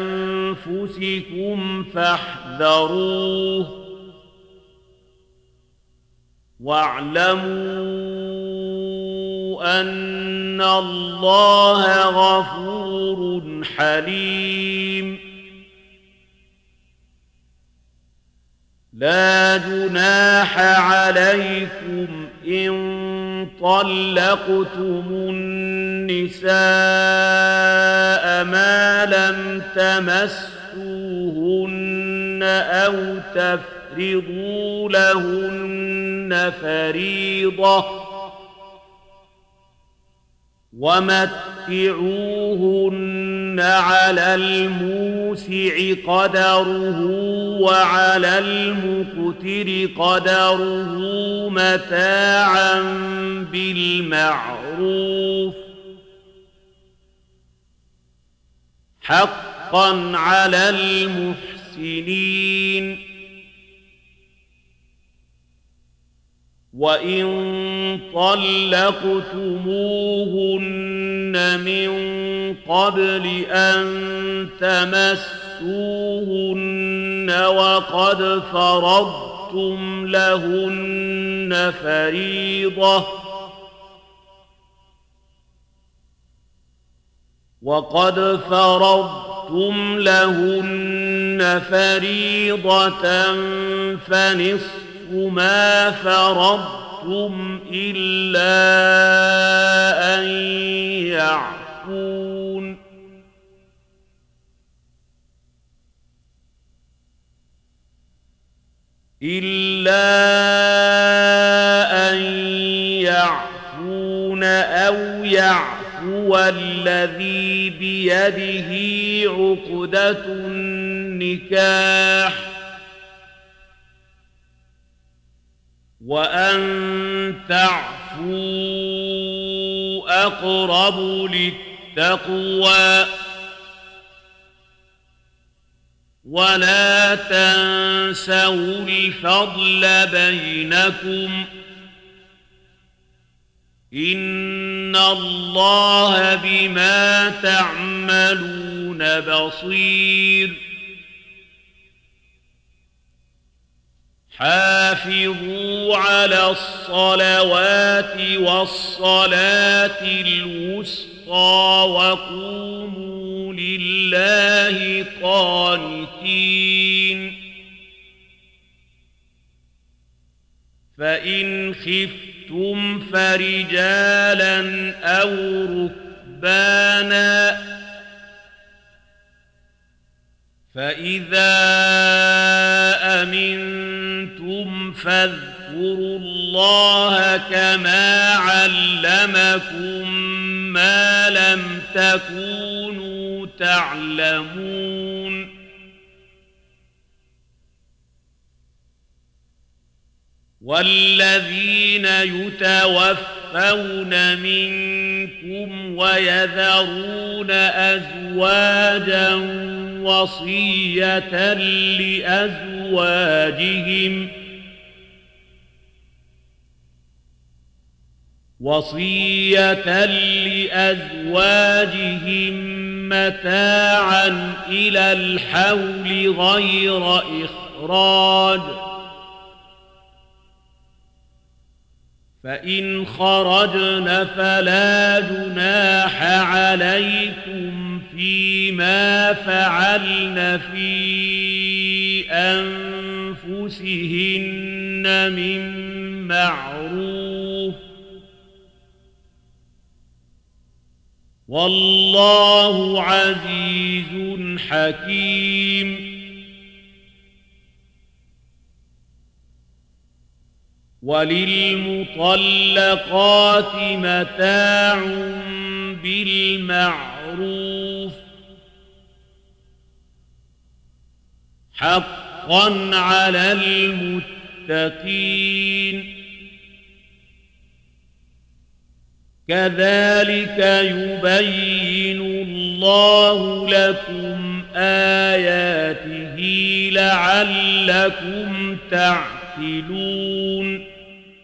أنفسكم فاحذروه واعلموا أن الله غفور حليم لا جناح عليكم إن طلقتم النساء ما لم تمسوهن أو تفرضوا لهن فريضة ومتعوهن على الموسع قدره وعلى المقتر قدره متاعا بالمعروف حقا على المحسنين. وإن طلقتموهن من قبل أن تمسوهن وقد فرضتم لهن فريضة فنصف ما فرضتم إلا أن يعفون أو يعفو الذي بيده عقدة النكاح وأن تعفوا أقرب للتقوى ولا تنسوا الفضل بينكم إن الله بما تعملون بصير. حافظوا على الصلوات والصلاة الوسطى وقوموا لله قانتين. فإن خفتم فرجالا أو ركبانا فإذا أمنتم فاذكروا الله كما علمكم ما لم تكونوا تعلمون. والذين يتوفون منكم ويذرون أزواجا وصية لأزواجهم متاعا إلى الحول غير إخراج فإن خرجن فلا جناح عليكم فيما فعلن في أنفسهن من معروف والله عزيز حكيم. وللمطلقات متاع بالمعروف حقا على المتقين. كذلك يبين الله لكم آياته لعلكم تعقلون.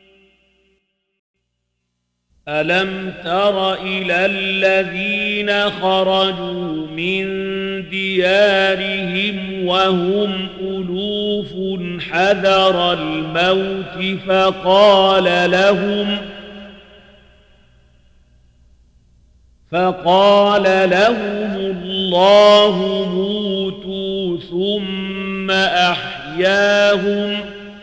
ألم تر إلى الذين خرجوا من ديارهم وهم ألوف حذر الموت فقال لهم الله موتوا ثم أحياهم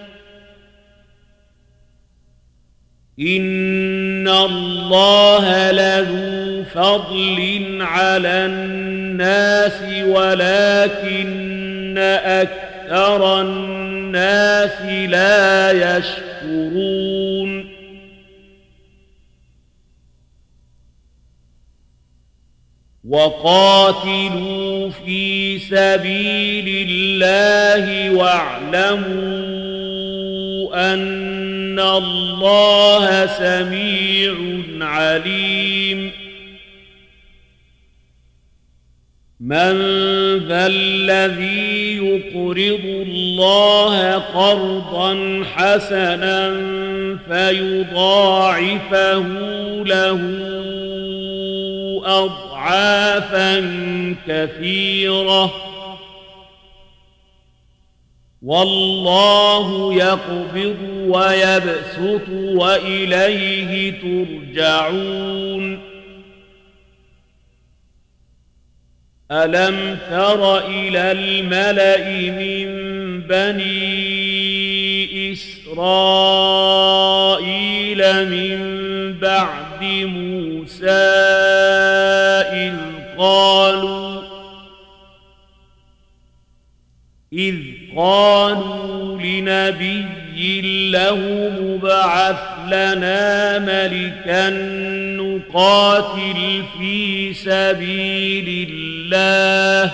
إن الله لذو فضل على الناس ولكن أكثر الناس لا يشكرون. وقاتلوا في سبيل الله واعلموا أن الله سميع عليم من ذا الذي يقرض الله قرضا حسنا فيضاعفه له أضعافا كثيرة والله يقبض ويبسط وإليه ترجعون ألم تر إلى الملأ من بني إسرائيل من بعد موسى إذ قالوا لنبي له مبعث لنا ملكا نقاتل في سبيل الله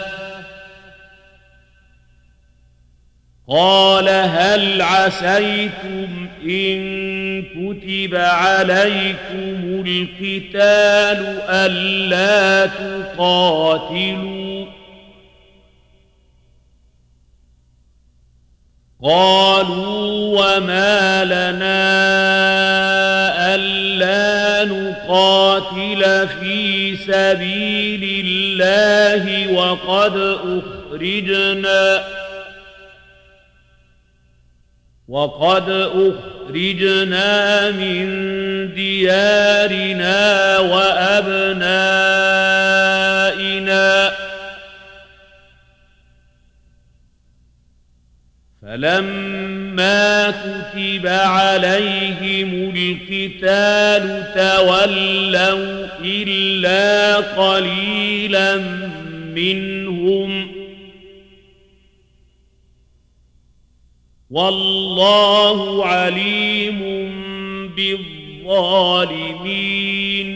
قال هل عسيتم إن كتب عليكم القتال ألا تقاتلوا قالوا وما لنا ألا نقاتل في سبيل الله وقد أخرجنا من ديارنا وأبنائنا فلما كتب عليهم القتال تولوا إلا قليلا منهم والله عليم بالظالمين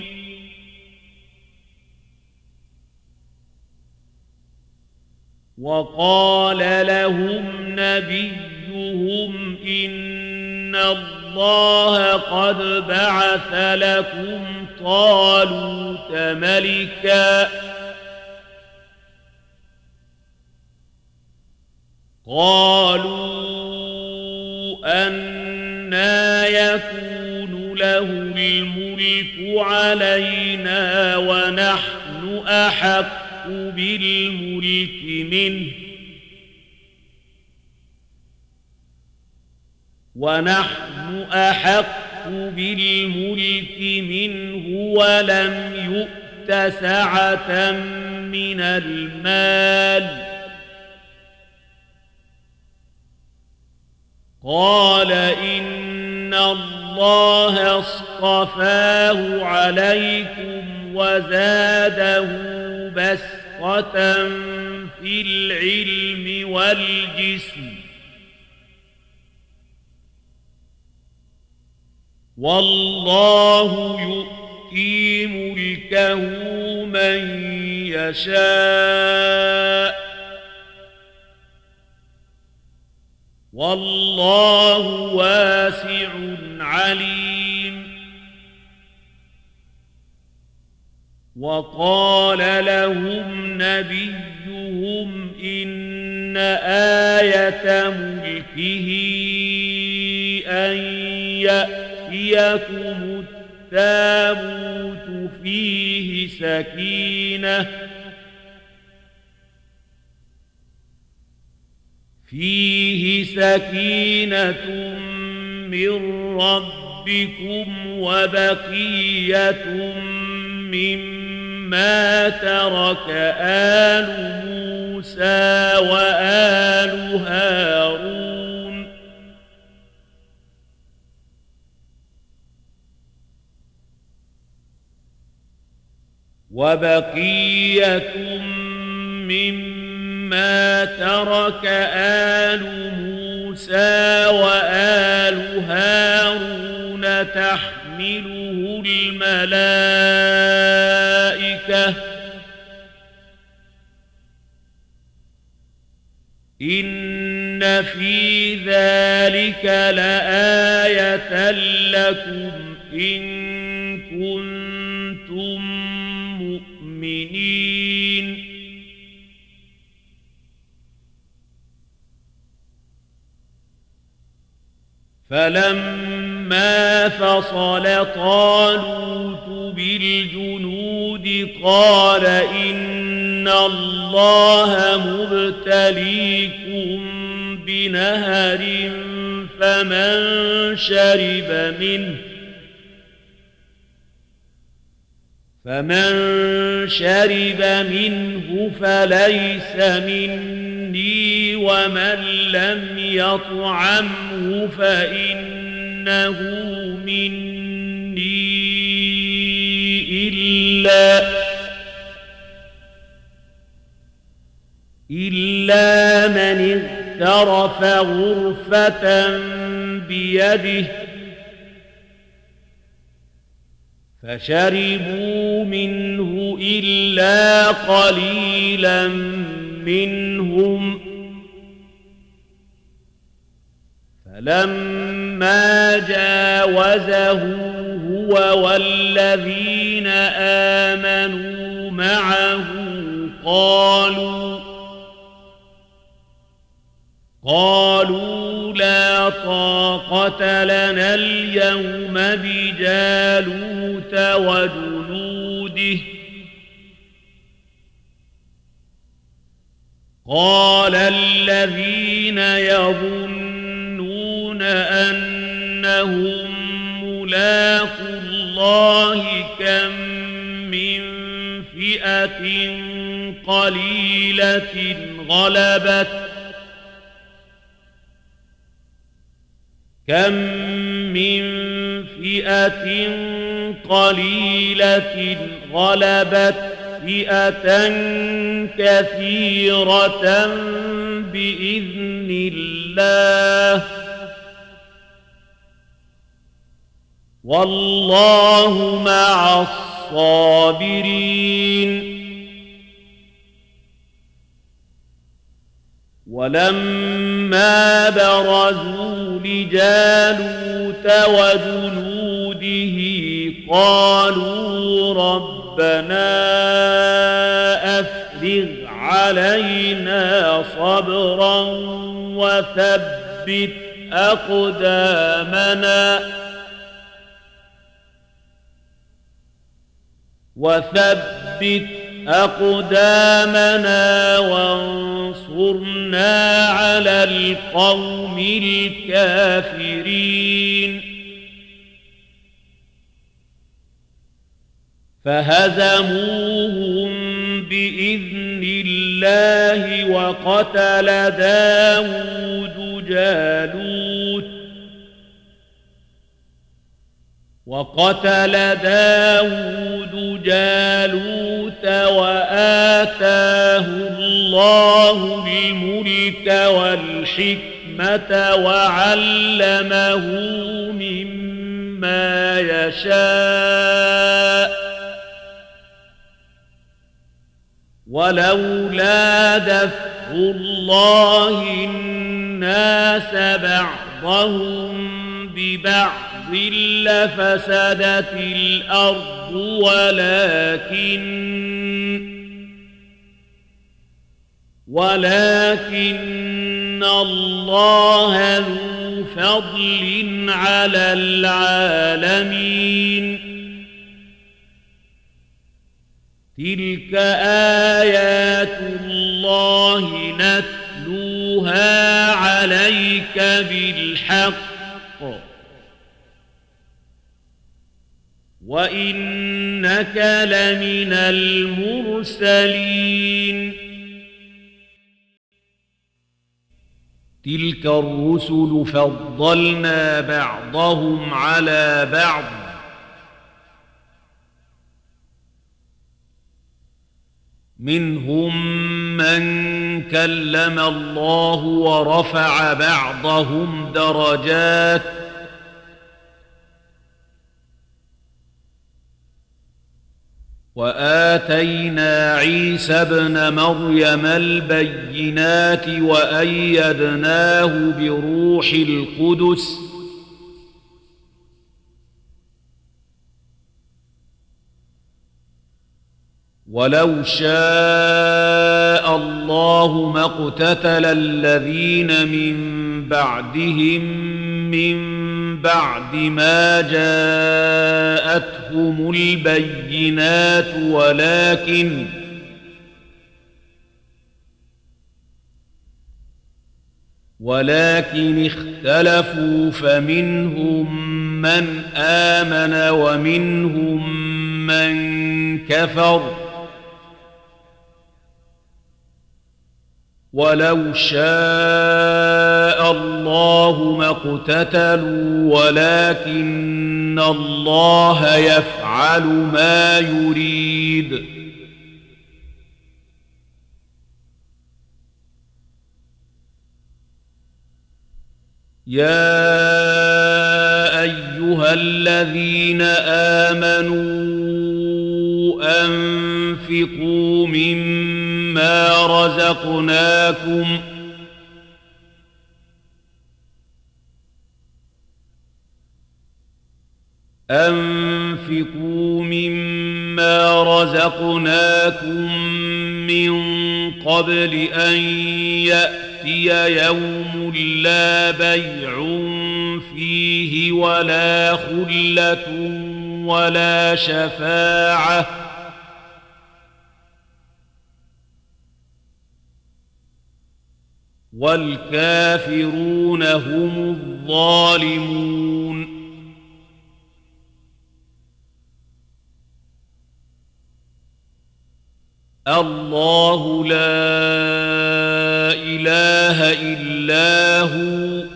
وقال لهم نبيهم إن الله قد بعث لكم طالوت ملكا قالوا أنى يكون له الملك علينا ونحن أحق بالملك منه ولم يؤت سعة من المال قال إن الله اصطفاه عليكم وزاده بسطة في العلم والجسم والله يؤتي ملكه من يشاء والله واسع عليم وقال لهم نبيهم إن آية ملكه أن يأتيكم التابوت فيه سكينة من ربكم وبقية مما ترك آل موسى وآل هارون تحمله الملائكة في ذلك لآية لكم إن كنتم مؤمنين فلما فصل طالوت بالجنود قال إن الله مبتليكم بنهر فمن شرب منه فليس مني ومن لم يطعمه فإنه مني إلا من اغترف غرفة بيده فشربوا منه إلا قليلا منهم فلما جاوزه هو والذين آمنوا معه قالوا لا طاقة لنا اليوم بجالوت وجنوده قال الذين يظنون أنهم ملاقو الله كم من فئة قليلة غلبت فئة كثيرة بإذن الله والله مع الصابرين ولما برزوا لجالوت وجنوده قالوا ربنا أفرغ علينا صبرا وثبت أقدامنا وانصرنا على القوم الكافرين فهزموهم بإذن الله وقتل داود جالوت وآتاه الله الملك والحكمة وعلمه مما يشاء ولولا دفع الله الناس بعضهم ببعض لفسدت الأرض ولكن الله ذو فضل على العالمين تلك آيات الله نتلوها عليك بالحق وإنك لمن المرسلين تلك الرسل فضلنا بعضهم على بعض منهم من كلم الله ورفع بعضهم درجات وآتينا عيسى ابن مريم البينات وأيدناه بروح القدس ولو شاء الله ما اقتتل الذين من بعدهم من بعد ما جاءتهم البينات ولكن اختلفوا فمنهم من آمن ومنهم من كفر ولو شاء الله ما اقتتلوا ولكن الله يفعل ما يريد يا أيها الذين آمنوا أنفقوا مما رزقناكم من قبل أن يأتي يوم لا بيع فيه ولا خلة ولا شفاعة والكافرون هم الظالمون الله لا إله إلا هو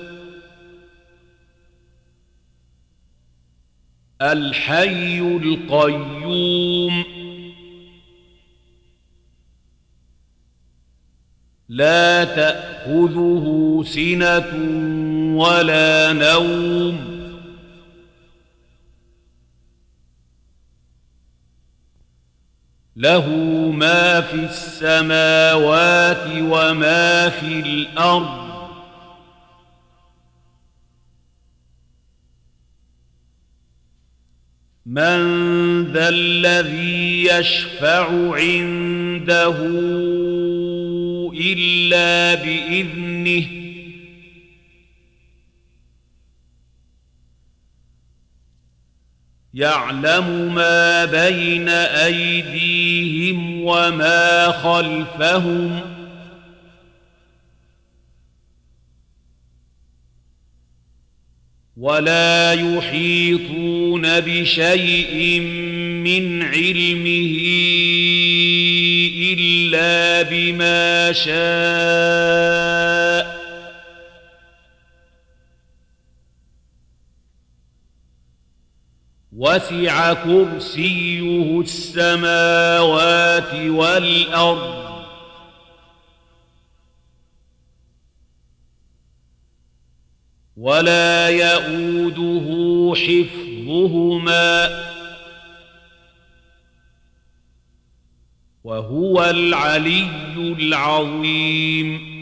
الحي القيوم لا تأخذه سنة ولا نوم له ما في السماوات وما في الأرض من ذا الذي يشفع عنده إلا بإذنه يعلم ما بين أيديهم وما خلفهم ولا يحيطون بشيء من علمه إلا بما شاء وسع كرسيه السماوات والأرض ولا يؤوده حفظهما وهو العلي العظيم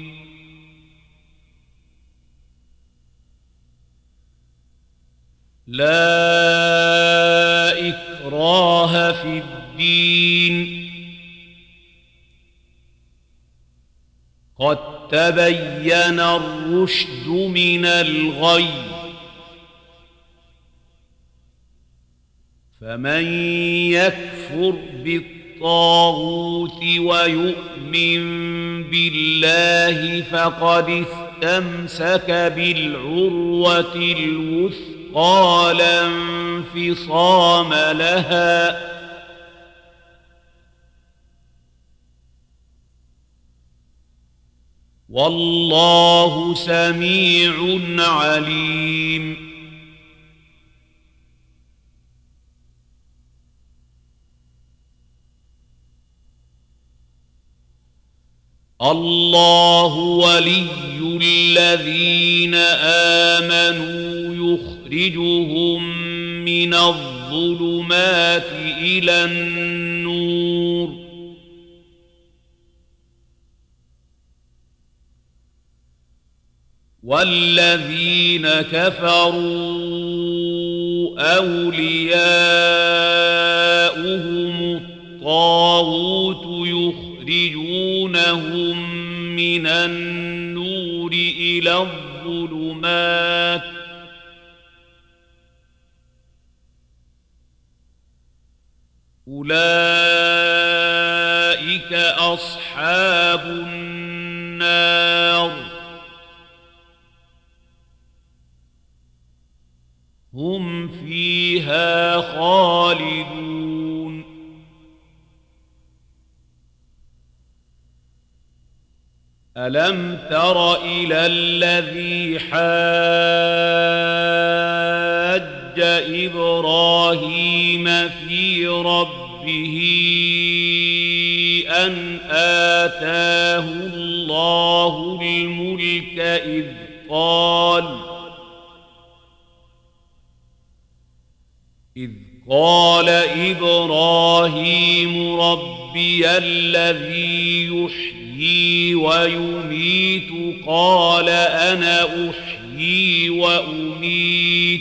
لا إكراه في الدين قد تبين الرشد من الغي فمن يكفر بالطاغوت ويؤمن بالله فقد استمسك بالعروة الوثقى لا انفصام لها والله سميع عليم الله ولي الذين آمنوا يخرجهم من الظلمات الظلمات إلى النور والذين كفروا أولياؤهم الطاغوت يخرجونهم من النور إلى الظلمات أولئك أصحاب النار هم فيها خالدون ألم تر إلى الذي حاج إبراهيم في ربه أن آتاه الله الملك إذ قال إبراهيم ربي الذي يحيي ويميت قال أنا أحيي وأميت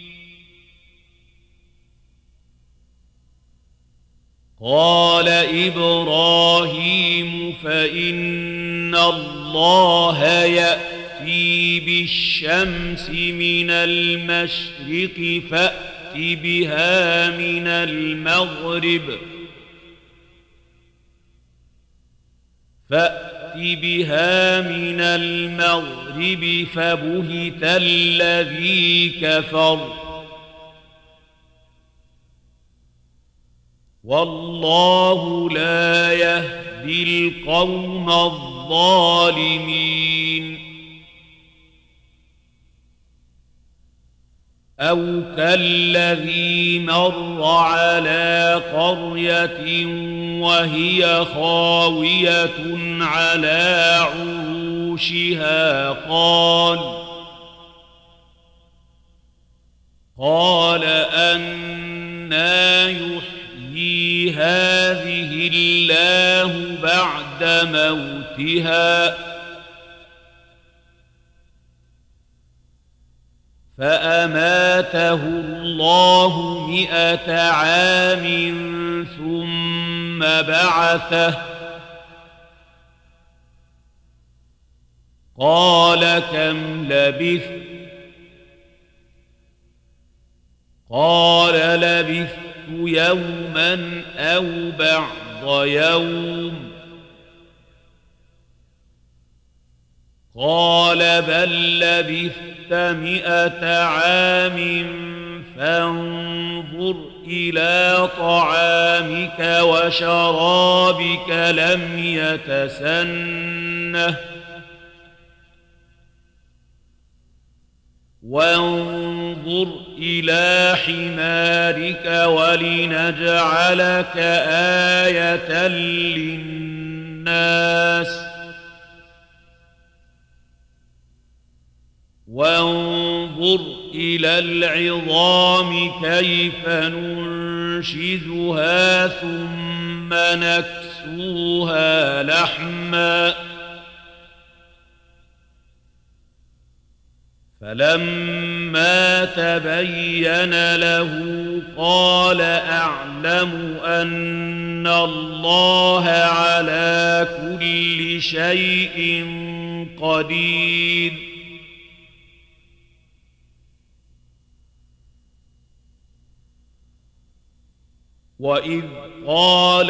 قال إبراهيم فإن الله يأتي بالشمس من المشرق فأت بها من المغرب فبهت الذي كفر والله لا يهدي القوم الظالمين أو كالذي مر على قرية وهي خاوية على عروشها قال أنى يحيي هذه الله بعد موتها فأماته الله 100 عام ثم بعثه قال كم لبثت قال لبثت يوما أو بعض يوم قال بل لبثت 100 عام فانظر إلى طعامك وشرابك لم يتسنه وانظر إلى حمارك ولنجعلك آية للناس وانظر إلى العظام كيف ننشزها ثم نكسوها لحما فلما تبين له قال أعلم أن الله على كل شيء قدير وإذ قال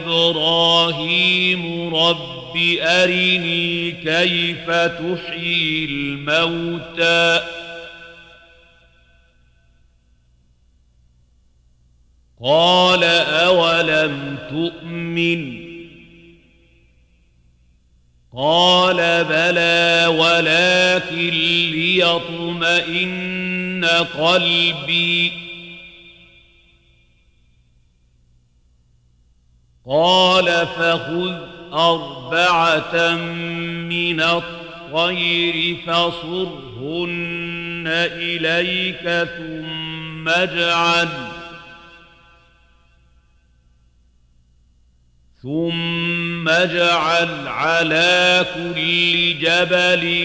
إبراهيم رب أرني كيف تحيي الموتى قال أولم تؤمن قال بلى ولكن ليطمئن قلبي قال فخذ 4 من الطير فصرهن إليك ثم ثم اجعل على كل جبل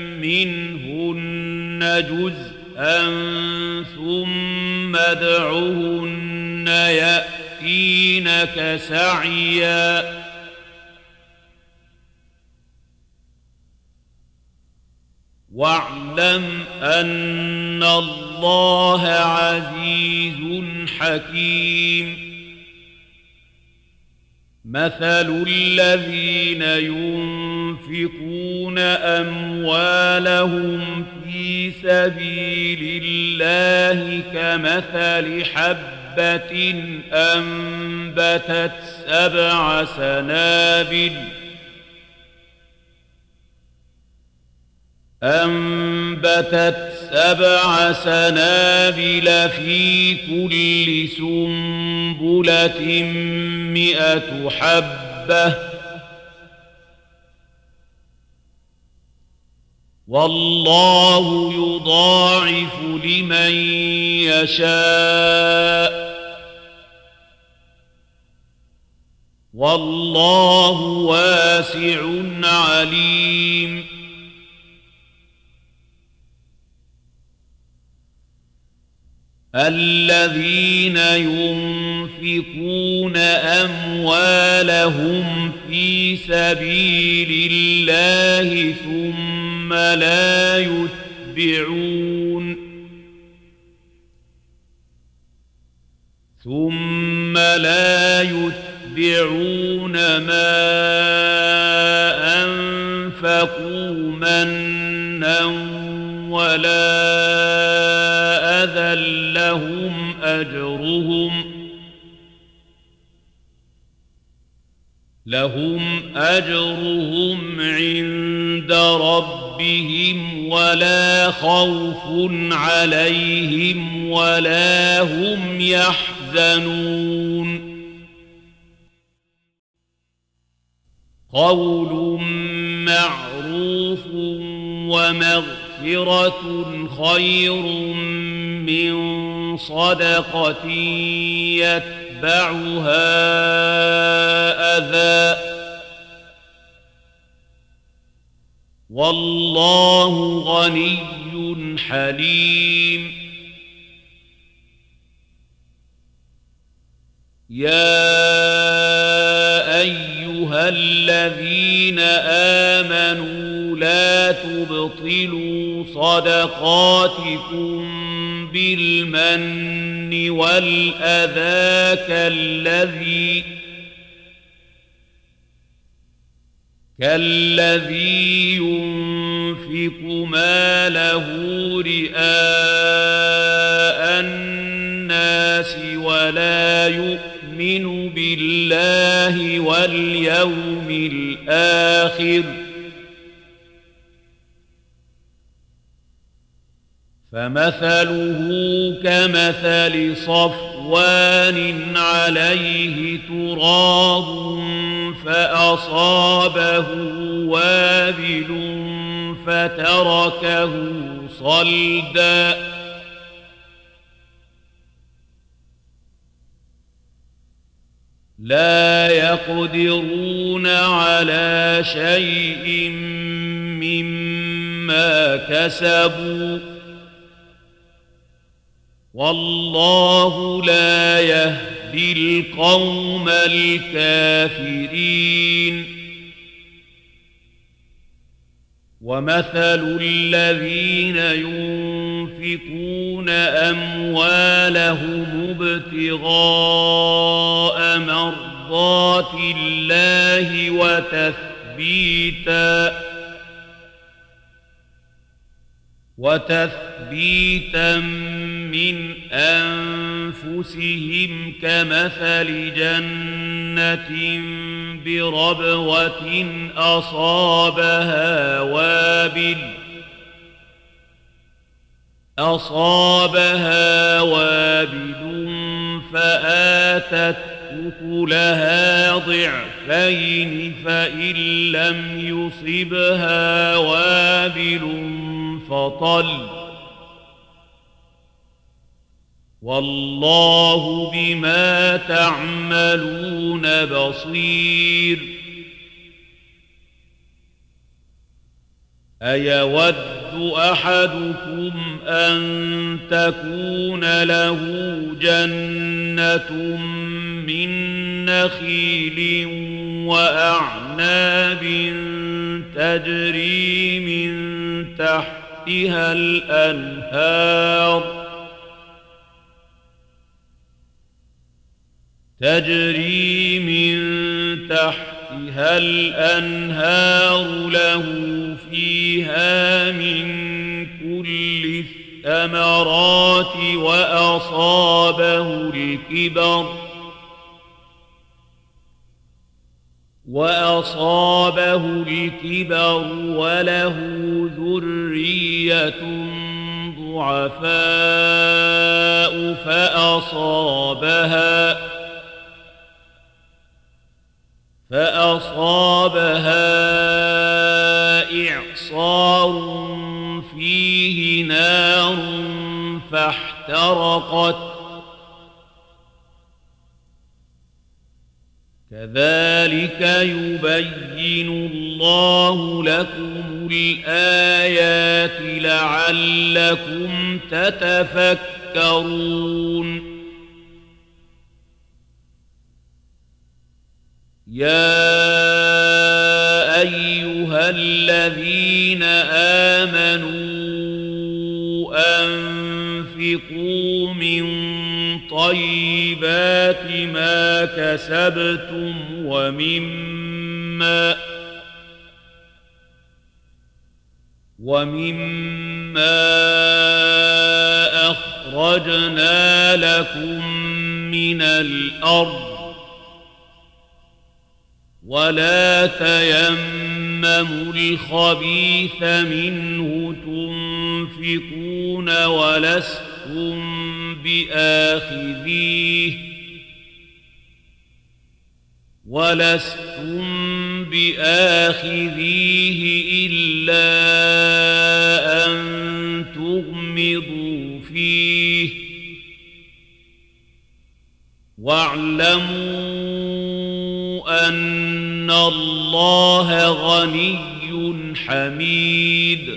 منهن جزءا ثم ادعهن يأتينك سعيا واعلم أن الله عزيز حكيم مثل الذين ينفقون أموالهم في سبيل الله كمثل حبة أنبتت سبع سنابل في كل سنبلة 100 حبة والله يضاعف لمن يشاء والله واسع عليم الذين ينفقون أموالهم في سبيل الله ثم لا يتبعون ما أنفقوا منا ولا أذى لهم أجرهم عند ربهم ولا خوف عليهم ولا هم يحزنون قول معروف ومغفرة خير من صدقة يتبعها أذى والله غني حليم يا أيها الذين آمنوا لا تبطلوا صدقاتكم بالمن والأذى كالذي ينفق ماله رئاء الناس ولا يؤمن بالله واليوم الآخر فمثله كمثل صفوان عليه تراب فأصابه وابل فتركه صلدا لا يقدرون على شيء مما كسبوا والله لا يهدي القوم الكافرين ومثل الذين ينفقون أموالهم ابتغاء مرضات الله وتثبيتا من أنفسهم كمثل جنة بربوة أصابها وابل فآتت أكلها ضعفين فإن لم يصبها وابل والله بما تعملون بصير أيود أحدكم أن تكون له جنة من نخيل وأعناب تجري من تحتها الأنهار له فيها من كل الثمرات وأصابه الكبر وله ذرية ضعفاء فأصابها إعصار فيه نار فاحترقت كذلك يبين الله لكم الآيات لعلكم تتفكرون يا أيها الذين آمنوا أنفقوا من طيبات ما كسبتم ومما أخرجنا لكم من الأرض ولا تيمموا الخبيث منه تنفقون ولستم بآخذيه إلا أن تغمضوا فيه واعلموا أن الله غني حميد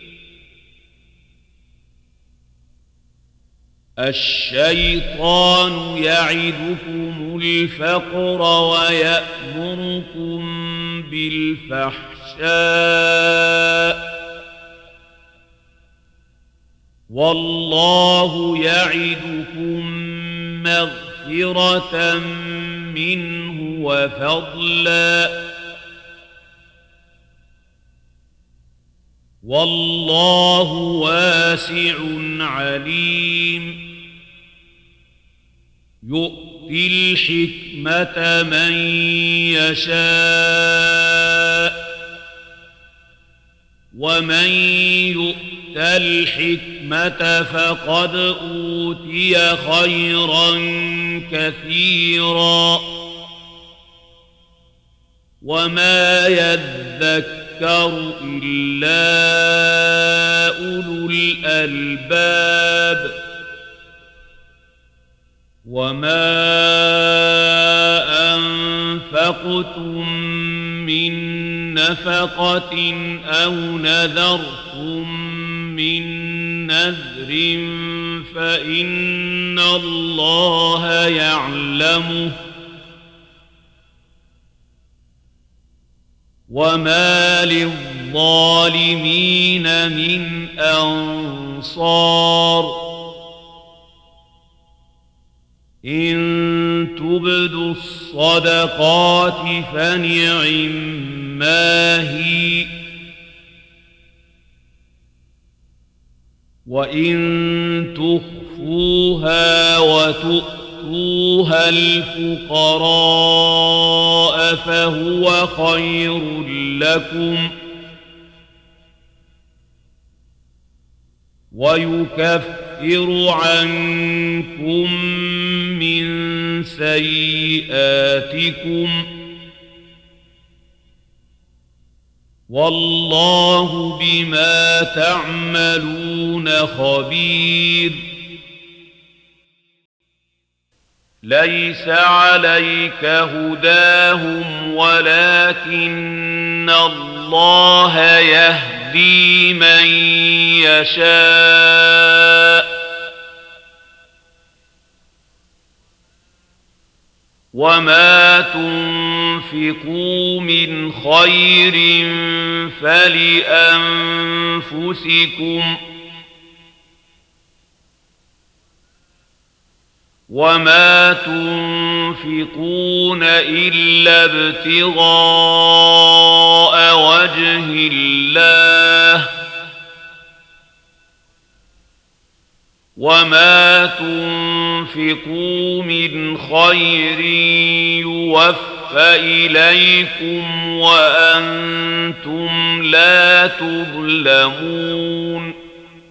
الشيطان يعدكم الفقر ويأمركم بالفحشاء والله يعدكم مغفرة منه وفضلا والله واسع عليم يؤتي الحكمة من يشاء ومن يؤت الحكمة فقد أوتي خيرا كثيرا وما يذكر إلا أولو الألباب وما أنفقتم من نفقة أو نذرتم من نذر فإن الله يعلمه وما للظالمين من أنصار إن تبدوا الصدقات فنعما هي وإن تخفوها وتؤتوها الفقراء فهو خير لكم ويكفر عنكم من سيئاتكم والله بما تعملون خبير ليس عليك هداهم ولكن الله يهدي من يشاء وما تنفقوا من خير فلأنفسكم وما تنفقون إلا ابتغاء وجه الله وما تنفقوا من خير يوفى إليكم وأنتم لا تظلمون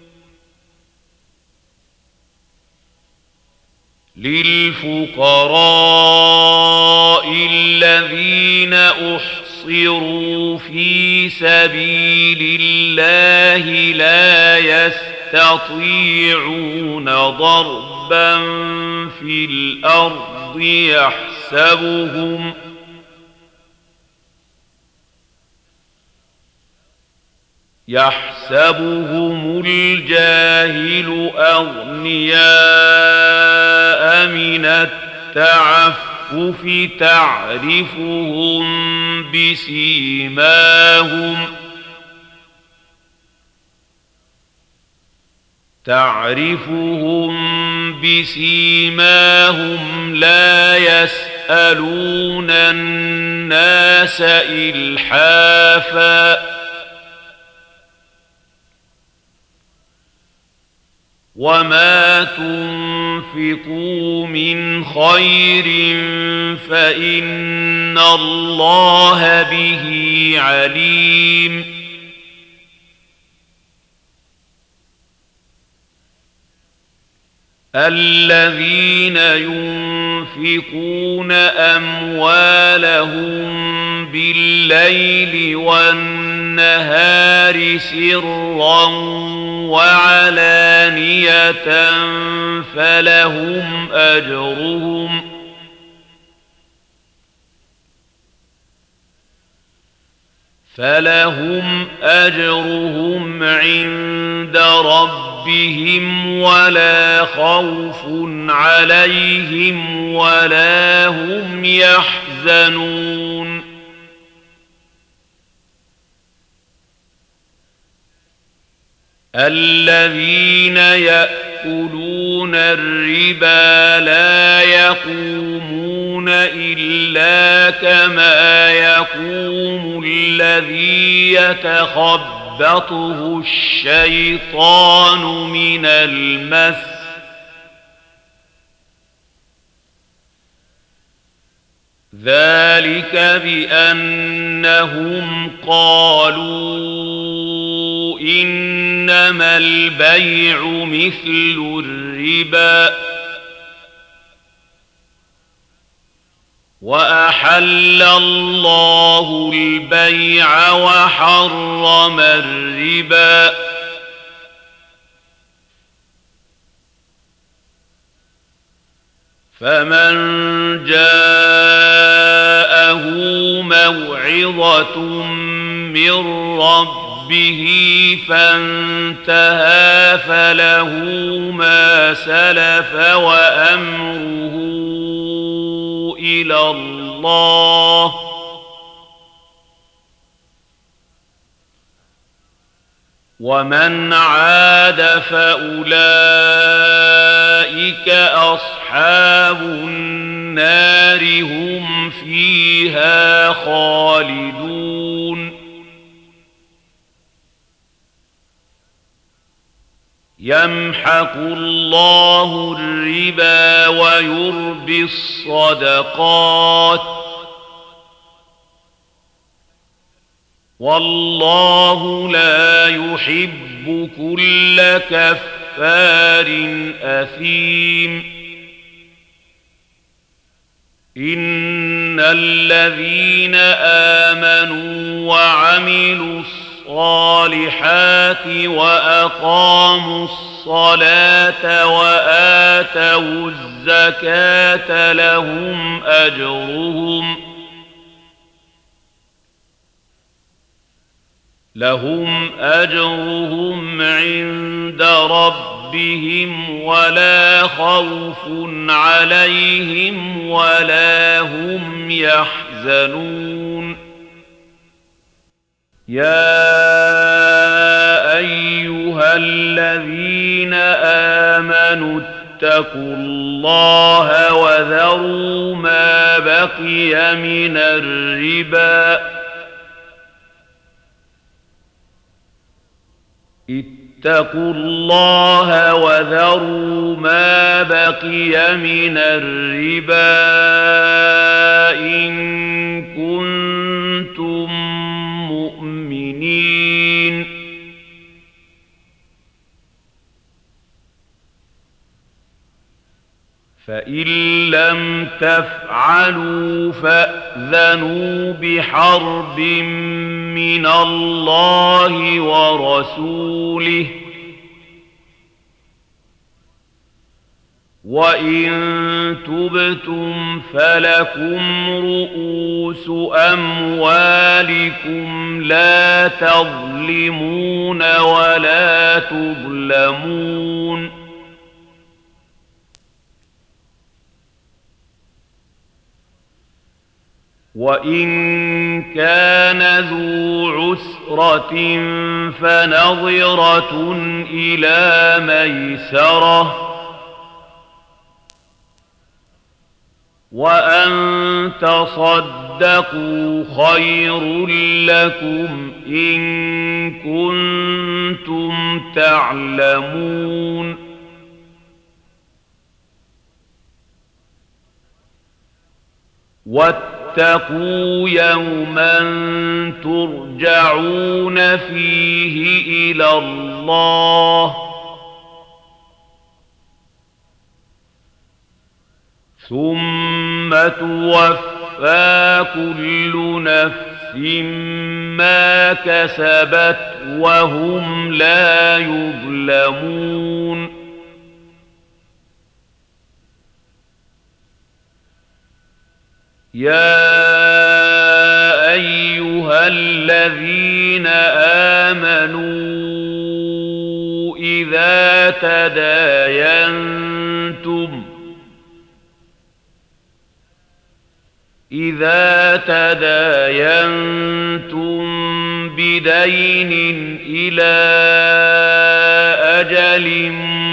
للفقراء الذين أحصروا في سبيل الله لا يستطيعون ضربا في الأرض يحسبهم الجاهل أغنياء من التعفف تعرفهم بسيماهم لا يسألون الناس إلحافا وما تنفقوا من خير فإن الله به عليم الذين ينفقون أموالهم بالليل والنهار سرا وعلانية فلهم أجرهم عند ربهم ولا خوف عليهم ولا هم يحزنون الذين يأكلون الربا لا يقومون إلا كما يقوم الذي يتخبطه الشيطان من المس ذلك بأنهم قالوا إنما البيع مثل الربا وأحل الله البيع وحرم الربا فمن جاءه موعظة من ربه فانتهى فله ما سلف وأمره إلى الله ومن عاد فأولئك أصحاب النار هم فيها خالدون يمحق الله الربا ويربي الصدقات والله لا يحب كل كفار أثيم إن الذين آمنوا وعملوا الصالحات وأقاموا الصلاة الصلاة وآتوا الزكاة لهم أجرهم عند ربهم ولا خوف عليهم ولا هم يحزنون يا أيها الذين آمنوا اتقوا الله وذروا ما بقي من الربا اتقوا الله وذروا ما بقي من الربا إن كنتم مؤمنين فإن لم تفعلوا فأذنوا بحرب من الله ورسوله وإن تبتم فلكم رؤوس أموالكم لا تظلمون ولا تظلمون وإن كان ذو عسرة فنظرة إلى ميسرة وأن تصدقوا خير لكم إن كنتم تعلمون واتقوا يوما ترجعون فيه إلى الله ثم توفى كل نفس ما كسبت وهم لا يظلمون يا أيها الذين آمنوا إذا تداينتم بدين إلى أجل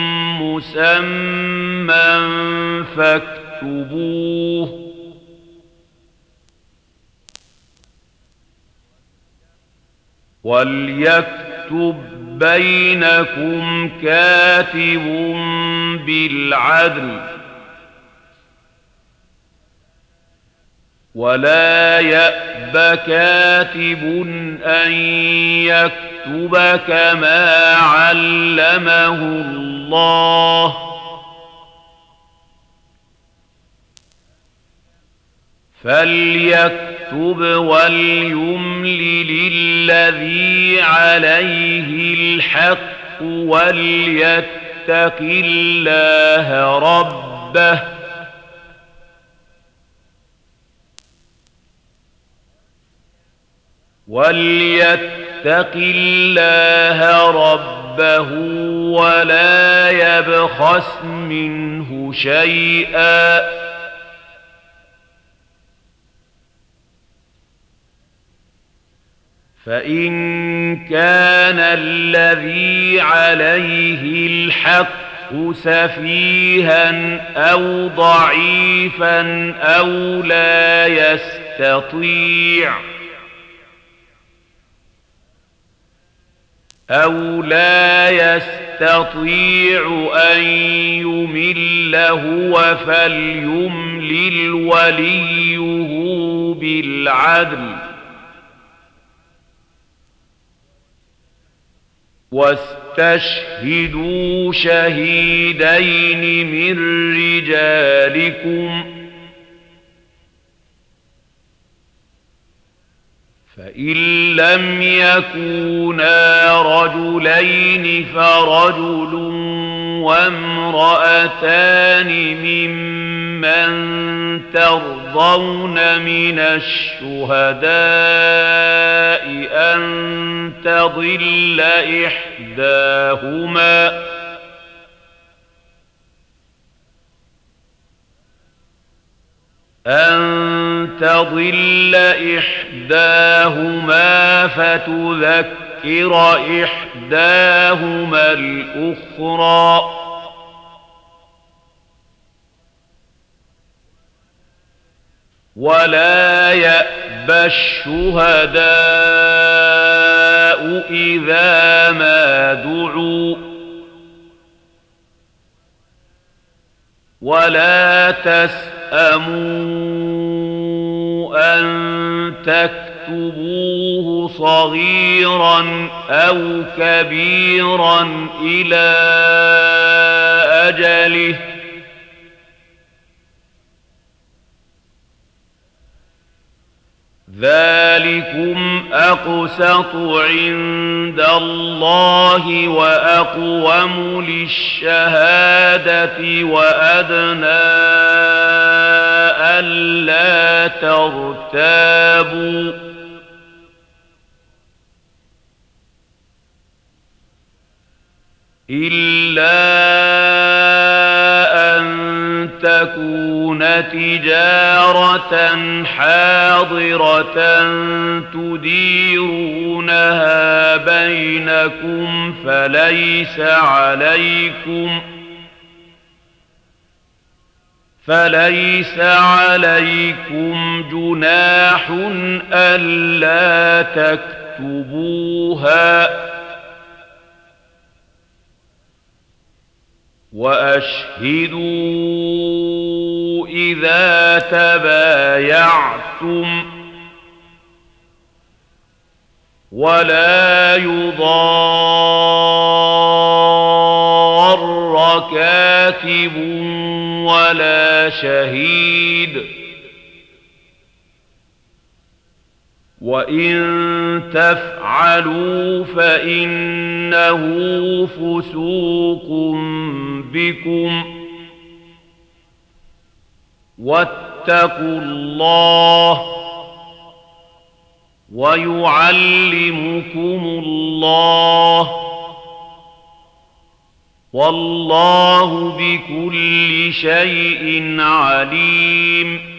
مسمى فاكتبوه وليكتب بينكم كاتب بالعدل ولا يأب كاتب أن يكتب كما علمه الله فليكتب وليملل الذي عليه الحق وليتق الله ربه ولا يبخس منه شيئا فإن كان الذي عليه الحق سفيها أو ضعيفا أو لا يستطيع أن يمل هو فليملل وليه بالعدل واستشهدوا شهيدين من رجالكم فإن لم يكونا رجلين فرجل وامرأتان ممن ترضون من الشهداء أن تضل إحداهما فتذكر إحداهما الأخرى ولا يأبى الشهداء إذا ما دعوا ولا تسأموا أن تكتبوه صغيرا أو كبيرا إلى أجله ذلكم أقسط عند الله وأقوم للشهادة وأدنى ألا ترتابوا إلا أن تكون تجارة حاضرة تديرونها بينكم فليس عليكم جناح ألا تكتبوها وأشهدوا إذا تبايعتم ولا يضار كاتب ولا شهيد وإن تفعلوا فإنه فسوق بكم واتقوا الله ويعلمكم الله والله بكل شيء عليم.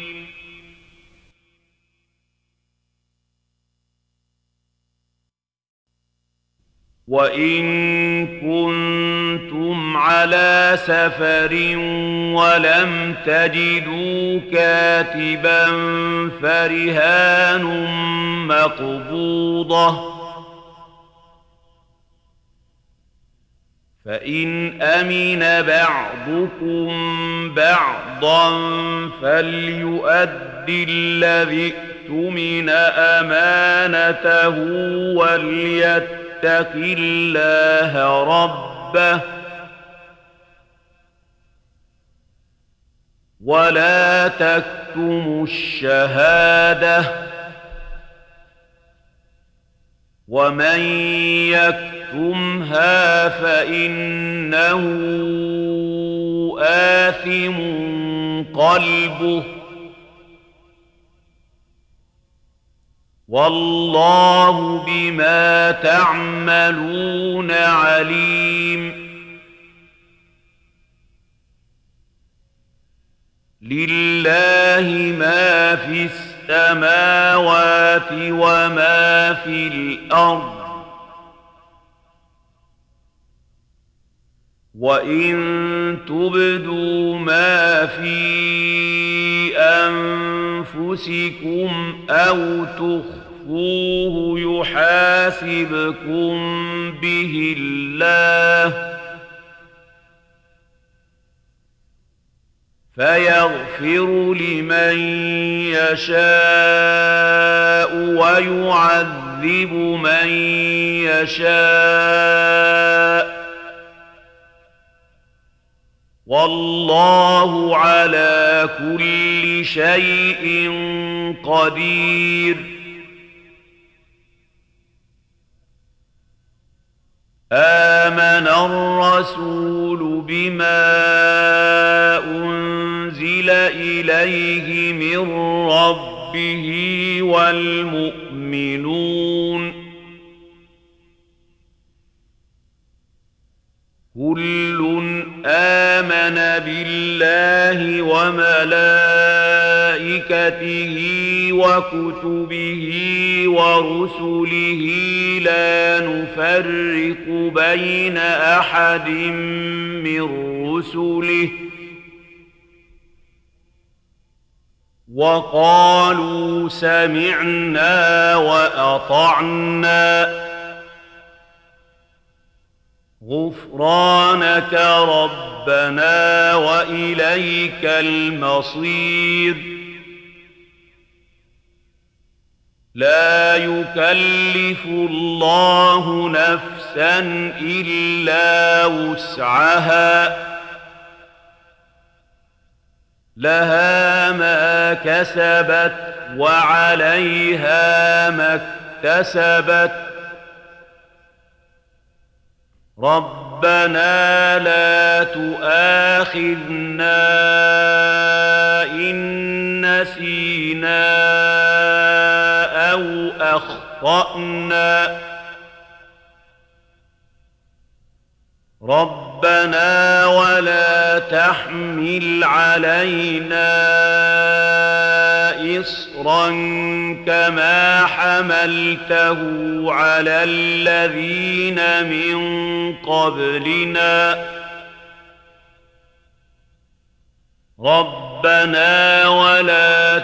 وإن كنتم على سفر ولم تجدوا كاتبا فرهان مقبوضة فإن أمن بعضكم بعضا فليؤدي الذي اؤتمن أمانته وليتق الله ربه ولا تكتموا الشهادة ومن يكتمها فإنه آثم قلبه والله بما تعملون عليم. لله ما في السماوات وما في الأرض وإن تبدوا ما في أنفسكم أو تخفوه يحاسبكم به الله فيغفر لمن يشاء ويعذب من يشاء والله على كل شيء قدير. آمن الرسول بما أنزل إليه من ربه والمؤمنون كل آمن بالله وملائكته وكتبه ورسله لا نفرق بين أحد من رسله وقالوا سمعنا وأطعنا غفرانك ربنا وإليك المصير لا يكلف الله نفسا إلا وسعها لها ما كسبت وعليها ما اكتسبت ربنا لا تؤاخذنا إن نسينا أو أخطأنا ربنا ولا تحمل علينا إصرا كما حملته على الذين من قبلنا ربنا ولا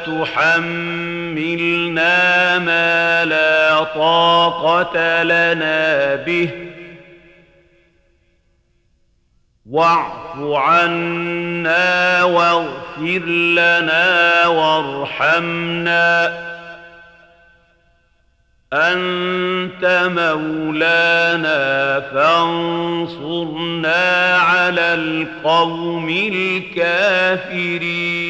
تحملنا ما لا طاقة لنا به واعف عنا واغفر لنا وارحمنا أنت مولانا فانصرنا على القوم الكافرين